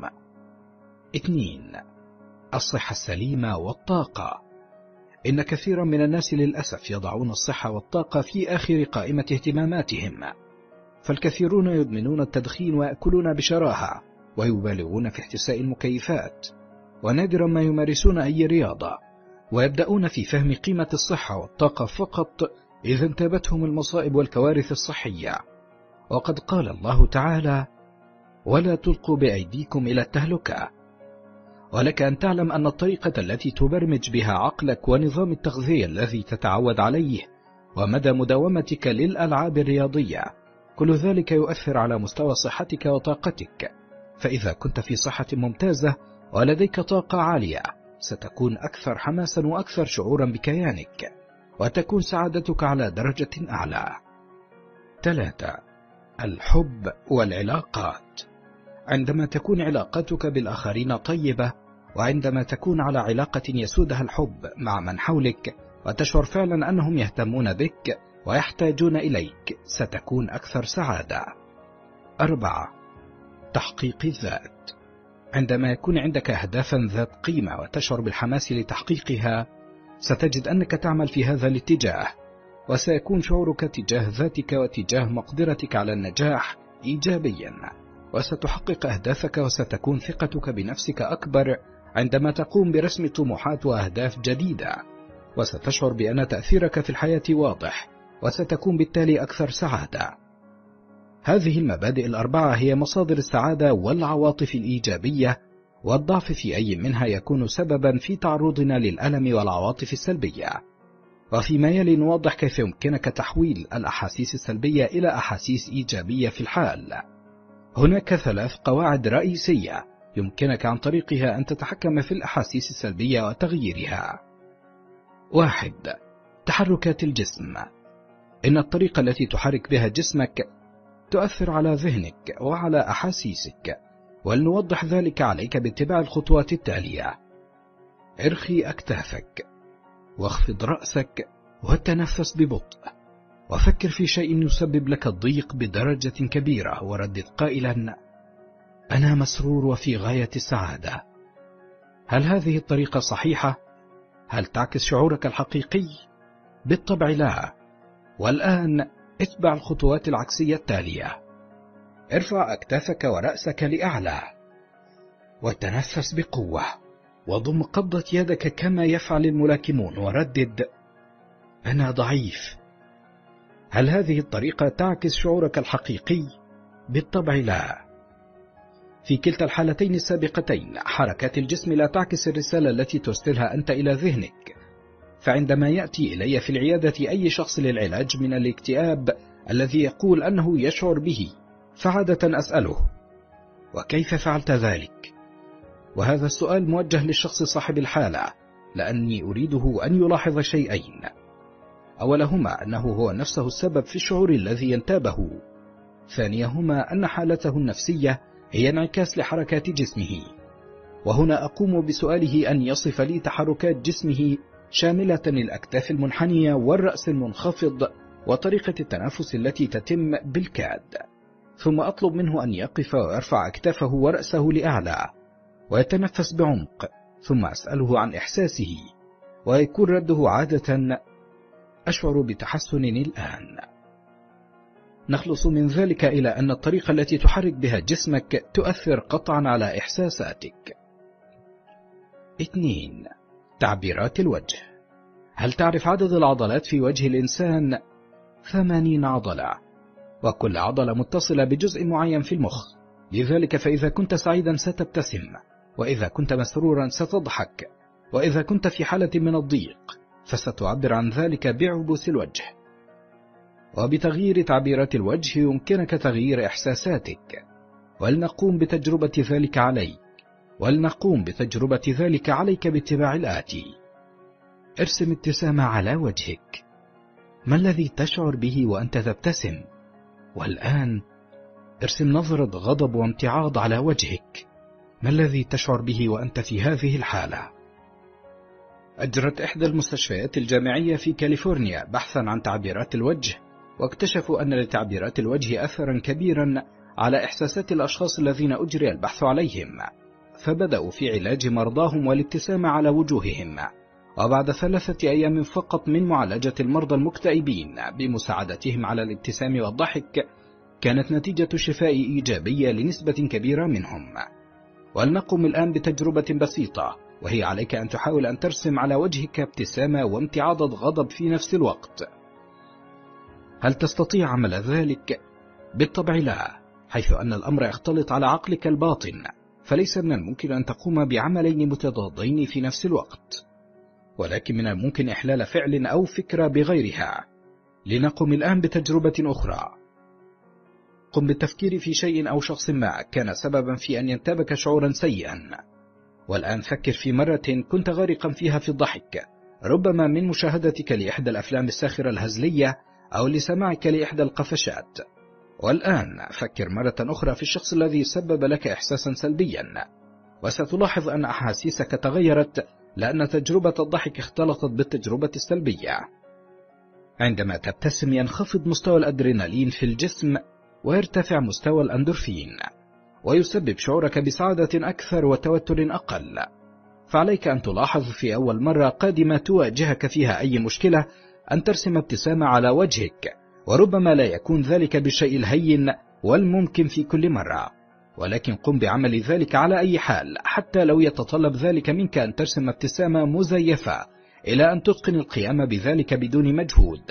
اثنين، الصحة السليمة والطاقة. إن كثيرا من الناس للأسف يضعون الصحة والطاقة في آخر قائمة اهتماماتهم، فالكثيرون يدمنون التدخين ويأكلون بشراهة ويبالغون في احتساء المكيفات، ونادرا ما يمارسون أي رياضة، ويبدأون في فهم قيمة الصحة والطاقة فقط إذا انتابتهم المصائب والكوارث الصحية. وقد قال الله تعالى: ولا تلقوا بأيديكم إلى التهلكة. ولك أن تعلم أن الطريقة التي تبرمج بها عقلك ونظام التغذية الذي تتعود عليه ومدى مداومتك للألعاب الرياضية، كل ذلك يؤثر على مستوى صحتك وطاقتك. فإذا كنت في صحة ممتازة ولديك طاقة عالية، ستكون أكثر حماسا وأكثر شعورا بكيانك، وتكون سعادتك على درجة أعلى. ثلاثة، الحب والعلاقات. عندما تكون علاقتك بالآخرين طيبة، وعندما تكون على علاقة يسودها الحب مع من حولك، وتشعر فعلا أنهم يهتمون بك ويحتاجون إليك، ستكون أكثر سعادة. أربعة، تحقيق الذات. عندما يكون عندك أهدافا ذات قيمة وتشعر بالحماس لتحقيقها، ستجد أنك تعمل في هذا الاتجاه، وسيكون شعورك تجاه ذاتك وتجاه مقدرتك على النجاح إيجابيا، وستحقق أهدافك، وستكون ثقتك بنفسك أكبر عندما تقوم برسم طموحات وأهداف جديدة، وستشعر بأن تأثيرك في الحياة واضح، وستكون بالتالي أكثر سعادة. هذه المبادئ الأربعة هي مصادر السعادة والعواطف الإيجابية، والضعف في أي منها يكون سببا في تعرضنا للألم والعواطف السلبية. وفيما يلي نوضح كيف يمكنك تحويل الأحاسيس السلبية إلى أحاسيس إيجابية في الحال. هناك ثلاث قواعد رئيسية يمكنك عن طريقها أن تتحكم في الأحاسيس السلبية وتغييرها. واحد، تحركات الجسم. إن الطريقة التي تحرك بها جسمك تؤثر على ذهنك وعلى أحاسيسك، ولنوضح ذلك عليك باتباع الخطوات التالية: ارخي أكتافك، واخفض رأسك، وتنفس ببطء، وفكر في شيء يسبب لك الضيق بدرجة كبيرة، وردد قائلا: أنا مسرور وفي غاية السعادة. هل هذه الطريقة صحيحة؟ هل تعكس شعورك الحقيقي؟ بالطبع لا. والآن اتبع الخطوات العكسية التالية: ارفع أكتافك ورأسك لأعلى، وتنفس بقوة، وضم قبضة يدك كما يفعل الملاكمون، وردد: أنا ضعيف. هل هذه الطريقة تعكس شعورك الحقيقي؟ بالطبع لا. في كلتا الحالتين السابقتين حركات الجسم لا تعكس الرسالة التي ترسلها أنت إلى ذهنك. فعندما يأتي إلي في العيادة أي شخص للعلاج من الاكتئاب الذي يقول أنه يشعر به، فعادة أسأله: وكيف فعلت ذلك؟ وهذا السؤال موجه للشخص صاحب الحالة، لأني أريده أن يلاحظ شيئين: أولهما أنه هو نفسه السبب في الشعور الذي ينتابه، ثانيهما أن حالته النفسية هي انعكاس لحركات جسمه. وهنا أقوم بسؤاله أن يصف لي تحركات جسمه شاملة الأكتاف المنحنية والرأس المنخفض وطريقة التنفس التي تتم بالكاد، ثم أطلب منه أن يقف ويرفع أكتافه ورأسه لأعلى ويتنفس بعمق، ثم أسأله عن إحساسه، ويكون رده عادة: أشعر بتحسن الآن. نخلص من ذلك إلى أن الطريقة التي تحرك بها جسمك تؤثر قطعا على إحساساتك. اثنين. تعبيرات الوجه. هل تعرف عدد العضلات في وجه الإنسان؟ ثمانين عضلة، وكل عضلة متصلة بجزء معين في المخ، لذلك فإذا كنت سعيدا ستبتسم، وإذا كنت مسرورا ستضحك، وإذا كنت في حالة من الضيق فستعبر عن ذلك بعبوس الوجه. وبتغيير تعبيرات الوجه يمكنك تغيير إحساساتك. ولنقوم بتجربة ذلك عليك ولنقوم بتجربة ذلك عليك باتباع الآتي: ارسم ابتسامة على وجهك. ما الذي تشعر به وأنت تبتسم؟ والآن ارسم نظرة غضب وامتعاض على وجهك. ما الذي تشعر به وأنت في هذه الحالة؟ أجرت إحدى المستشفيات الجامعية في كاليفورنيا بحثا عن تعبيرات الوجه، واكتشفوا أن لتعبيرات الوجه أثرا كبيرا على إحساسات الأشخاص الذين أجري البحث عليهم، فبدأوا في علاج مرضاهم والابتسامة على وجوههم. وبعد ثلاثة أيام فقط من معالجة المرضى المكتئبين بمساعدتهم على الابتسام والضحك، كانت نتيجة الشفاء إيجابية لنسبة كبيرة منهم. ولنقم الآن بتجربة بسيطة، وهي عليك أن تحاول أن ترسم على وجهك ابتسامة وامتعاض غضب في نفس الوقت. هل تستطيع عمل ذلك؟ بالطبع لا، حيث أن الأمر يختلط على عقلك الباطن، فليس من الممكن أن تقوم بعملين متضادين في نفس الوقت، ولكن من الممكن إحلال فعل أو فكرة بغيرها. لنقم الآن بتجربة أخرى. قم بالتفكير في شيء أو شخص ما كان سببا في أن ينتابك شعورا سيئا، والآن فكر في مرة كنت غارقا فيها في الضحك، ربما من مشاهدتك لإحدى الأفلام الساخرة الهزلية أو لسماعك لإحدى القفشات. والآن فكر مرة أخرى في الشخص الذي سبب لك إحساسا سلبيا، وستلاحظ أن أحاسيسك تغيرت لأن تجربة الضحك اختلطت بالتجربة السلبية. عندما تبتسم ينخفض مستوى الأدرينالين في الجسم ويرتفع مستوى الأندورفين، ويسبب شعورك بسعادة أكثر وتوتر أقل. فعليك أن تلاحظ في أول مرة قادمة تواجهك فيها أي مشكلة أن ترسم ابتسامة على وجهك، وربما لا يكون ذلك بالشيء الهين والممكن في كل مرة، ولكن قم بعمل ذلك على أي حال، حتى لو يتطلب ذلك منك أن ترسم ابتسامة مزيفة، إلى أن تتقن القيام بذلك بدون مجهود.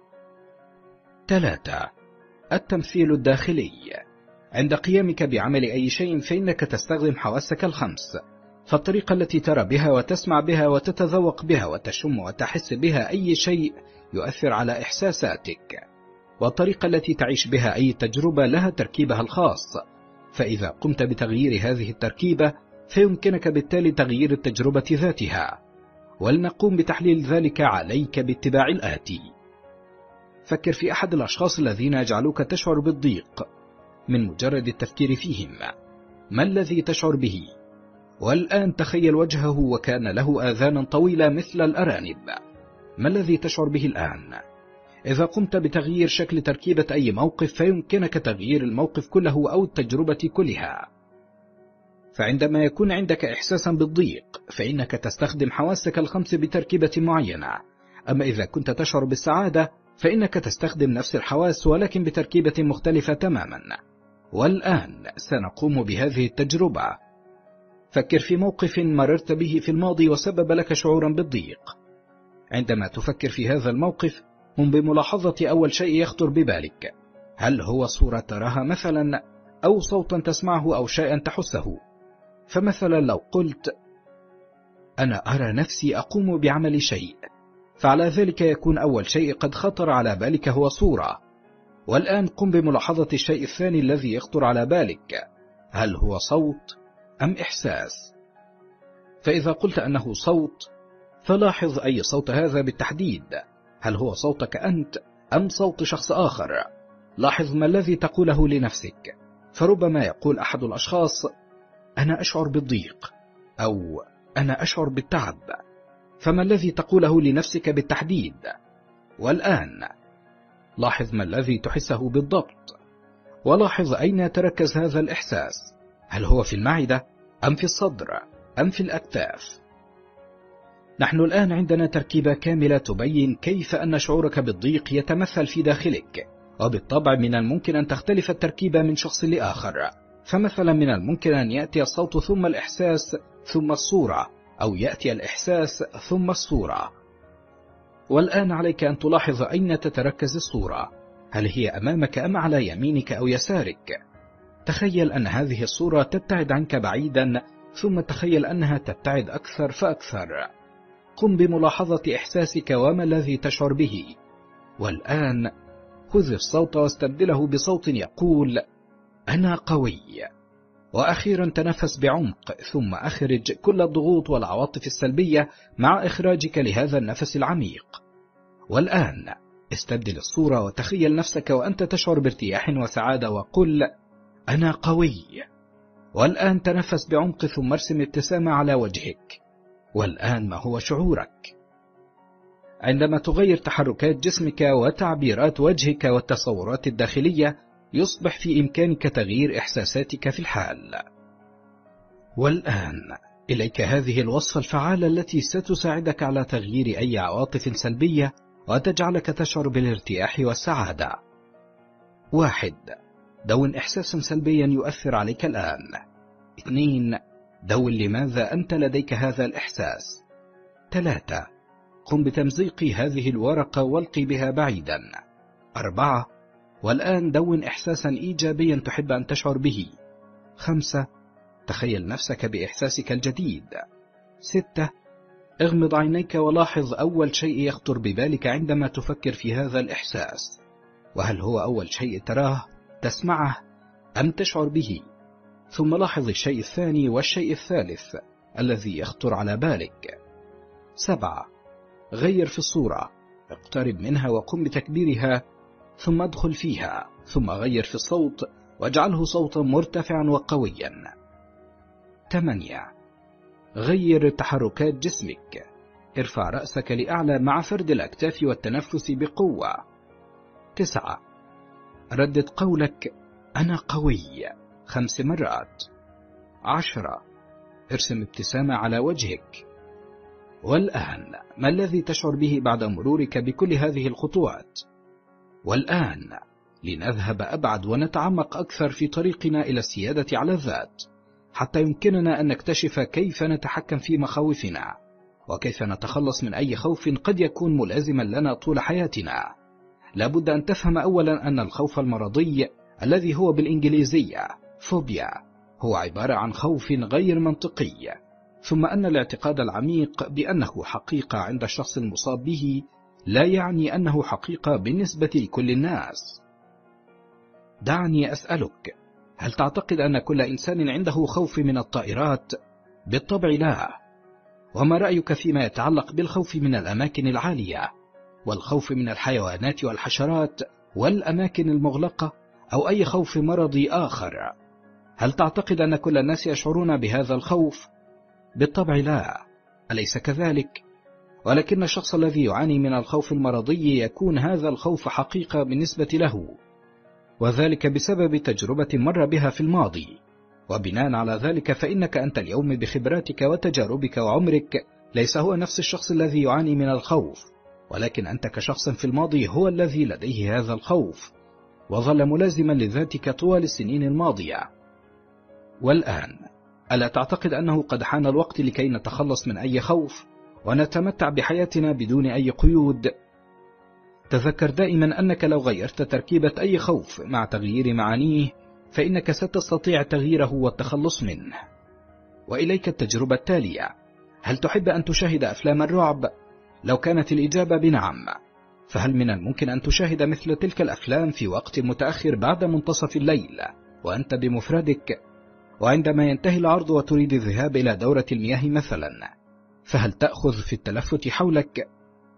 ثلاثة. التمثيل الداخلي. عند قيامك بعمل أي شيء فإنك تستخدم حواسك الخمس، فالطريقة التي ترى بها وتسمع بها وتتذوق بها وتشم وتحس بها أي شيء يؤثر على إحساساتك، والطريقة التي تعيش بها أي تجربة لها تركيبها الخاص، فإذا قمت بتغيير هذه التركيبة فيمكنك بالتالي تغيير التجربة ذاتها. ولنقوم بتحليل ذلك عليك باتباع الآتي: فكر في أحد الأشخاص الذين يجعلوك تشعر بالضيق من مجرد التفكير فيهم. ما الذي تشعر به؟ والآن تخيل وجهه وكان له آذان طويلة مثل الأرانب. ما الذي تشعر به الآن؟ إذا قمت بتغيير شكل تركيبة أي موقف فيمكنك تغيير الموقف كله أو التجربة كلها. فعندما يكون عندك إحساسا بالضيق فإنك تستخدم حواسك الخمس بتركيبة معينة، أما إذا كنت تشعر بالسعادة فإنك تستخدم نفس الحواس ولكن بتركيبة مختلفة تماما. والآن سنقوم بهذه التجربة. فكر في موقف مررت به في الماضي وسبب لك شعورا بالضيق. عندما تفكر في هذا الموقف قم بملاحظة أول شيء يخطر ببالك. هل هو صورة تراها مثلا، أو صوتا تسمعه، أو شيئا تحسه؟ فمثلا لو قلت أنا أرى نفسي أقوم بعمل شيء، فعلى ذلك يكون أول شيء قد خطر على بالك هو صورة. والآن قم بملاحظة الشيء الثاني الذي يخطر على بالك. هل هو صوت أم إحساس؟ فإذا قلت أنه صوت، فلاحظ أي صوت هذا بالتحديد، هل هو صوتك أنت أم صوت شخص آخر؟ لاحظ ما الذي تقوله لنفسك، فربما يقول أحد الأشخاص: أنا أشعر بالضيق، أو أنا أشعر بالتعب، فما الذي تقوله لنفسك بالتحديد؟ والآن لاحظ ما الذي تحسه بالضبط، ولاحظ أين يتركز هذا الإحساس، هل هو في المعدة أم في الصدر أم في الأكتاف؟ نحن الآن عندنا تركيبة كاملة تبين كيف أن شعورك بالضيق يتمثل في داخلك، وبالطبع من الممكن أن تختلف التركيبة من شخص لآخر، فمثلا من الممكن أن يأتي الصوت ثم الإحساس ثم الصورة، أو يأتي الإحساس ثم الصورة. والآن عليك أن تلاحظ أين تتركز الصورة، هل هي أمامك أم على يمينك أو يسارك؟ تخيل أن هذه الصورة تبتعد عنك بعيدا، ثم تخيل أنها تبتعد أكثر فأكثر. قم بملاحظة إحساسك وما الذي تشعر به. والآن خذ الصوت واستبدله بصوت يقول: أنا قوي. وأخيرا تنفس بعمق، ثم أخرج كل الضغوط والعواطف السلبية مع إخراجك لهذا النفس العميق. والآن استبدل الصورة وتخيل نفسك وأنت تشعر بارتياح وسعادة، وقل: أنا قوي. والآن تنفس بعمق، ثم ارسم ابتسامة على وجهك. والآن ما هو شعورك؟ عندما تغير تحركات جسمك وتعبيرات وجهك والتصورات الداخلية، يصبح في إمكانك تغيير إحساساتك في الحال. والآن إليك هذه الوصفة الفعالة التي ستساعدك على تغيير أي عواطف سلبية وتجعلك تشعر بالارتياح والسعادة. واحد. دون إحساسا سلبيا يؤثر عليك الآن. اثنين. دون لماذا أنت لديك هذا الإحساس. ثلاثة. قم بتمزيق هذه الورقة والقي بها بعيدا. أربعة. والآن دون إحساسا إيجابيا تحب أن تشعر به. خمسة. تخيل نفسك بإحساسك الجديد. ستة. اغمض عينيك ولاحظ أول شيء يخطر ببالك عندما تفكر في هذا الإحساس، وهل هو أول شيء تراه، تسمعه، أم تشعر به؟ ثم لاحظ الشيء الثاني والشيء الثالث الذي يخطر على بالك. سبعة. غير في الصورة، اقترب منها وقم بتكبيرها، ثم ادخل فيها، ثم غير في الصوت واجعله صوتا مرتفعا وقويا. ثمانية. غير تحركات جسمك، ارفع رأسك لأعلى مع فرد الأكتاف والتنفس بقوة. تسعة. ردد قولك أنا قوي خمس مرات. عشرة. ارسم ابتسامة على وجهك. والآن ما الذي تشعر به بعد مرورك بكل هذه الخطوات؟ والآن لنذهب أبعد ونتعمق أكثر في طريقنا إلى السيادة على الذات، حتى يمكننا أن نكتشف كيف نتحكم في مخاوفنا، وكيف نتخلص من أي خوف قد يكون ملازما لنا طول حياتنا. لابد أن تفهم أولا أن الخوف المرضي الذي هو بالإنجليزية فوبيا هو عبارة عن خوف غير منطقي، ثم أن الاعتقاد العميق بأنه حقيقة عند الشخص المصاب به لا يعني أنه حقيقة بالنسبة لكل الناس. دعني أسألك، هل تعتقد أن كل إنسان عنده خوف من الطائرات؟ بالطبع لا. وما رأيك فيما يتعلق بالخوف من الأماكن العالية، والخوف من الحيوانات والحشرات والأماكن المغلقة، أو أي خوف مرضي آخر؟ هل تعتقد أن كل الناس يشعرون بهذا الخوف؟ بالطبع لا، أليس كذلك؟ ولكن الشخص الذي يعاني من الخوف المرضي يكون هذا الخوف حقيقة بالنسبة له، وذلك بسبب تجربة مر بها في الماضي. وبناء على ذلك فإنك أنت اليوم بخبراتك وتجاربك وعمرك ليس هو نفس الشخص الذي يعاني من الخوف، ولكن أنت كشخص في الماضي هو الذي لديه هذا الخوف، وظل ملازما لذاتك طوال السنين الماضية. والآن ألا تعتقد أنه قد حان الوقت لكي نتخلص من أي خوف ونتمتع بحياتنا بدون أي قيود؟ تذكر دائما أنك لو غيرت تركيبة أي خوف مع تغيير معانيه فإنك ستستطيع تغييره والتخلص منه. وإليك التجربة التالية: هل تحب أن تشاهد أفلام الرعب؟ لو كانت الإجابة بنعم، فهل من الممكن أن تشاهد مثل تلك الأفلام في وقت متأخر بعد منتصف الليل وأنت بمفردك؟ وعندما ينتهي العرض وتريد الذهاب إلى دورة المياه مثلا، فهل تأخذ في التلفت حولك؟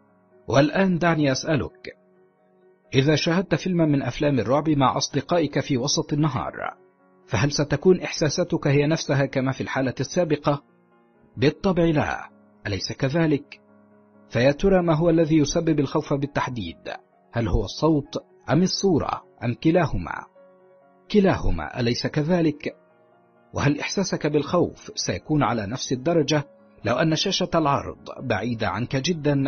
والآن دعني أسألك، إذا شاهدت فيلما من أفلام الرعب مع أصدقائك في وسط النهار، فهل ستكون إحساساتك هي نفسها كما في الحالة السابقة؟ بالطبع لا، أليس كذلك؟ فيا ترى ما هو الذي يسبب الخوف بالتحديد؟ هل هو الصوت أم الصورة أم كلاهما؟ كلاهما، أليس كذلك؟ وهل إحساسك بالخوف سيكون على نفس الدرجة لو أن شاشة العرض بعيدة عنك جدا؟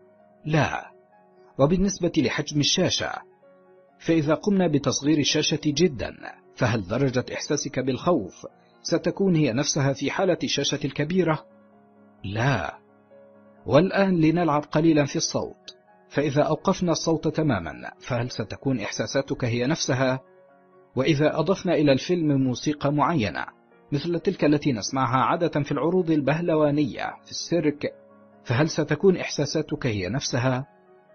لا. وبالنسبة لحجم الشاشة، فإذا قمنا بتصغير الشاشة جدا، فهل درجة إحساسك بالخوف ستكون هي نفسها في حالة الشاشة الكبيرة؟ لا. والآن لنلعب قليلا في الصوت، فإذا أوقفنا الصوت تماما، فهل ستكون إحساساتك هي نفسها؟ وإذا أضفنا إلى الفيلم موسيقى معينة مثل تلك التي نسمعها عادة في العروض البهلوانية في السيرك، فهل ستكون إحساساتك هي نفسها؟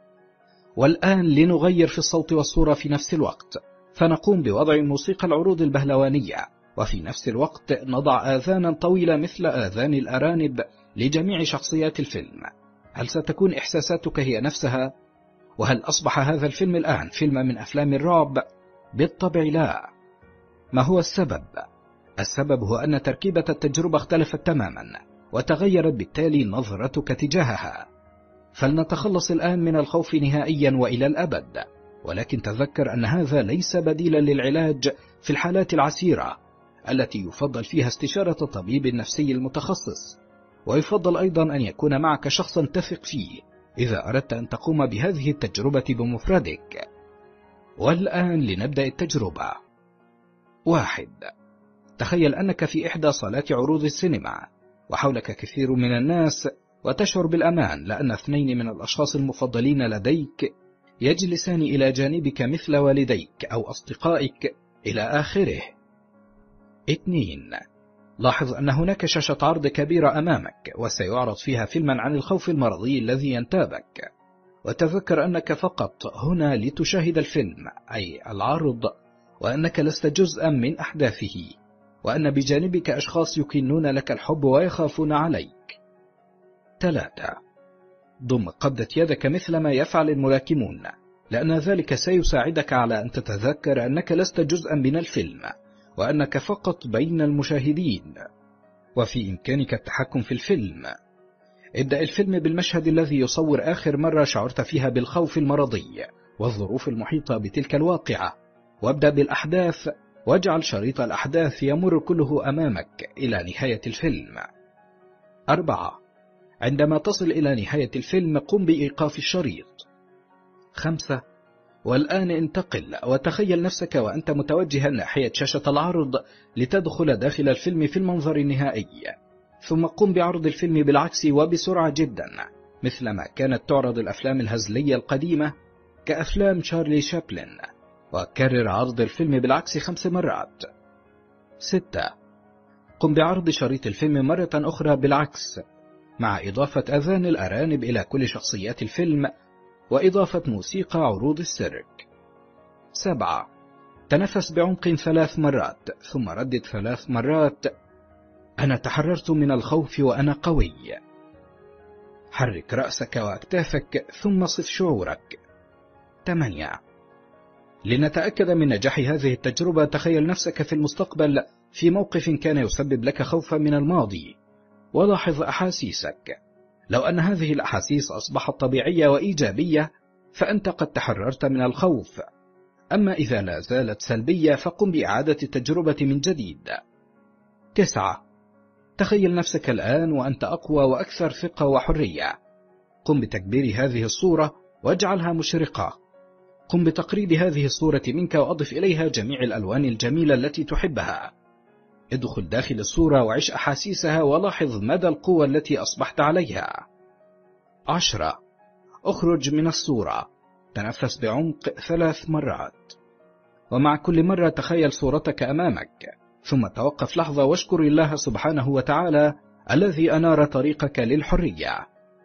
والآن لنغير في الصوت والصورة في نفس الوقت، فنقوم بوضع موسيقى العروض البهلوانية، وفي نفس الوقت نضع آذانا طويلة مثل آذان الأرانب لجميع شخصيات الفيلم. هل ستكون إحساساتك هي نفسها؟ وهل أصبح هذا الفيلم الآن فيلما من أفلام الرعب؟ بالطبع لا. ما هو السبب؟ السبب هو أن تركيبة التجربة اختلفت تماما، وتغيرت بالتالي نظرتك تجاهها. فلنتخلص الآن من الخوف نهائيا وإلى الأبد، ولكن تذكر أن هذا ليس بديلا للعلاج في الحالات العسيرة التي يفضل فيها استشارة الطبيب النفسي المتخصص، ويفضل أيضا أن يكون معك شخصا تثق فيه إذا أردت أن تقوم بهذه التجربة بمفردك. والآن لنبدأ التجربة. واحد. تخيل أنك في إحدى صالات عروض السينما، وحولك كثير من الناس، وتشعر بالأمان لأن اثنين من الأشخاص المفضلين لديك يجلسان إلى جانبك مثل والديك أو أصدقائك إلى آخره. اثنين. لاحظ أن هناك شاشة عرض كبيرة أمامك، وسيعرض فيها فيلما عن الخوف المرضي الذي ينتابك، وتذكر أنك فقط هنا لتشاهد الفيلم أي العرض، وأنك لست جزءا من أحداثه، وأن بجانبك أشخاص يكنون لك الحب ويخافون عليك. ثلاثة. ضم قبضة يدك مثل ما يفعل الملاكمون، لأن ذلك سيساعدك على أن تتذكر أنك لست جزءا من الفيلم، وأنك فقط بين المشاهدين، وفي إمكانك التحكم في الفيلم. ابدأ الفيلم بالمشهد الذي يصور آخر مرة شعرت فيها بالخوف المرضي والظروف المحيطة بتلك الواقعة، وابدأ بالأحداث، واجعل شريط الأحداث يمر كله أمامك إلى نهاية الفيلم. أربعة. عندما تصل إلى نهاية الفيلم قم بإيقاف الشريط. خمسة. والآن انتقل وتخيل نفسك وأنت متوجها ناحية شاشة العرض لتدخل داخل الفيلم في المنظر النهائي، ثم قم بعرض الفيلم بالعكس وبسرعة جدا مثل ما كانت تعرض الأفلام الهزلية القديمة كأفلام شارلي شابلن، وكرر عرض الفيلم بالعكس خمس مرات. ستة. قم بعرض شريط الفيلم مرة أخرى بالعكس مع إضافة أذان الأرانب إلى كل شخصيات الفيلم، وإضافة موسيقى عروض السيرك. سبعة. تنفس بعمق ثلاث مرات ثم ردد ثلاث مرات: أنا تحررت من الخوف وأنا قوي. حرك رأسك وأكتافك ثم صف شعورك. ثمانية. لنتأكد من نجاح هذه التجربة تخيل نفسك في المستقبل في موقف كان يسبب لك خوفا من الماضي، ولاحظ أحاسيسك. لو أن هذه الأحاسيس أصبحت طبيعية وإيجابية فأنت قد تحررت من الخوف، أما إذا لا زالت سلبية فقم بإعادة التجربة من جديد. تسعة. تخيل نفسك الآن وأنت أقوى وأكثر ثقة وحرية. قم بتكبير هذه الصورة واجعلها مشرقة. قم بتقريب هذه الصورة منك وأضف إليها جميع الألوان الجميلة التي تحبها. ادخل داخل الصورة وعش أحاسيسها ولاحظ مدى القوة التي أصبحت عليها. عشرة. اخرج من الصورة. تنفس بعمق ثلاث مرات، ومع كل مرة تخيل صورتك أمامك، ثم توقف لحظة واشكر الله سبحانه وتعالى الذي أنار طريقك للحرية.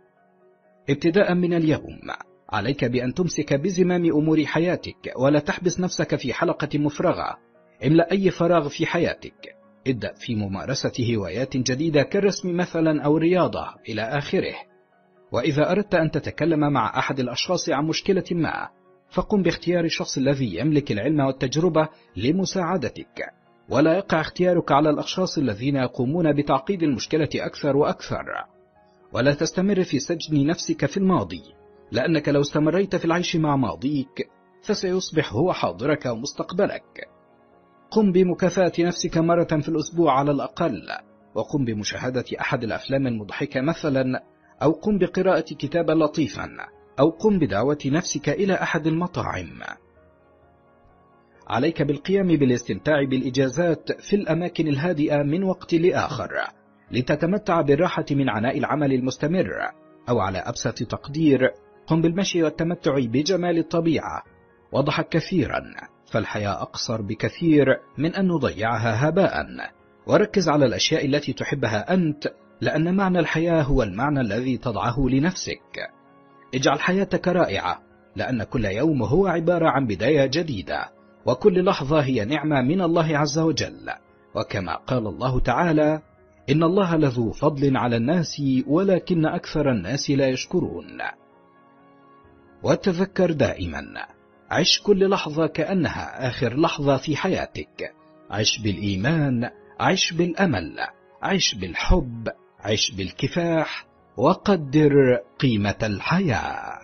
ابتداء من اليوم عليك بأن تمسك بزمام أمور حياتك، ولا تحبس نفسك في حلقة مفرغة. املأ أي فراغ في حياتك، ابدأ في ممارسة هوايات جديدة كالرسم مثلا أو الرياضة إلى آخره. وإذا أردت أن تتكلم مع أحد الأشخاص عن مشكلة ما، فقم باختيار الشخص الذي يملك العلم والتجربة لمساعدتك، ولا يقع اختيارك على الأشخاص الذين يقومون بتعقيد المشكلة أكثر وأكثر. ولا تستمر في سجن نفسك في الماضي، لأنك لو استمريت في العيش مع ماضيك فسيصبح هو حاضرك ومستقبلك. قم بمكافأة نفسك مرة في الأسبوع على الأقل، وقم بمشاهدة أحد الأفلام المضحكة مثلا، أو قم بقراءة كتابا لطيفا، أو قم بدعوة نفسك إلى أحد المطاعم. عليك بالقيام بالاستمتاع بالإجازات في الأماكن الهادئة من وقت لآخر، لتتمتع بالراحة من عناء العمل المستمر. أو على أبسط تقدير قم بالمشي والتمتع بجمال الطبيعة، وضحك كثيرا، فالحياة أقصر بكثير من أن نضيعها هباء. وركز على الأشياء التي تحبها أنت، لأن معنى الحياة هو المعنى الذي تضعه لنفسك. اجعل حياتك رائعة، لأن كل يوم هو عبارة عن بداية جديدة، وكل لحظة هي نعمة من الله عز وجل. وكما قال الله تعالى: إن الله لذو فضل على الناس ولكن أكثر الناس لا يشكرون. وتذكر دائما، عش كل لحظة كأنها آخر لحظة في حياتك. عش بالإيمان، عش بالأمل، عش بالحب، عش بالكفاح، وقدر قيمة الحياة.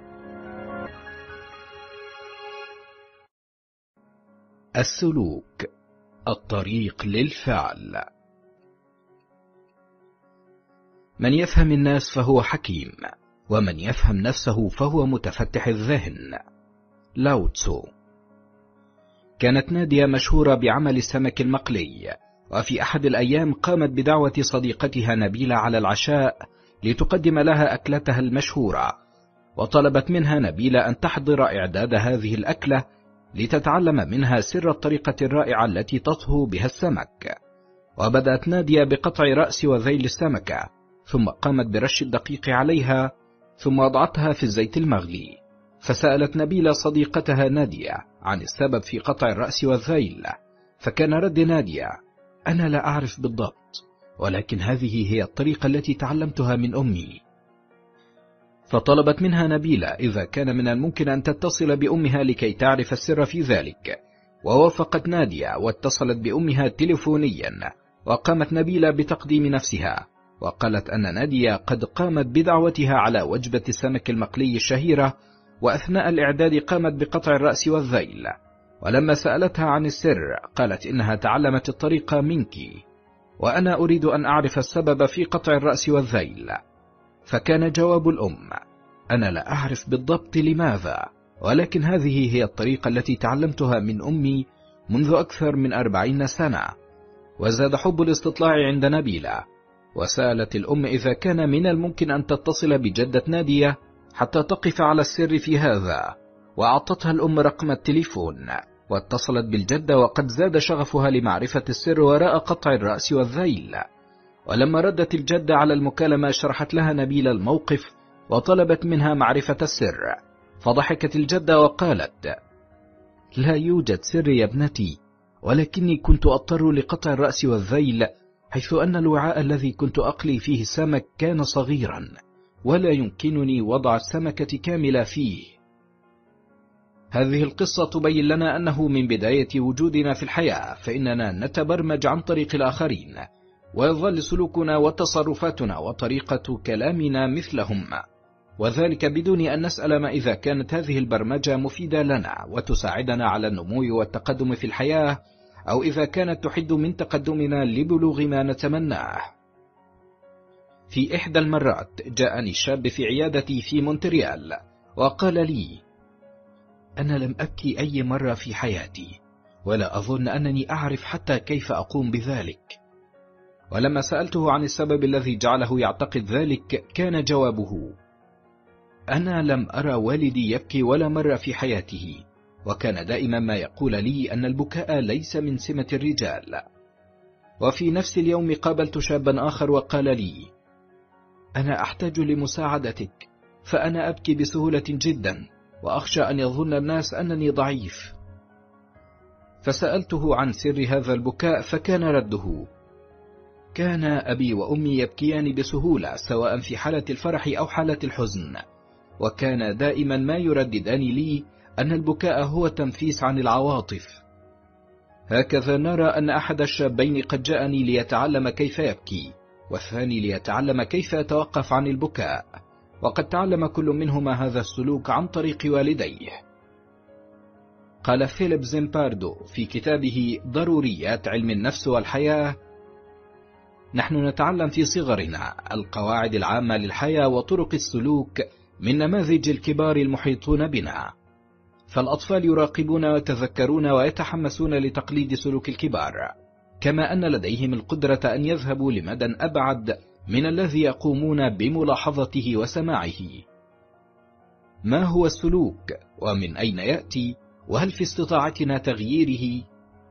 السلوك، الطريق للفعل. من يفهم الناس فهو حكيم، ومن يفهم نفسه فهو متفتح الذهن. لاو تسو. كانت نادية مشهورة بعمل السمك المقلي، وفي أحد الأيام قامت بدعوة صديقتها نبيلة على العشاء لتقدم لها أكلتها المشهورة، وطلبت منها نبيلة أن تحضر إعداد هذه الأكلة لتتعلم منها سر الطريقة الرائعة التي تطهو بها السمك. وبدأت نادية بقطع رأس وذيل السمكة، ثم قامت برش الدقيق عليها، ثم وضعتها في الزيت المغلي. فسألت نبيلة صديقتها نادية عن السبب في قطع الرأس والذيل، فكان رد نادية: أنا لا أعرف بالضبط، ولكن هذه هي الطريقة التي تعلمتها من أمي. فطلبت منها نبيلة إذا كان من الممكن أن تتصل بأمها لكي تعرف السر في ذلك، ووافقت نادية واتصلت بأمها تليفونيا. وقامت نبيلة بتقديم نفسها، وقالت أن نادية قد قامت بدعوتها على وجبة السمك المقلي الشهيرة، وأثناء الإعداد قامت بقطع الرأس والذيل. ولما سألتها عن السر قالت إنها تعلمت الطريقة منك، وأنا أريد أن أعرف السبب في قطع الرأس والذيل. فكان جواب الأم: أنا لا أعرف بالضبط لماذا، ولكن هذه هي الطريقة التي تعلمتها من أمي منذ أكثر من أربعين سنة. وزاد حب الاستطلاع عند نبيلة، وسألت الأم إذا كان من الممكن أن تتصل بجدة نادية حتى تقف على السر في هذا، وأعطتها الأم رقم التليفون، واتصلت بالجدة، وقد زاد شغفها لمعرفة السر وراء قطع الرأس والذيل. ولما ردت الجدة على المكالمة شرحت لها نبيلة الموقف، وطلبت منها معرفة السر. فضحكت الجدة وقالت: لا يوجد سر يا ابنتي، ولكني كنت أضطر لقطع الرأس والذيل، حيث أن الوعاء الذي كنت أقلي فيه السمك كان صغيرا، ولا يمكنني وضع السمكة كاملة فيه. هذه القصة تبين لنا أنه من بداية وجودنا في الحياة فإننا نتبرمج عن طريق الآخرين، ويظل سلوكنا وتصرفاتنا وطريقة كلامنا مثلهم، وذلك بدون أن نسأل ما إذا كانت هذه البرمجة مفيدة لنا وتساعدنا على النمو والتقدم في الحياة، أو إذا كانت تحد من تقدمنا لبلوغ ما نتمناه. في إحدى المرات جاءني شاب في عيادتي في مونتريال وقال لي: أنا لم أبكي أي مرة في حياتي، ولا أظن أنني أعرف حتى كيف أقوم بذلك. ولما سألته عن السبب الذي جعله يعتقد ذلك كان جوابه: أنا لم أرى والدي يبكي ولا مرة في حياته، وكان دائما ما يقول لي أن البكاء ليس من سمة الرجال. وفي نفس اليوم قابلت شابا آخر وقال لي: أنا أحتاج لمساعدتك، فأنا أبكي بسهولة جدا، وأخشى أن يظن الناس أنني ضعيف. فسألته عن سر هذا البكاء، فكان رده: كان أبي وأمي يبكيان بسهولة سواء في حالة الفرح أو حالة الحزن، وكان دائما ما يرددان لي أن البكاء هو تنفيس عن العواطف. هكذا نرى أن أحد الشابين قد جاءني ليتعلم كيف يبكي، والثاني ليتعلم كيف يتوقف عن البكاء، وقد تعلم كل منهما هذا السلوك عن طريق والديه. قال فيليب زيمباردو في كتابه ضروريات علم النفس والحياة: نحن نتعلم في صغرنا القواعد العامة للحياة وطرق السلوك من نماذج الكبار المحيطون بنا، فالأطفال يراقبون ويتذكرون ويتحمسون لتقليد سلوك الكبار، كما أن لديهم القدرة أن يذهبوا لمدى أبعد من الذي يقومون بملاحظته وسماعه. ما هو السلوك؟ ومن أين يأتي؟ وهل في استطاعتنا تغييره؟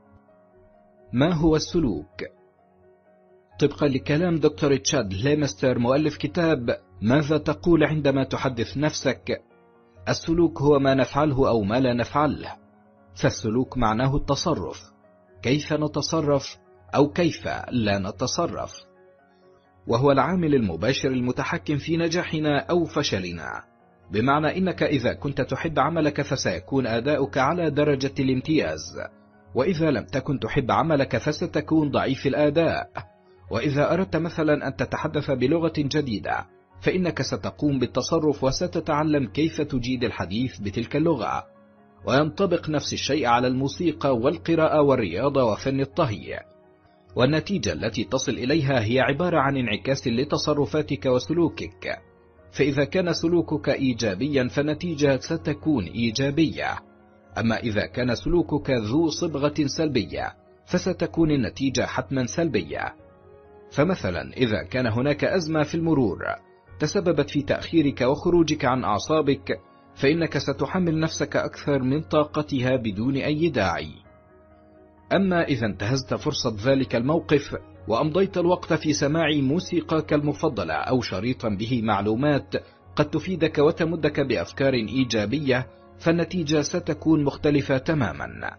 ما هو السلوك؟ طبقا لكلام دكتور تشاد ليمستر مؤلف كتاب ماذا تقول عندما تحدث نفسك، السلوك هو ما نفعله أو ما لا نفعله، فالسلوك معناه التصرف، كيف نتصرف أو كيف لا نتصرف، وهو العامل المباشر المتحكم في نجاحنا أو فشلنا. بمعنى إنك إذا كنت تحب عملك فسيكون أداؤك على درجة الامتياز، وإذا لم تكن تحب عملك فستكون ضعيف الأداء. وإذا أردت مثلا أن تتحدث بلغة جديدة فإنك ستقوم بالتصرف وستتعلم كيف تجيد الحديث بتلك اللغة. وينطبق نفس الشيء على الموسيقى والقراءة والرياضة وفن الطهي، والنتيجة التي تصل إليها هي عبارة عن انعكاس لتصرفاتك وسلوكك، فإذا كان سلوكك إيجابيا فالنتيجة ستكون إيجابية، أما إذا كان سلوكك ذو صبغة سلبية فستكون النتيجة حتما سلبية. فمثلا إذا كان هناك أزمة في المرور تسببت في تأخيرك وخروجك عن أعصابك، فإنك ستحمل نفسك أكثر من طاقتها بدون أي داعي. أما إذا انتهزت فرصة ذلك الموقف وأمضيت الوقت في سماع موسيقاك المفضلة أو شريطا به معلومات قد تفيدك وتمدك بأفكار إيجابية، فالنتيجة ستكون مختلفة تماما.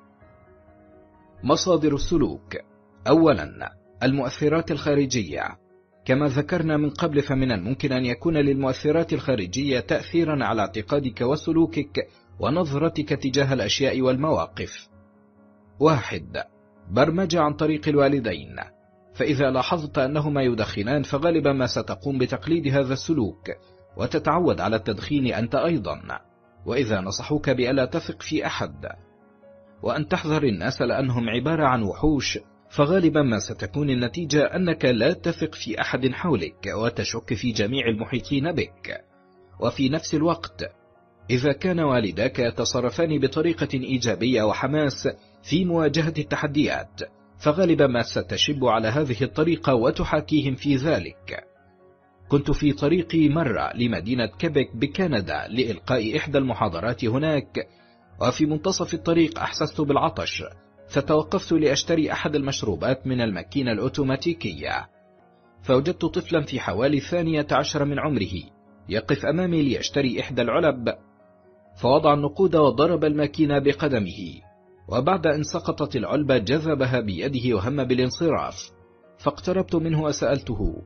مصادر السلوك: أولا، المؤثرات الخارجية. كما ذكرنا من قبل فمن الممكن أن يكون للمؤثرات الخارجية تأثيرا على اعتقادك وسلوكك ونظرتك تجاه الأشياء والمواقف. واحد، برمجة عن طريق الوالدين، فإذا لاحظت أنهما يدخنان فغالبا ما ستقوم بتقليد هذا السلوك وتتعود على التدخين أنت أيضا. وإذا نصحوك بألا تثق في أحد وأن تحذر الناس لأنهم عبارة عن وحوش، فغالبا ما ستكون النتيجة أنك لا تثق في أحد حولك وتشك في جميع المحيطين بك. وفي نفس الوقت إذا كان والداك يتصرفان بطريقة إيجابية وحماس في مواجهة التحديات، فغالبا ما ستشب على هذه الطريقة وتحاكيهم في ذلك. كنت في طريقي مرة لمدينة كيبك بكندا لإلقاء إحدى المحاضرات هناك، وفي منتصف الطريق أحسست بالعطش، فتوقفت لأشتري أحد المشروبات من الماكينة الأوتوماتيكية، فوجدت طفلا في حوالي الثانية عشر من عمره يقف أمامي ليشتري إحدى العلب، فوضع النقود وضرب الماكينة بقدمه، وبعد أن سقطت العلبة جذبها بيده وهم بالانصراف، فاقتربت منه وسألته: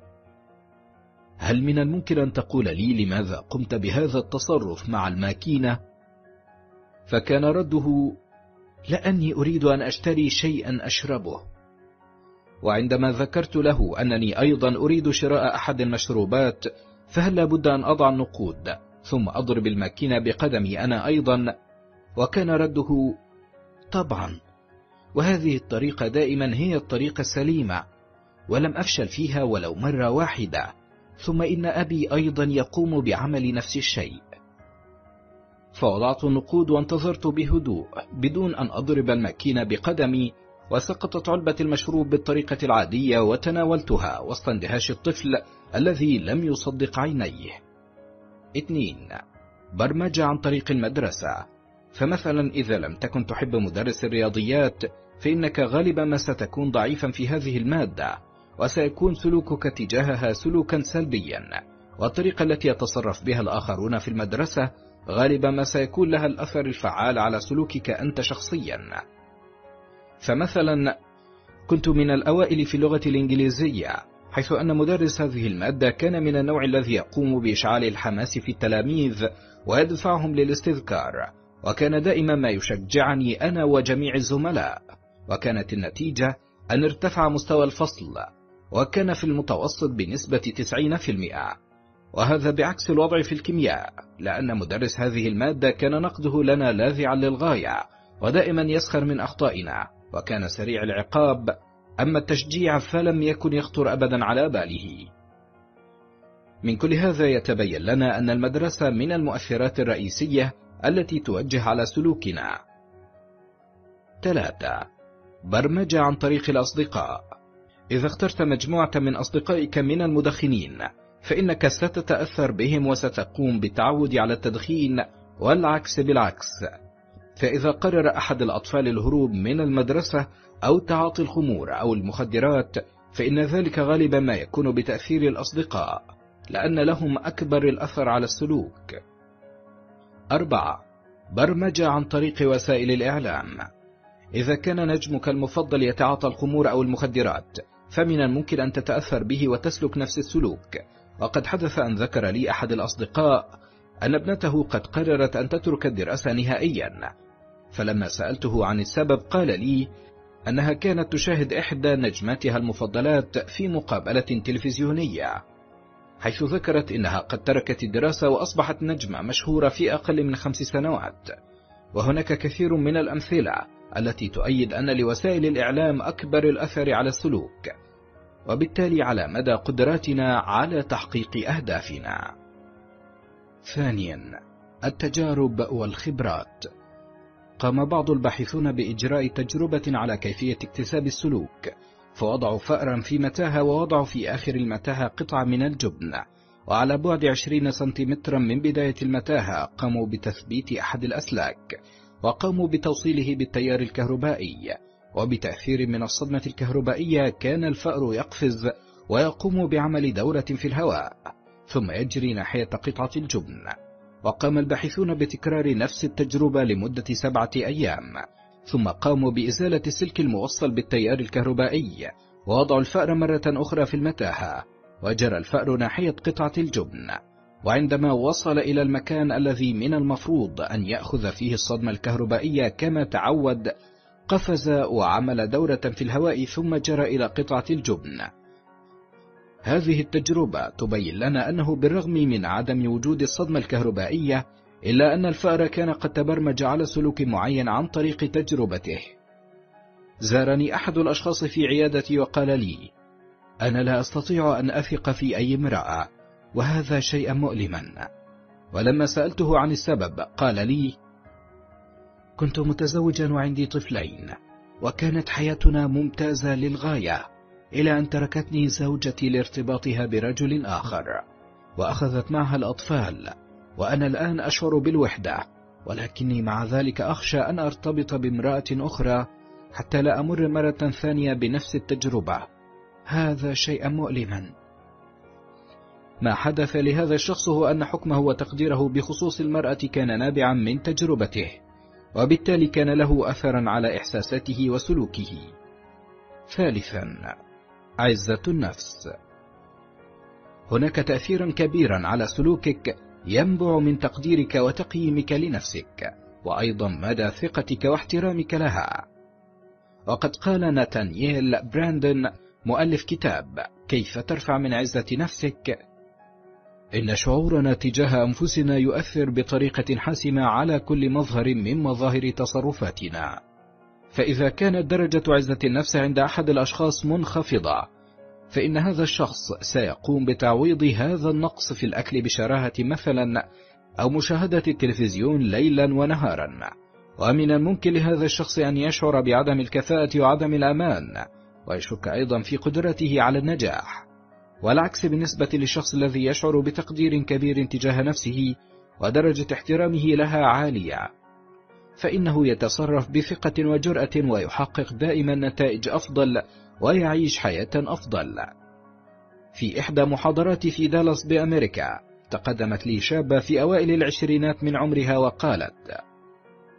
هل من الممكن أن تقول لي لماذا قمت بهذا التصرف مع الماكينة؟ فكان رده: لأني أريد أن أشتري شيئا أشربه. وعندما ذكرت له أنني أيضا أريد شراء أحد المشروبات، فهل لابد أن أضع النقود ثم أضرب الماكينة بقدمي أنا أيضا؟ وكان رده: طبعا، وهذه الطريقة دائما هي الطريقة السليمة، ولم أفشل فيها ولو مرة واحدة، ثم إن أبي أيضا يقوم بعمل نفس الشيء. فوضعت النقود وانتظرت بهدوء بدون أن أضرب الماكينة بقدمي، وسقطت علبة المشروب بالطريقة العادية وتناولتها وسط اندهاش الطفل الذي لم يصدق عينيه. اثنين، برمجة عن طريق المدرسة. فمثلا إذا لم تكن تحب مدرس الرياضيات فإنك غالبا ما ستكون ضعيفا في هذه المادة، وسيكون سلوكك تجاهها سلوكا سلبيا، والطريقة التي يتصرف بها الآخرون في المدرسة غالبا ما سيكون لها الأثر الفعال على سلوكك أنت شخصيا. فمثلا كنت من الأوائل في اللغة الإنجليزية، حيث أن مدرس هذه المادة كان من النوع الذي يقوم بإشعال الحماس في التلاميذ ويدفعهم للاستذكار، وكان دائما ما يشجعني أنا وجميع الزملاء، وكانت النتيجة أن ارتفع مستوى الفصل، وكان في المتوسط بنسبة تسعين بالمئة. وهذا بعكس الوضع في الكيمياء، لأن مدرس هذه المادة كان نقده لنا لاذعا للغاية، ودائما يسخر من أخطائنا، وكان سريع العقاب. أما التشجيع فلم يكن يخطر أبدا على باله. من كل هذا يتبين لنا أن المدرسة من المؤثرات الرئيسية التي توجه على سلوكنا. ثلاثة. برمجة عن طريق الأصدقاء. إذا اخترت مجموعة من أصدقائك من المدخنين، فإنك ستتأثر بهم وستقوم بالتعود على التدخين، والعكس بالعكس. فإذا قرر أحد الأطفال الهروب من المدرسة أو تعاطي الخمور أو المخدرات، فإن ذلك غالبا ما يكون بتأثير الأصدقاء، لأن لهم أكبر الأثر على السلوك. أربعة. برمجة عن طريق وسائل الإعلام. إذا كان نجمك المفضل يتعاطى الخمور أو المخدرات، فمن الممكن أن تتأثر به وتسلك نفس السلوك. وقد حدث أن ذكر لي أحد الأصدقاء أن ابنته قد قررت أن تترك الدراسة نهائيا، فلما سألته عن السبب قال لي أنها كانت تشاهد إحدى نجماتها المفضلات في مقابلة تلفزيونية، حيث ذكرت إنها قد تركت الدراسة وأصبحت نجمة مشهورة في أقل من خمس سنوات. وهناك كثير من الأمثلة التي تؤيد أن لوسائل الإعلام أكبر الأثر على السلوك، وبالتالي على مدى قدراتنا على تحقيق أهدافنا. ثانيا، التجارب والخبرات. قام بعض الباحثون بإجراء تجربة على كيفية اكتساب السلوك، فوضعوا فأرا في متاهة، ووضعوا في آخر المتاهة قطعة من الجبن، وعلى بعد عشرين سنتيمترا من بداية المتاهة قاموا بتثبيت أحد الأسلاك، وقاموا بتوصيله بالتيار الكهربائي، وبتأثير من الصدمة الكهربائية كان الفأر يقفز ويقوم بعمل دورة في الهواء، ثم يجري ناحية قطعة الجبن. وقام الباحثون بتكرار نفس التجربة لمدة سبعة أيام، ثم قاموا بإزالة السلك الموصل بالتيار الكهربائي، ووضعوا الفأر مرة أخرى في المتاهة، وجرى الفأر ناحية قطعة الجبن، وعندما وصل إلى المكان الذي من المفروض أن يأخذ فيه الصدمة الكهربائية كما تعود، قفز وعمل دورة في الهواء ثم جرى إلى قطعة الجبن. هذه التجربة تبين لنا أنه بالرغم من عدم وجود الصدمة الكهربائية، إلا أن الفأر كان قد تبرمج على سلوك معين عن طريق تجربته. زارني أحد الأشخاص في عيادتي وقال لي: أنا لا أستطيع أن أثق في أي امرأة، وهذا شيء مؤلما. ولما سألته عن السبب قال لي: كنت متزوجا وعندي طفلين، وكانت حياتنا ممتازة للغاية، إلى أن تركتني زوجتي لارتباطها برجل آخر، وأخذت معها الأطفال، وأنا الآن أشعر بالوحدة، ولكني مع ذلك أخشى أن أرتبط بامرأة أخرى حتى لا أمر مرة ثانية بنفس التجربة. هذا شيء مؤلما. ما حدث لهذا الشخص هو أن حكمه وتقديره بخصوص المرأة كان نابعا من تجربته، وبالتالي كان له أثرا على إحساساته وسلوكه. ثالثا، عزة النفس. هناك تأثيرا كبيرا على سلوكك ينبع من تقديرك وتقييمك لنفسك، وأيضا مدى ثقتك واحترامك لها. وقد قال ناتانييل براندن مؤلف كتاب كيف ترفع من عزة نفسك: إن شعورنا تجاه أنفسنا يؤثر بطريقة حاسمة على كل مظهر من مظاهر تصرفاتنا. فإذا كانت درجة عزة النفس عند أحد الأشخاص منخفضة، فإن هذا الشخص سيقوم بتعويض هذا النقص في الأكل بشراهة مثلا، أو مشاهدة التلفزيون ليلا ونهارا. ومن الممكن لهذا الشخص أن يشعر بعدم الكفاءة وعدم الأمان، ويشك أيضا في قدرته على النجاح. والعكس بالنسبة للشخص الذي يشعر بتقدير كبير تجاه نفسه ودرجة احترامه لها عالية، فإنه يتصرف بثقة وجرأة، ويحقق دائما نتائج أفضل، ويعيش حياة أفضل. في إحدى محاضراتي في دالاس بأمريكا، تقدمت لي شابة في أوائل العشرينات من عمرها وقالت: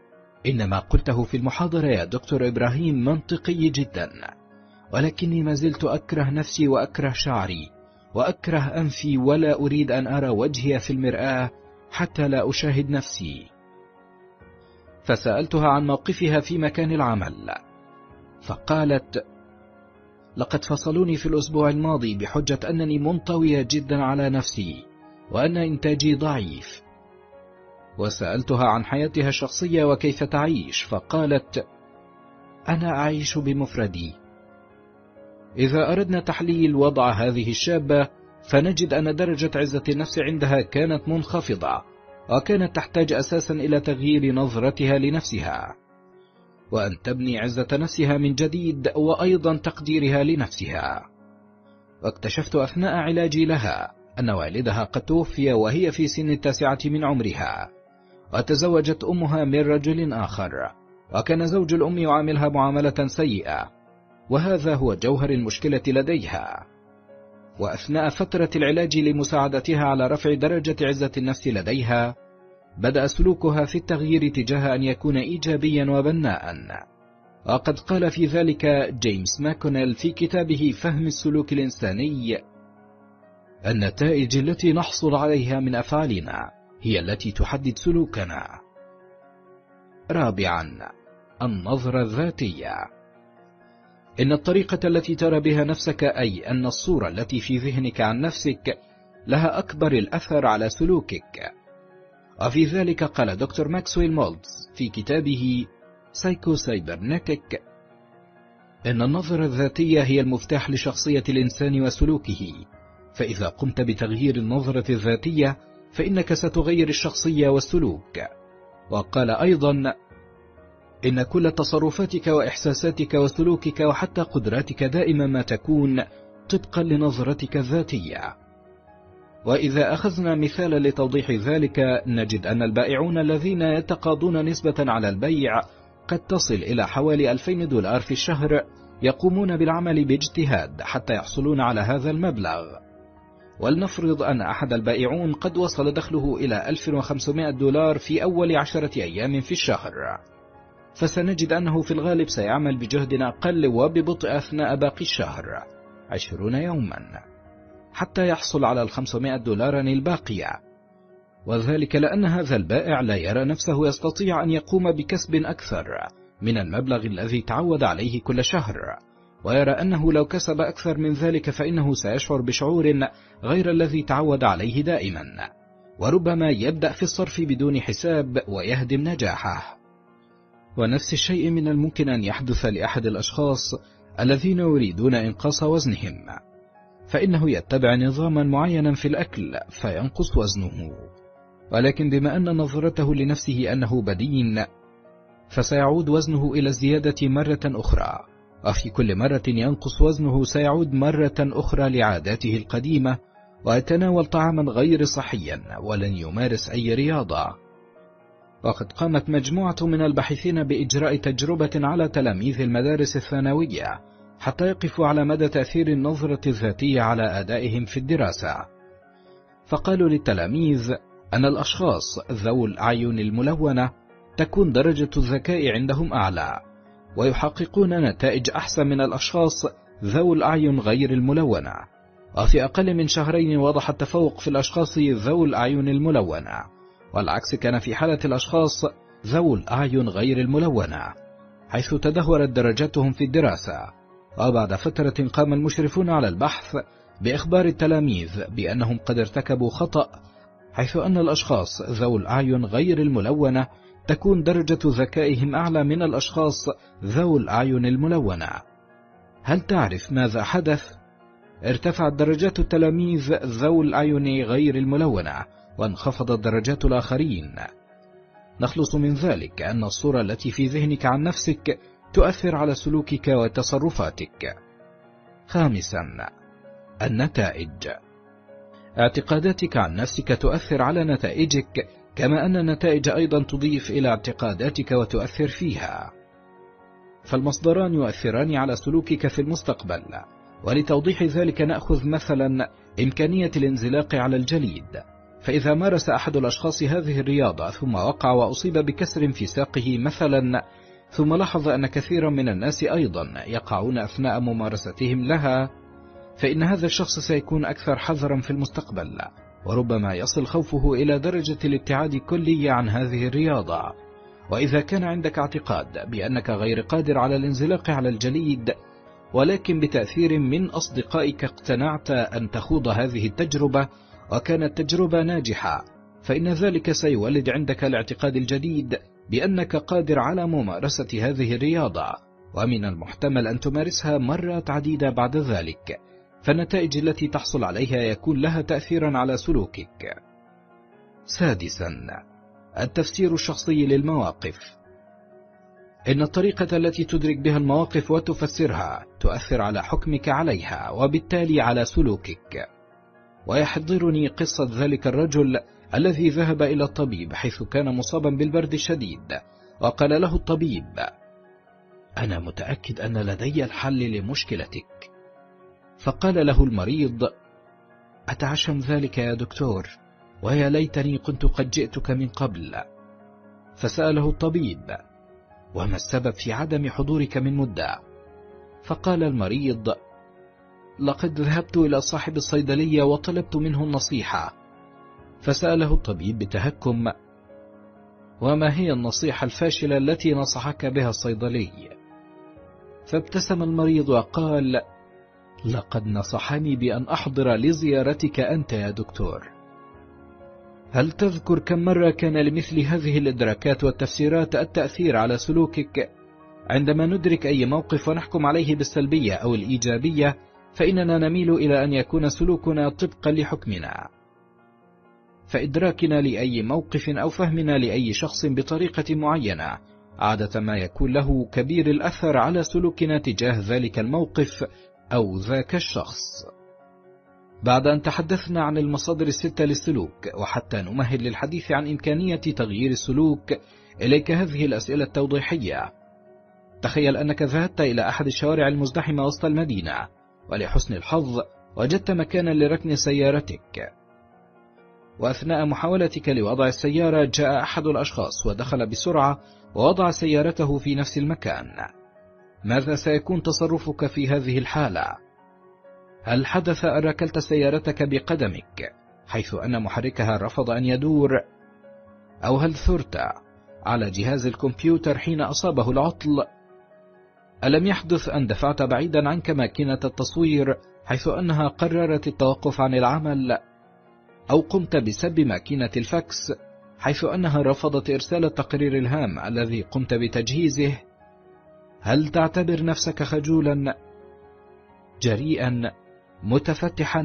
إن ما قلته في المحاضرة يا دكتور إبراهيم منطقي جدا، ولكني ما زلت أكره نفسي وأكره شعري وأكره أنفي، ولا أريد أن أرى وجهي في المرآة حتى لا أشاهد نفسي. فسألتها عن موقفها في مكان العمل، فقالت: لقد فصلوني في الأسبوع الماضي بحجة أنني منطوية جدا على نفسي وأن إنتاجي ضعيف. وسألتها عن حياتها الشخصية وكيف تعيش، فقالت: أنا أعيش بمفردي. إذا أردنا تحليل وضع هذه الشابة فنجد أن درجة عزة النفس عندها كانت منخفضة، وكانت تحتاج أساسا إلى تغيير نظرتها لنفسها، وأن تبني عزة نفسها من جديد، وأيضا تقديرها لنفسها. واكتشفت أثناء علاجي لها أن والدها قد توفي وهي في سن التاسعة من عمرها، وتزوجت أمها من رجل آخر، وكان زوج الأم يعاملها معاملة سيئة، وهذا هو جوهر المشكلة لديها. وأثناء فترة العلاج لمساعدتها على رفع درجة عزة النفس لديها، بدأ سلوكها في التغيير تجاه أن يكون إيجابيا وبناء. وقد قال في ذلك جيمس ماكونيل في كتابه فهم السلوك الإنساني: النتائج التي نحصل عليها من أفعالنا هي التي تحدد سلوكنا. رابعا، النظرة الذاتية. إن الطريقة التي ترى بها نفسك، أي أن الصورة التي في ذهنك عن نفسك، لها أكبر الأثر على سلوكك. وفي ذلك قال دكتور ماكسويل مولتز في كتابه سايكو سايبرنتيك إن النظرة الذاتية هي المفتاح لشخصية الإنسان وسلوكه، فإذا قمت بتغيير النظرة الذاتية فإنك ستغير الشخصية والسلوك. وقال أيضا إن كل تصرفاتك وإحساساتك وسلوكك وحتى قدراتك دائما ما تكون طبقا لنظرتك الذاتية. وإذا أخذنا مثالا لتوضيح ذلك، نجد أن البائعون الذين يتقاضون نسبة على البيع قد تصل إلى حوالي ألفين دولار في الشهر، يقومون بالعمل باجتهاد حتى يحصلون على هذا المبلغ. ولنفرض أن أحد البائعون قد وصل دخله إلى ألف وخمسمائة دولار في أول عشرة أيام في الشهر، فسنجد أنه في الغالب سيعمل بجهد أقل وببطء أثناء باقي الشهر عشرون يوما حتى يحصل على الخمسمائة دولار الباقية، وذلك لأن هذا البائع لا يرى نفسه يستطيع أن يقوم بكسب أكثر من المبلغ الذي تعود عليه كل شهر، ويرى أنه لو كسب أكثر من ذلك فإنه سيشعر بشعور غير الذي تعود عليه دائما، وربما يبدأ في الصرف بدون حساب ويهدم نجاحه. ونفس الشيء من الممكن أن يحدث لأحد الأشخاص الذين يريدون إنقاص وزنهم، فإنه يتبع نظاما معينا في الأكل فينقص وزنه، ولكن بما أن نظرته لنفسه أنه بدين، فسيعود وزنه إلى الزيادة مرة أخرى، وفي كل مرة ينقص وزنه سيعود مرة أخرى لعاداته القديمة، ويتناول طعاما غير صحيا ولن يمارس أي رياضة. وقد قامت مجموعة من الباحثين بإجراء تجربة على تلاميذ المدارس الثانوية حتى يقفوا على مدى تأثير النظرة الذاتية على أدائهم في الدراسة. فقالوا للتلاميذ أن الأشخاص ذو الأعين الملونة تكون درجة الذكاء عندهم أعلى، ويحققون نتائج أحسن من الأشخاص ذو الأعين غير الملونة، وفي أقل من شهرين وضح التفوق في الأشخاص ذو الأعين الملونة، والعكس كان في حالة الأشخاص ذو الأعين غير الملونة، حيث تدهورت درجاتهم في الدراسة. وبعد فترة قام المشرفون على البحث بإخبار التلاميذ بأنهم قد ارتكبوا خطأ، حيث أن الأشخاص ذو الأعين غير الملونة تكون درجة ذكائهم أعلى من الأشخاص ذو الأعين الملونة. هل تعرف ماذا حدث؟ ارتفعت درجات التلاميذ ذو الأعين غير الملونة، وانخفضت درجات الآخرين. نخلص من ذلك أن الصورة التي في ذهنك عن نفسك تؤثر على سلوكك وتصرفاتك. خامسا، النتائج. اعتقاداتك عن نفسك تؤثر على نتائجك، كما أن النتائج أيضا تضيف إلى اعتقاداتك وتؤثر فيها، فالمصدران يؤثران على سلوكك في المستقبل. ولتوضيح ذلك نأخذ مثلا إمكانية الانزلاق على الجليد، فإذا مارس أحد الأشخاص هذه الرياضة ثم وقع وأصيب بكسر في ساقه مثلا، ثم لاحظ أن كثيرا من الناس أيضا يقعون أثناء ممارستهم لها، فإن هذا الشخص سيكون أكثر حذرا في المستقبل، وربما يصل خوفه إلى درجة الابتعاد كلي عن هذه الرياضة. وإذا كان عندك اعتقاد بأنك غير قادر على الانزلاق على الجليد، ولكن بتأثير من أصدقائك اقتنعت أن تخوض هذه التجربة وكانت تجربة ناجحة، فإن ذلك سيولد عندك الاعتقاد الجديد بأنك قادر على ممارسة هذه الرياضة، ومن المحتمل أن تمارسها مرات عديدة بعد ذلك، فالنتائج التي تحصل عليها يكون لها تأثيرا على سلوكك. سادسا، التفسير الشخصي للمواقف. إن الطريقة التي تدرك بها المواقف وتفسرها تؤثر على حكمك عليها وبالتالي على سلوكك. ويحضرني قصة ذلك الرجل الذي ذهب إلى الطبيب حيث كان مصابا بالبرد الشديد، وقال له الطبيب: أنا متأكد أن لدي الحل لمشكلتك. فقال له المريض: أتعشم ذلك يا دكتور، ويا ليتني كنت قد جئتك من قبل. فسأله الطبيب: وما السبب في عدم حضورك من مدة؟ فقال المريض: لقد ذهبت إلى صاحب الصيدلية وطلبت منه النصيحة. فسأله الطبيب بتهكم: وما هي النصيحة الفاشلة التي نصحك بها الصيدلي؟ فابتسم المريض وقال: لقد نصحني بأن أحضر لزيارتك أنت يا دكتور. هل تذكر كم مرة كان لمثل هذه الإدراكات والتفسيرات التأثير على سلوكك؟ عندما ندرك أي موقف ونحكم عليه بالسلبية أو الإيجابية، فإننا نميل إلى أن يكون سلوكنا طبقا لحكمنا. فإدراكنا لأي موقف أو فهمنا لأي شخص بطريقة معينة عادة ما يكون له كبير الأثر على سلوكنا تجاه ذلك الموقف أو ذاك الشخص. بعد أن تحدثنا عن المصادر الستة للسلوك، وحتى نمهد للحديث عن إمكانية تغيير السلوك، إليك هذه الأسئلة التوضيحية. تخيل أنك ذهبت إلى أحد الشوارع المزدحمة وسط المدينة، ولحسن الحظ وجدت مكانا لركن سيارتك، وأثناء محاولتك لوضع السيارة جاء أحد الأشخاص ودخل بسرعة ووضع سيارته في نفس المكان. ماذا سيكون تصرفك في هذه الحالة؟ هل حدث أن ركلت سيارتك بقدمك حيث أن محركها رفض أن يدور؟ أو هل ثرت على جهاز الكمبيوتر حين أصابه العطل؟ ألم يحدث أن دفعت بعيدا عنك ماكينة التصوير حيث أنها قررت التوقف عن العمل؟ أو قمت بسب ماكينة الفاكس حيث أنها رفضت إرسال التقرير الهام الذي قمت بتجهيزه؟ هل تعتبر نفسك خجولا، جريئا، متفتحا؟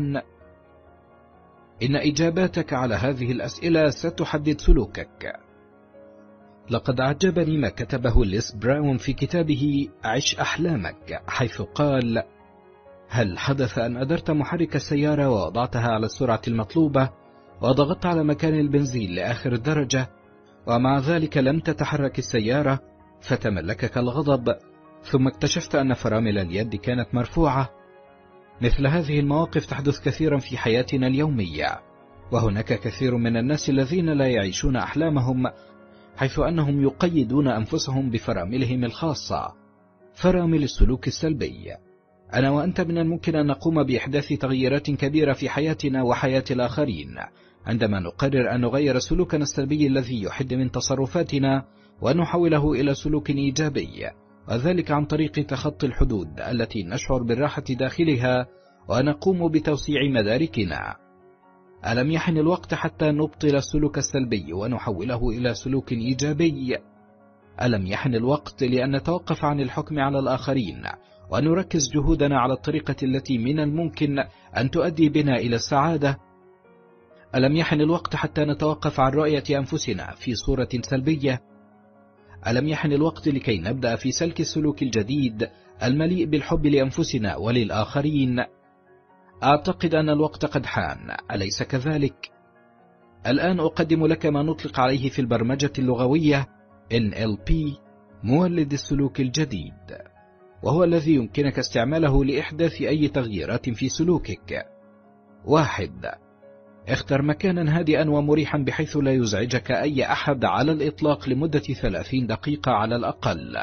إن إجاباتك على هذه الأسئلة ستحدد سلوكك. لقد أعجبني ما كتبه ليس براون في كتابه عش أحلامك، حيث قال: هل حدث أن أدرت محرك السيارة ووضعتها على السرعة المطلوبة وضغطت على مكان البنزين لآخر الدرجة، ومع ذلك لم تتحرك السيارة فتملكك الغضب، ثم اكتشفت أن فرامل اليد كانت مرفوعة؟ مثل هذه المواقف تحدث كثيرا في حياتنا اليومية، وهناك كثير من الناس الذين لا يعيشون أحلامهم، حيث أنهم يقيدون أنفسهم بفراملهم الخاصة، فرامل السلوك السلبي. أنا وأنت من الممكن أن نقوم بإحداث تغييرات كبيرة في حياتنا وحياة الآخرين عندما نقرر أن نغير سلوكنا السلبي الذي يحد من تصرفاتنا ونحوله إلى سلوك إيجابي، وذلك عن طريق تخطي الحدود التي نشعر بالراحة داخلها ونقوم بتوسيع مداركنا. ألم يحن الوقت حتى نبطل السلوك السلبي ونحوله إلى سلوك إيجابي؟ ألم يحن الوقت لأن نتوقف عن الحكم على الآخرين ونركز جهودنا على الطريقة التي من الممكن أن تؤدي بنا إلى السعادة؟ ألم يحن الوقت حتى نتوقف عن رؤية أنفسنا في صورة سلبية؟ ألم يحن الوقت لكي نبدأ في سلك السلوك الجديد المليء بالحب لأنفسنا وللآخرين؟ أعتقد أن الوقت قد حان، أليس كذلك؟ الآن أقدم لك ما نطلق عليه في البرمجة اللغوية إن إل بي، مولد السلوك الجديد، وهو الذي يمكنك استعماله لإحداث أي تغييرات في سلوكك. واحد، اختر مكانا هادئا ومريحا بحيث لا يزعجك أي أحد على الإطلاق لمدة ثلاثين دقيقة على الأقل.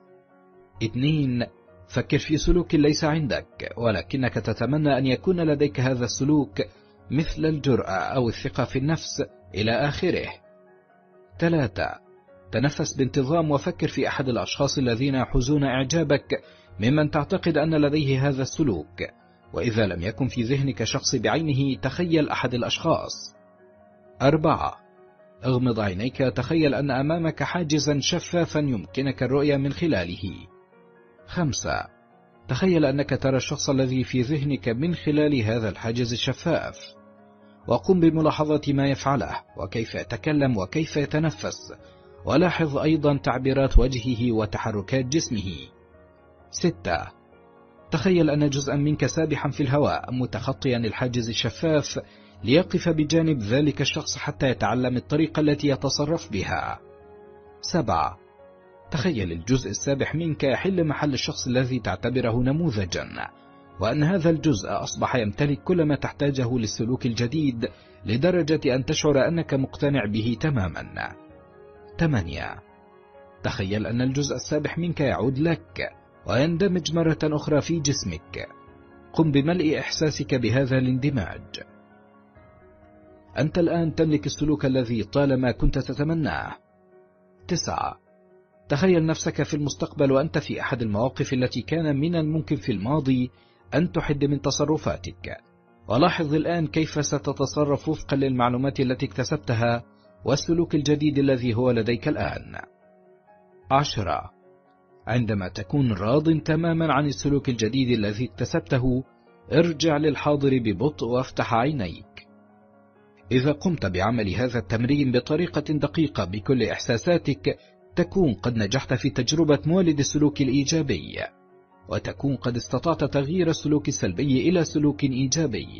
اثنين. فكر في سلوك ليس عندك ولكنك تتمنى أن يكون لديك هذا السلوك، مثل الجرأة أو الثقة في النفس إلى آخره. ثلاثة. تنفس بانتظام وفكر في أحد الأشخاص الذين يحوزون إعجابك ممن تعتقد أن لديه هذا السلوك، وإذا لم يكن في ذهنك شخص بعينه تخيل أحد الأشخاص. أربعة. اغمض عينيك وتخيل أن أمامك حاجزا شفافا يمكنك الرؤية من خلاله. خمسة. تخيل أنك ترى الشخص الذي في ذهنك من خلال هذا الحاجز الشفاف، وقم بملاحظة ما يفعله وكيف يتكلم وكيف يتنفس، ولاحظ أيضا تعبيرات وجهه وتحركات جسمه. ستة. تخيل أن جزءا منك سابحا في الهواء متخطيا الحاجز الشفاف ليقف بجانب ذلك الشخص حتى يتعلم الطريقة التي يتصرف بها. سبعة. تخيل الجزء السابح منك يحل محل الشخص الذي تعتبره نموذجا، وأن هذا الجزء أصبح يمتلك كل ما تحتاجه للسلوك الجديد لدرجة أن تشعر أنك مقتنع به تماما. ثمانية. تخيل أن الجزء السابح منك يعود لك ويندمج مرة أخرى في جسمك. قم بملء إحساسك بهذا الاندماج. أنت الآن تملك السلوك الذي طالما كنت تتمناه. تسعة. تخيل نفسك في المستقبل وأنت في أحد المواقف التي كان من الممكن في الماضي أن تحد من تصرفاتك، ولاحظ الآن كيف ستتصرف وفقا للمعلومات التي اكتسبتها والسلوك الجديد الذي هو لديك الآن. عشرة. عندما تكون راض تماما عن السلوك الجديد الذي اكتسبته، ارجع للحاضر ببطء وافتح عينيك. إذا قمت بعمل هذا التمرين بطريقة دقيقة بكل إحساساتك، تكون قد نجحت في تجربة مولد السلوك الإيجابي، وتكون قد استطعت تغيير السلوك السلبي إلى سلوك إيجابي.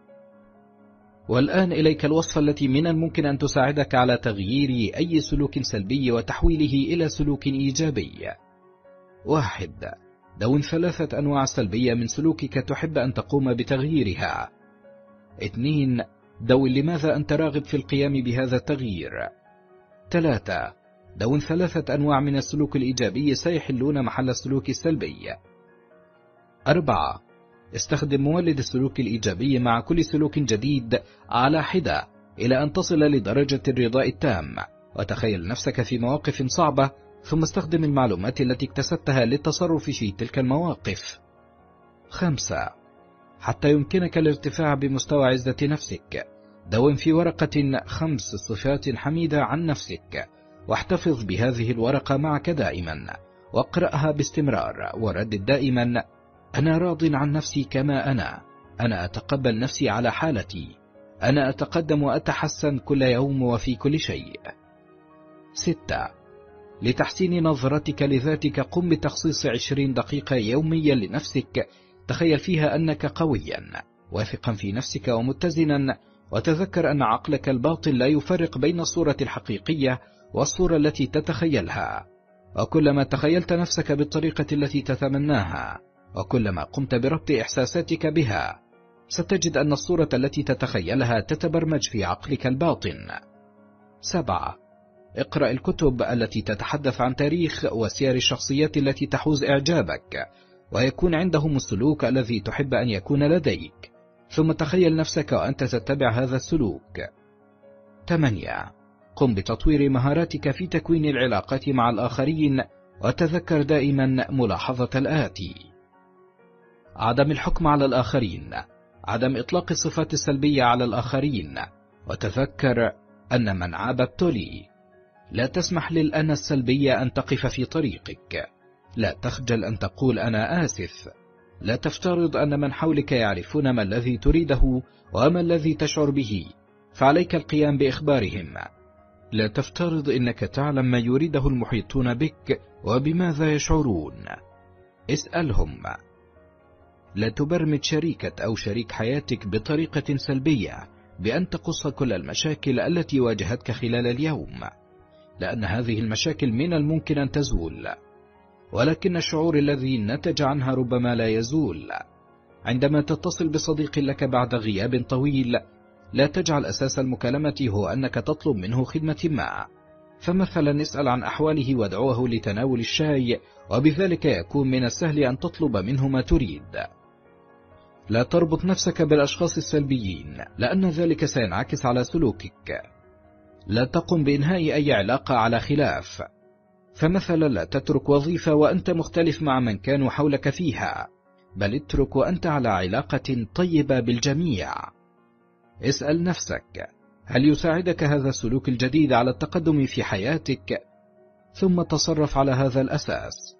والآن إليك الوصفة التي من الممكن أن تساعدك على تغيير أي سلوك سلبي وتحويله إلى سلوك إيجابي. واحد. دون ثلاثة أنواع سلبية من سلوكك تحب أن تقوم بتغييرها. اثنين. دون لماذا أنت راغب في القيام بهذا التغيير. ثلاثة. دون ثلاثة أنواع من السلوك الإيجابي سيحلون محل السلوك السلبي. أربعة. استخدم مولد السلوك الإيجابي مع كل سلوك جديد على حدة إلى أن تصل لدرجة الرضاء التام، وتخيل نفسك في مواقف صعبة ثم استخدم المعلومات التي اكتسبتها للتصرف في تلك المواقف. خمسة. حتى يمكنك الارتفاع بمستوى عزة نفسك، دون في ورقة خمس صفات حميدة عن نفسك، واحتفظ بهذه الورقة معك دائما، واقرأها باستمرار، وردد دائما: أنا راض عن نفسي كما أنا، أنا أتقبل نفسي على حالتي، أنا أتقدم وأتحسن كل يوم وفي كل شيء. ستة. لتحسين نظرتك لذاتك، قم بتخصيص عشرين دقيقة يوميا لنفسك، تخيل فيها أنك قويا واثقا في نفسك ومتزنا، وتذكر أن عقلك الباطن لا يفرق بين الصورة الحقيقية والصورة التي تتخيلها، وكلما تخيلت نفسك بالطريقة التي تتمناها، وكلما قمت بربط إحساساتك بها، ستجد أن الصورة التي تتخيلها تتبرمج في عقلك الباطن. سبعة. اقرأ الكتب التي تتحدث عن تاريخ وسير الشخصيات التي تحوز إعجابك، ويكون عندهم السلوك الذي تحب أن يكون لديك، ثم تخيل نفسك وأنت تتبع هذا السلوك. ثمانية. قم بتطوير مهاراتك في تكوين العلاقات مع الآخرين، وتذكر دائما ملاحظة الآتي: عدم الحكم على الآخرين، عدم إطلاق الصفات السلبية على الآخرين، وتذكر أن من عاب ابتلي. لا تسمح للأنا السلبية أن تقف في طريقك، لا تخجل أن تقول أنا آسف، لا تفترض أن من حولك يعرفون ما الذي تريده وما الذي تشعر به، فعليك القيام بإخبارهم. لا تفترض أنك تعلم ما يريده المحيطون بك وبماذا يشعرون، اسألهم. لا تبرمج شريكة أو شريك حياتك بطريقة سلبية بأن تقص كل المشاكل التي واجهتك خلال اليوم، لأن هذه المشاكل من الممكن أن تزول، ولكن الشعور الذي نتج عنها ربما لا يزول. عندما تتصل بصديق لك بعد غياب طويل، لا تجعل أساس المكالمة هو أنك تطلب منه خدمة ما، فمثلا اسأل عن أحواله وادعوه لتناول الشاي، وبذلك يكون من السهل أن تطلب منه ما تريد. لا تربط نفسك بالأشخاص السلبيين، لأن ذلك سينعكس على سلوكك. لا تقم بإنهاء أي علاقة على خلاف، فمثلا لا تترك وظيفة وأنت مختلف مع من كانوا حولك فيها، بل اترك وأنت على علاقة طيبة بالجميع. اسأل نفسك: هل يساعدك هذا السلوك الجديد على التقدم في حياتك؟ ثم تصرف على هذا الأساس.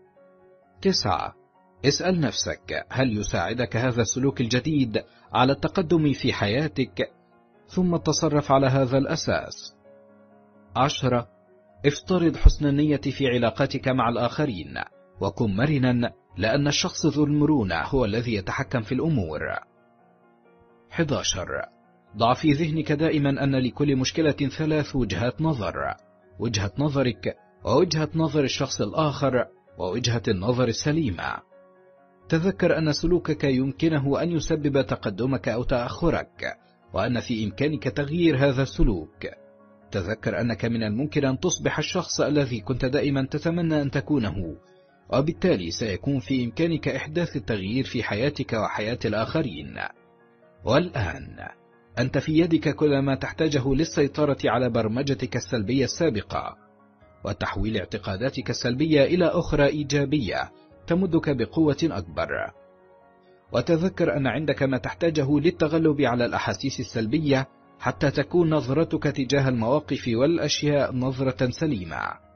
تسعة. اسأل نفسك: هل يساعدك هذا السلوك الجديد على التقدم في حياتك؟ ثم تصرف على هذا الأساس. عشرة. افترض حسن النية في علاقاتك مع الآخرين، وكن مرنا، لأن الشخص ذو المرونة هو الذي يتحكم في الأمور. أحد عشر. ضع في ذهنك دائما أن لكل مشكلة ثلاث وجهات نظر: وجهة نظرك، ووجهة نظر الشخص الآخر، ووجهة النظر السليمة. تذكر أن سلوكك يمكنه أن يسبب تقدمك أو تأخرك، وأن في إمكانك تغيير هذا السلوك. تذكر أنك من الممكن أن تصبح الشخص الذي كنت دائما تتمنى أن تكونه، وبالتالي سيكون في إمكانك إحداث التغيير في حياتك وحياة الآخرين. والآن أنت في يدك كل ما تحتاجه للسيطرة على برمجتك السلبية السابقة، وتحويل اعتقاداتك السلبية إلى أخرى إيجابية تمدك بقوة أكبر. وتذكر أن عندك ما تحتاجه للتغلب على الأحاسيس السلبية حتى تكون نظرتك تجاه المواقف والأشياء نظرة سليمة.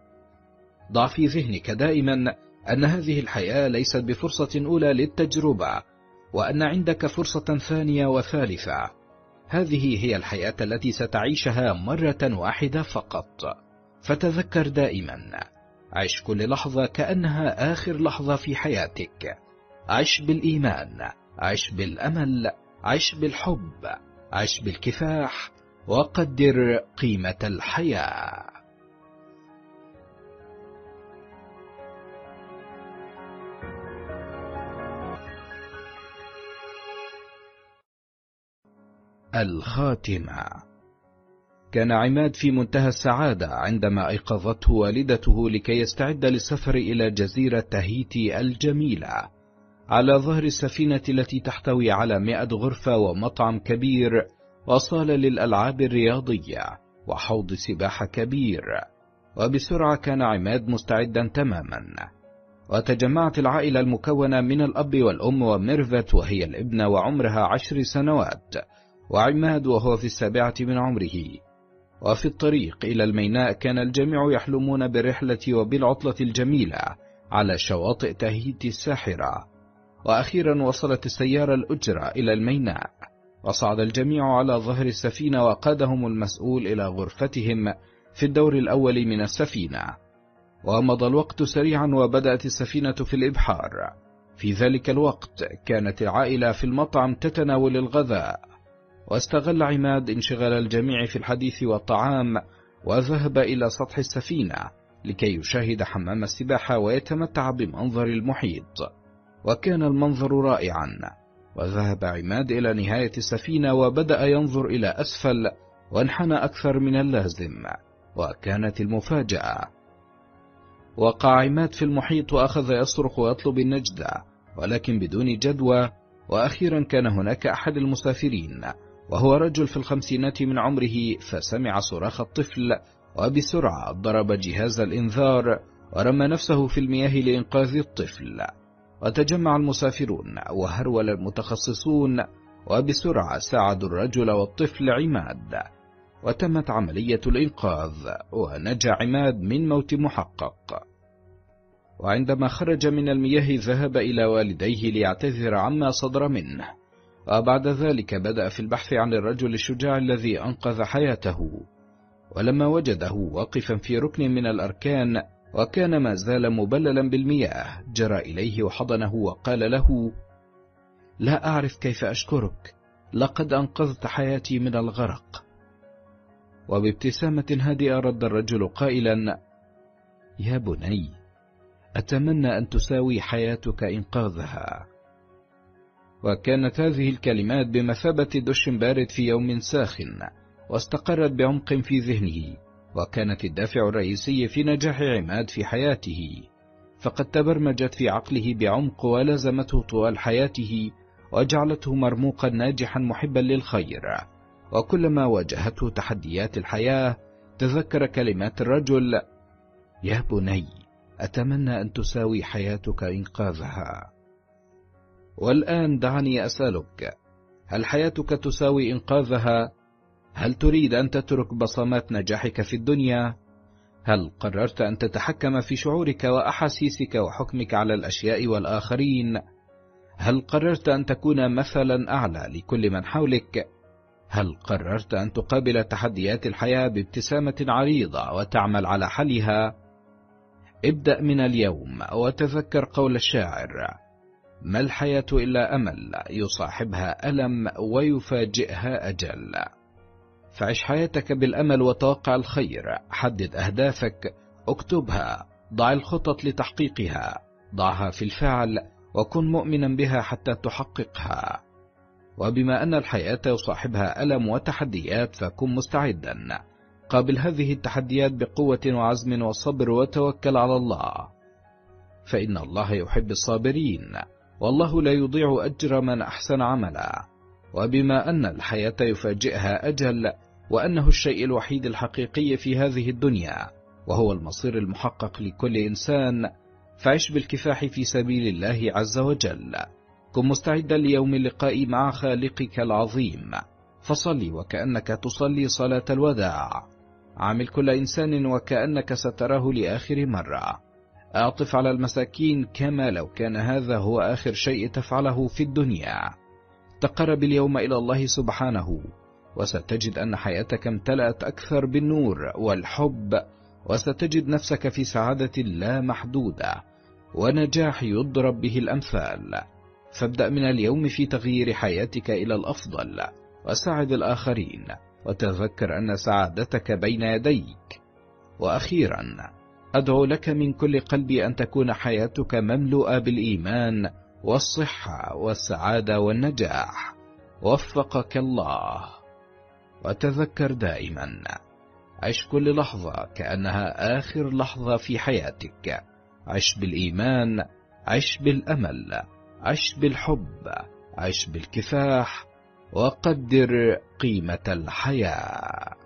ضع في ذهنك دائما أن هذه الحياة ليست بفرصة أولى للتجربة، وأن عندك فرصة ثانية وثالثة. هذه هي الحياة التي ستعيشها مرة واحدة فقط. فتذكر دائما: عش كل لحظة كأنها آخر لحظة في حياتك. عش بالإيمان، عش بالأمل، عش بالحب، عش بالكفاح، وقدر قيمة الحياة. الخاتمة. كان عماد في منتهى السعادة عندما أيقظته والدته لكي يستعد للسفر إلى جزيرة تاهيتي الجميلة، على ظهر السفينة التي تحتوي على مئة غرفة ومطعم كبير وصالة للألعاب الرياضية وحوض سباحة كبير. وبسرعة كان عماد مستعدا تماما، وتجمعت العائلة المكونة من الأب والأم وميرفت وهي الابنة وعمرها عشر سنوات، وعماد وهو في السابعة من عمره. وفي الطريق إلى الميناء كان الجميع يحلمون بالرحلة وبالعطلة الجميلة على شواطئ تاهيتي الساحرة. وأخيرا وصلت السيارة الأجرة إلى الميناء، وصعد الجميع على ظهر السفينة، وقادهم المسؤول إلى غرفتهم في الدور الأول من السفينة. ومضى الوقت سريعا وبدأت السفينة في الإبحار. في ذلك الوقت كانت العائلة في المطعم تتناول الغذاء، واستغل عماد انشغال الجميع في الحديث والطعام، وذهب إلى سطح السفينة لكي يشاهد حمام السباحة ويتمتع بمنظر المحيط. وكان المنظر رائعا. وذهب عماد إلى نهاية السفينة وبدأ ينظر إلى أسفل، وانحنى أكثر من اللازم. وكانت المفاجأة: وقع عماد في المحيط وأخذ يصرخ ويطلب النجدة، ولكن بدون جدوى. وأخيرا كان هناك أحد المسافرين، وهو رجل في الخمسينات من عمره، فسمع صراخ الطفل، وبسرعة ضرب جهاز الإنذار ورمى نفسه في المياه لإنقاذ الطفل. وتجمع المسافرون وهرول المتخصصون، وبسرعة ساعدوا الرجل والطفل عماد، وتمت عملية الإنقاذ، ونجا عماد من موت محقق. وعندما خرج من المياه ذهب إلى والديه ليعتذر عما صدر منه، وبعد ذلك بدأ في البحث عن الرجل الشجاع الذي أنقذ حياته. ولما وجده واقفا في ركن من الأركان وكان ما زال مبللا بالمياه، جرى إليه وحضنه وقال له: لا أعرف كيف أشكرك، لقد أنقذت حياتي من الغرق. وبابتسامة هادئة رد الرجل قائلا: يا بني، أتمنى أن تساوي حياتك إنقاذها. وكانت هذه الكلمات بمثابة دش بارد في يوم ساخن، واستقرت بعمق في ذهنه، وكانت الدافع الرئيسي في نجاح عماد في حياته، فقد تبرمجت في عقله بعمق ولزمته طوال حياته، وجعلته مرموقا ناجحا محبا للخير. وكلما واجهته تحديات الحياة تذكر كلمات الرجل: يا بني، أتمنى أن تساوي حياتك إنقاذها. والآن دعني أسألك، هل حياتك تساوي إنقاذها؟ هل تريد أن تترك بصمات نجاحك في الدنيا؟ هل قررت أن تتحكم في شعورك وأحاسيسك وحكمك على الأشياء والآخرين؟ هل قررت أن تكون مثلا أعلى لكل من حولك؟ هل قررت أن تقابل تحديات الحياة بابتسامة عريضة وتعمل على حلها؟ ابدأ من اليوم وتذكر قول الشاعر: ما الحياة إلا أمل يصاحبها ألم ويفاجئها أجل. فعش حياتك بالأمل وتوقع الخير، حدد أهدافك، اكتبها، ضع الخطط لتحقيقها، ضعها في الفعل، وكن مؤمنا بها حتى تحققها. وبما أن الحياة يصاحبها ألم وتحديات فكن مستعدا، قابل هذه التحديات بقوة وعزم وصبر، وتوكل على الله، فإن الله يحب الصابرين، والله لا يضيع أجر من أحسن عملا. وبما أن الحياة يفاجئها أجل، وأنه الشيء الوحيد الحقيقي في هذه الدنيا، وهو المصير المحقق لكل إنسان، فعش بالكفاح في سبيل الله عز وجل. كن مستعدا ليوم اللقاء مع خالقك العظيم، فصلي وكأنك تصلي صلاة الوداع، عامل كل إنسان وكأنك ستراه لآخر مرة، أعطف على المساكين كما لو كان هذا هو آخر شيء تفعله في الدنيا. تقرب اليوم إلى الله سبحانه، وستجد أن حياتك امتلأت أكثر بالنور والحب، وستجد نفسك في سعادة لا محدودة ونجاح يضرب به الأمثال. فابدأ من اليوم في تغيير حياتك إلى الأفضل، وساعد الآخرين، وتذكر أن سعادتك بين يديك. وأخيرا أدعو لك من كل قلبي أن تكون حياتك مملوءة بالإيمان والصحة والسعادة والنجاح، وفقك الله. وتذكر دائما، عش كل لحظة كأنها آخر لحظة في حياتك، عش بالإيمان، عش بالأمل، عش بالحب، عش بالكفاح، وقدر قيمة الحياة.